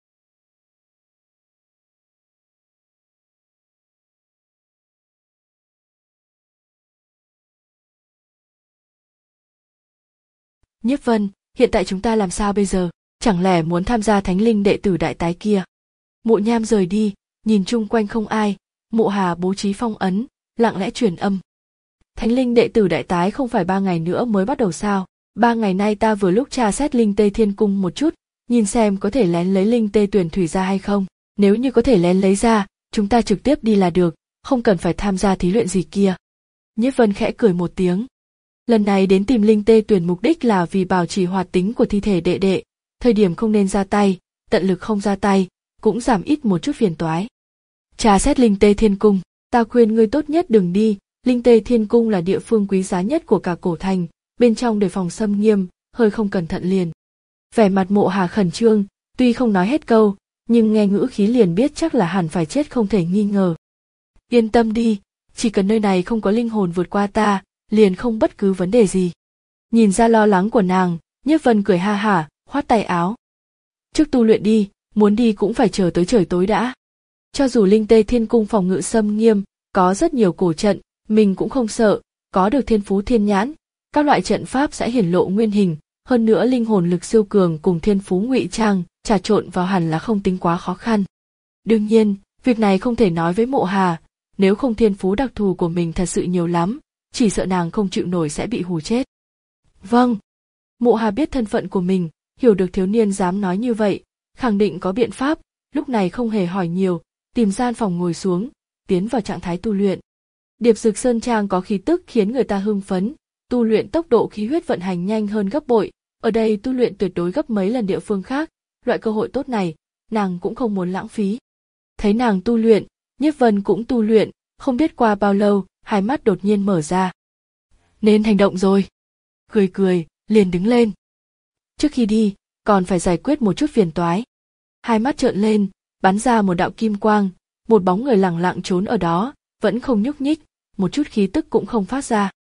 Nhiếp Vân, hiện tại chúng ta làm sao bây giờ, chẳng lẽ muốn tham gia thánh linh đệ tử đại tái kia? Mộ Nham rời đi, nhìn chung quanh không ai, Mộ Hà bố trí phong ấn, lặng lẽ truyền âm. Thánh linh đệ tử đại tái không phải ba ngày nữa mới bắt đầu sao? Ba ngày nay ta vừa lúc tra xét linh tê thiên cung một chút, nhìn xem có thể lén lấy linh tê tuyển thủy ra hay không. Nếu như có thể lén lấy ra, chúng ta trực tiếp đi là được, không cần phải tham gia thí luyện gì kia. Nhiếp Vân khẽ cười một tiếng. Lần này đến tìm linh tê tuyển mục đích là vì bảo trì hoạt tính của thi thể đệ đệ, thời điểm không nên ra tay, tận lực không ra tay, cũng giảm ít một chút phiền toái. Tra xét linh tê thiên cung, ta khuyên ngươi tốt nhất đừng đi, linh tê thiên cung là địa phương quý giá nhất của cả cổ thành, bên trong đề phòng xâm nghiêm, hơi không cẩn thận liền. Vẻ mặt Mộ Hà khẩn trương, tuy không nói hết câu, nhưng nghe ngữ khí liền biết chắc là hẳn phải chết không thể nghi ngờ. Yên tâm đi, chỉ cần nơi này không có linh hồn vượt qua ta, liền không bất cứ vấn đề gì. Nhìn ra lo lắng của nàng, Nhiếp Vân cười ha hả, khoát tay áo. Trước tu luyện đi, muốn đi cũng phải chờ tới trời tối đã. Cho dù linh tê thiên cung phòng ngự xâm nghiêm, có rất nhiều cổ trận, mình cũng không sợ, có được thiên phú thiên nhãn, các loại trận pháp sẽ hiển lộ nguyên hình, hơn nữa linh hồn lực siêu cường cùng thiên phú ngụy trang, trà trộn vào hẳn là không tính quá khó khăn. Đương nhiên, việc này không thể nói với Mộ Hà, nếu không thiên phú đặc thù của mình thật sự nhiều lắm, chỉ sợ nàng không chịu nổi sẽ bị hù chết. Vâng. Mộ Hà biết thân phận của mình, hiểu được thiếu niên dám nói như vậy, khẳng định có biện pháp, lúc này không hề hỏi nhiều, tìm gian phòng ngồi xuống, tiến vào trạng thái tu luyện. Điệp Dực Sơn Trang có khí tức khiến người ta hưng phấn, tu luyện tốc độ khí huyết vận hành nhanh hơn gấp bội, ở đây tu luyện tuyệt đối gấp mấy lần địa phương khác, loại cơ hội tốt này, nàng cũng không muốn lãng phí. Thấy nàng tu luyện, Nhiếp Vân cũng tu luyện, không biết qua bao lâu, hai mắt đột nhiên mở ra. Nên hành động rồi. Cười cười, liền đứng lên. Trước khi đi, còn phải giải quyết một chút phiền toái. Hai mắt trợn lên, bắn ra một đạo kim quang, một bóng người lẳng lặng trốn ở đó, vẫn không nhúc nhích, một chút khí tức cũng không phát ra.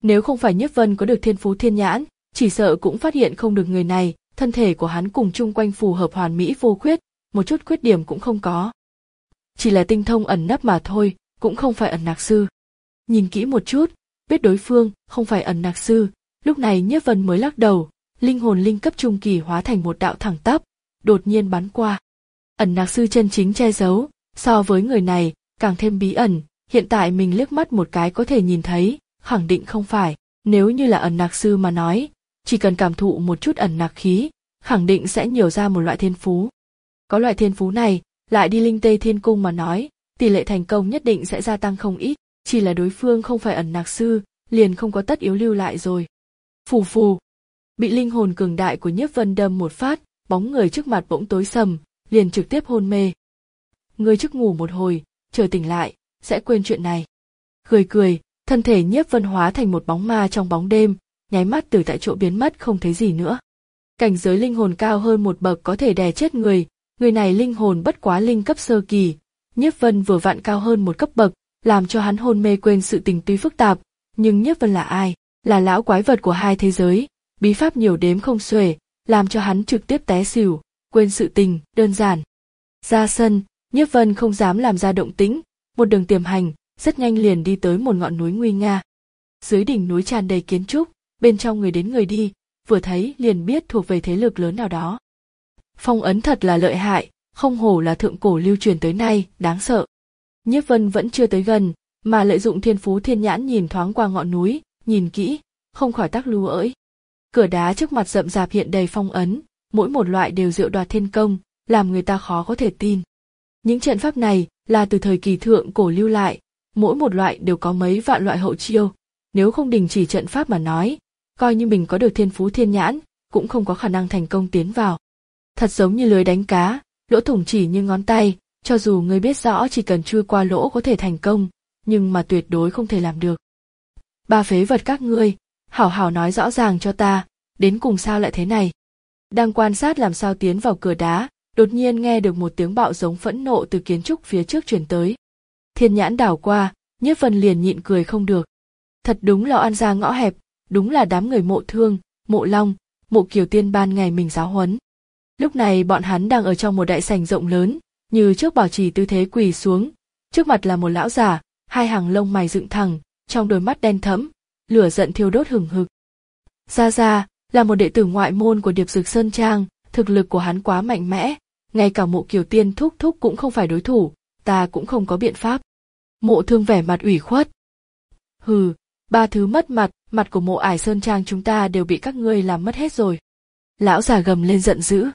Nếu không phải Nhiếp Vân có được thiên phú thiên nhãn, chỉ sợ cũng phát hiện không được người này, thân thể của hắn cùng chung quanh phù hợp hoàn mỹ vô khuyết, một chút khuyết điểm cũng không có. Chỉ là tinh thông ẩn nấp mà thôi, cũng không phải ẩn nặc sư. Nhìn kỹ một chút, biết đối phương không phải ẩn nặc sư, lúc này Nhiếp Vân mới lắc đầu, linh hồn linh cấp trung kỳ hóa thành một đạo thẳng tắp, đột nhiên bắn qua. Ẩn nặc sư chân chính che giấu, so với người này, càng thêm bí ẩn, hiện tại mình liếc mắt một cái có thể nhìn thấy, khẳng định không phải, nếu như là ẩn nặc sư mà nói, chỉ cần cảm thụ một chút ẩn nặc khí, khẳng định sẽ nhiều ra một loại thiên phú. Có loại thiên phú này, lại đi Linh Tê Thiên Cung mà nói, tỷ lệ thành công nhất định sẽ gia tăng không ít, chỉ là đối phương không phải ẩn nặc sư, liền không có tất yếu lưu lại rồi. Phù phù, bị linh hồn cường đại của Nhiếp Vân đâm một phát, bóng người trước mặt bỗng tối sầm, liền trực tiếp hôn mê. Người trước ngủ một hồi, chờ tỉnh lại, sẽ quên chuyện này. Cười cười, thân thể Nhiếp Vân hóa thành một bóng ma trong bóng đêm, nháy mắt từ tại chỗ biến mất không thấy gì nữa. Cảnh giới linh hồn cao hơn một bậc có thể đè chết người, người này linh hồn bất quá linh cấp sơ kỳ, Nhiếp Vân vừa vặn cao hơn một cấp bậc, làm cho hắn hôn mê quên sự tình tuy phức tạp, nhưng Nhiếp Vân là ai? Là lão quái vật của hai thế giới, bí pháp nhiều đếm không xuể, làm cho hắn trực tiếp té xỉu, quên sự tình, đơn giản. Ra sân, Nhiếp Vân không dám làm ra động tĩnh, một đường tiềm hành, rất nhanh liền đi tới một ngọn núi nguy nga. Dưới đỉnh núi tràn đầy kiến trúc, bên trong người đến người đi, vừa thấy liền biết thuộc về thế lực lớn nào đó. Phong ấn thật là lợi hại, không hổ là thượng cổ lưu truyền tới nay, đáng sợ. Nhiếp Vân vẫn chưa tới gần, mà lợi dụng thiên phú thiên nhãn nhìn thoáng qua ngọn núi, nhìn kỹ, không khỏi tắc lú ỡi. Cửa đá trước mặt rậm rạp hiện đầy phong ấn, mỗi một loại đều diệu đoạt thiên công, làm người ta khó có thể tin. Những trận pháp này là từ thời kỳ thượng cổ lưu lại, mỗi một loại đều có mấy vạn loại hậu chiêu, nếu không đình chỉ trận pháp mà nói, coi như mình có được thiên phú thiên nhãn, cũng không có khả năng thành công tiến vào. Thật giống như lưới đánh cá, lỗ thủng chỉ như ngón tay, cho dù ngươi biết rõ chỉ cần chui qua lỗ có thể thành công, nhưng mà tuyệt đối không thể làm được. Ba phế vật các ngươi, hảo hảo nói rõ ràng cho ta, đến cùng sao lại thế này. Đang quan sát làm sao tiến vào cửa đá, đột nhiên nghe được một tiếng bạo giống phẫn nộ từ kiến trúc phía trước truyền tới. Thiên nhãn đảo qua, Nhiếp Vân liền nhịn cười không được. Thật đúng là oan gia ngõ hẹp, đúng là đám người Mộ Thương, Mộ Long, Mộ Kiều Tiên ban ngày mình giáo huấn. Lúc này bọn hắn đang ở trong một đại sảnh rộng lớn, như trước bảo trì tư thế quỳ xuống, trước mặt là một lão già, hai hàng lông mày dựng thẳng, trong đôi mắt đen thẫm, lửa giận thiêu đốt hừng hực. Gia Gia là một đệ tử ngoại môn của Điệp Dực Sơn Trang, thực lực của hắn quá mạnh mẽ, ngay cả Mộ Kiều Tiên thúc thúc cũng không phải đối thủ, ta cũng không có biện pháp. Mộ Thương vẻ mặt ủy khuất. Hừ, ba thứ mất mặt, mặt của Mộ Ải Sơn Trang chúng ta đều bị các ngươi làm mất hết rồi. Lão già gầm lên giận dữ.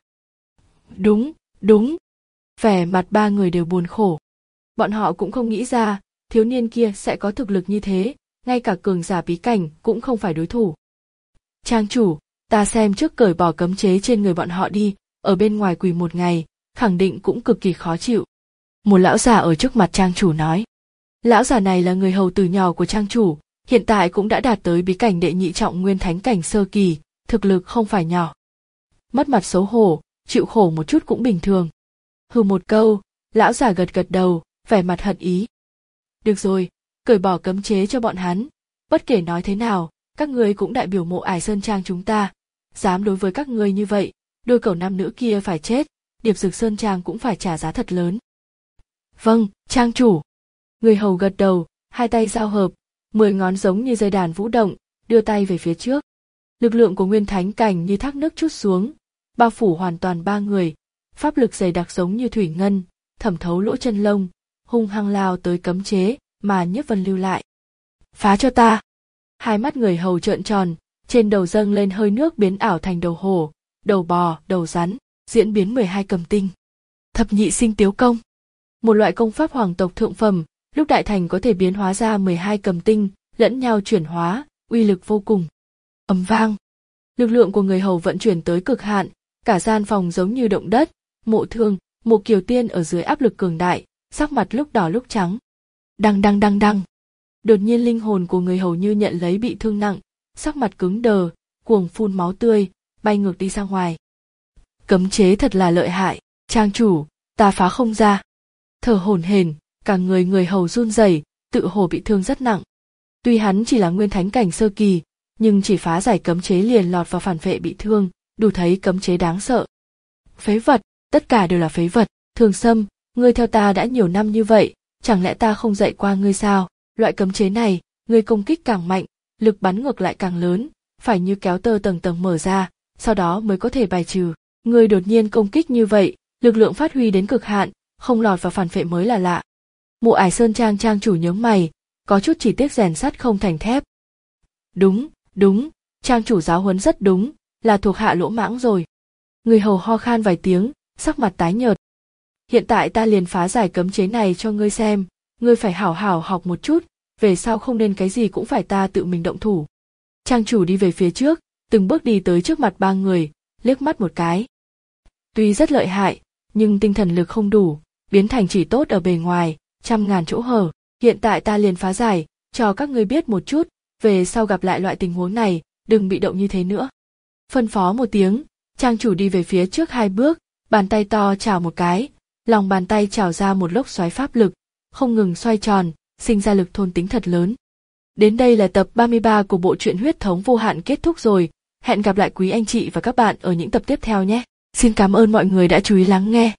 Đúng, đúng. Vẻ mặt ba người đều buồn khổ. Bọn họ cũng không nghĩ ra, thiếu niên kia sẽ có thực lực như thế, ngay cả cường giả bí cảnh cũng không phải đối thủ. Trang chủ, ta xem trước cởi bỏ cấm chế trên người bọn họ đi, ở bên ngoài quỳ một ngày, khẳng định cũng cực kỳ khó chịu. Một lão già ở trước mặt trang chủ nói. Lão già này là người hầu từ nhỏ của trang chủ, hiện tại cũng đã đạt tới bí cảnh đệ nhị trọng nguyên thánh cảnh sơ kỳ, thực lực không phải nhỏ. Mất mặt xấu hổ, chịu khổ một chút cũng bình thường. Hừ một câu, lão già gật gật đầu, vẻ mặt hận ý. Được rồi, cởi bỏ cấm chế cho bọn hắn, bất kể nói thế nào, các ngươi cũng đại biểu Mộ Ải Sơn Trang chúng ta, dám đối với các ngươi như vậy, đôi cẩu nam nữ kia phải chết, Điệp Dực Sơn Trang cũng phải trả giá thật lớn. Vâng, trang chủ. Người hầu gật đầu, hai tay giao hợp, mười ngón giống như dây đàn vũ động, đưa tay về phía trước. Lực lượng của nguyên thánh cảnh như thác nước trút xuống, bao phủ hoàn toàn ba người, pháp lực dày đặc giống như thủy ngân, thẩm thấu lỗ chân lông, hung hăng lao tới cấm chế mà Nhiếp Vân lưu lại. Phá cho ta! Hai mắt người hầu trợn tròn, trên đầu dâng lên hơi nước biến ảo thành đầu hổ, đầu bò, đầu rắn, diễn biến mười hai cầm tinh. Thập nhị sinh tiếu công. Một loại công pháp hoàng tộc thượng phẩm, lúc đại thành có thể biến hóa ra mười hai cầm tinh, lẫn nhau chuyển hóa, uy lực vô cùng. Ầm vang. Lực lượng của người hầu vận chuyển tới cực hạn, cả gian phòng giống như động đất, Mộ Thương, Mộ Kiều Tiên ở dưới áp lực cường đại, sắc mặt lúc đỏ lúc trắng. Đăng đăng đăng đăng. Đột nhiên linh hồn của người hầu như nhận lấy bị thương nặng, sắc mặt cứng đờ, cuồng phun máu tươi, bay ngược đi ra ngoài. Cấm chế thật là lợi hại, trang chủ, ta phá không ra. Thở hổn hển, cả người người hầu run rẩy, tự hồ bị thương rất nặng. Tuy hắn chỉ là nguyên thánh cảnh sơ kỳ, nhưng chỉ phá giải cấm chế liền lọt vào phản vệ bị thương, đủ thấy cấm chế đáng sợ. Phế vật, tất cả đều là phế vật. Thường Sâm, ngươi theo ta đã nhiều năm như vậy, chẳng lẽ ta không dạy qua ngươi sao? Loại cấm chế này, ngươi công kích càng mạnh, lực bắn ngược lại càng lớn, phải như kéo tơ tầng tầng mở ra, sau đó mới có thể bài trừ. Ngươi đột nhiên công kích như vậy, lực lượng phát huy đến cực hạn, không lọt vào phản vệ mới là lạ. Mộ Ải Sơn Trang trang chủ nhướng mày, có chút chỉ tiếc rèn sắt không thành thép. Đúng, đúng, trang chủ giáo huấn rất đúng, là thuộc hạ lỗ mãng rồi. Người hầu ho khan vài tiếng, sắc mặt tái nhợt. Hiện tại ta liền phá giải cấm chế này cho ngươi xem, ngươi phải hảo hảo học một chút, về sau không nên cái gì cũng phải ta tự mình động thủ. Trang chủ đi về phía trước, từng bước đi tới trước mặt ba người, liếc mắt một cái. Tuy rất lợi hại, nhưng tinh thần lực không đủ, biến thành chỉ tốt ở bề ngoài, trăm ngàn chỗ hở. Hiện tại ta liền phá giải, cho các ngươi biết một chút, về sau gặp lại loại tình huống này, đừng bị động như thế nữa. Phân phó một tiếng, trang chủ đi về phía trước hai bước, bàn tay to chảo một cái, lòng bàn tay trào ra một lốc xoáy pháp lực, không ngừng xoay tròn, sinh ra lực thôn tính thật lớn. Đến đây là tập ba mươi ba của bộ truyện Huyết thống vô hạn kết thúc rồi, hẹn gặp lại quý anh chị và các bạn ở những tập tiếp theo nhé. Xin cảm ơn mọi người đã chú ý lắng nghe.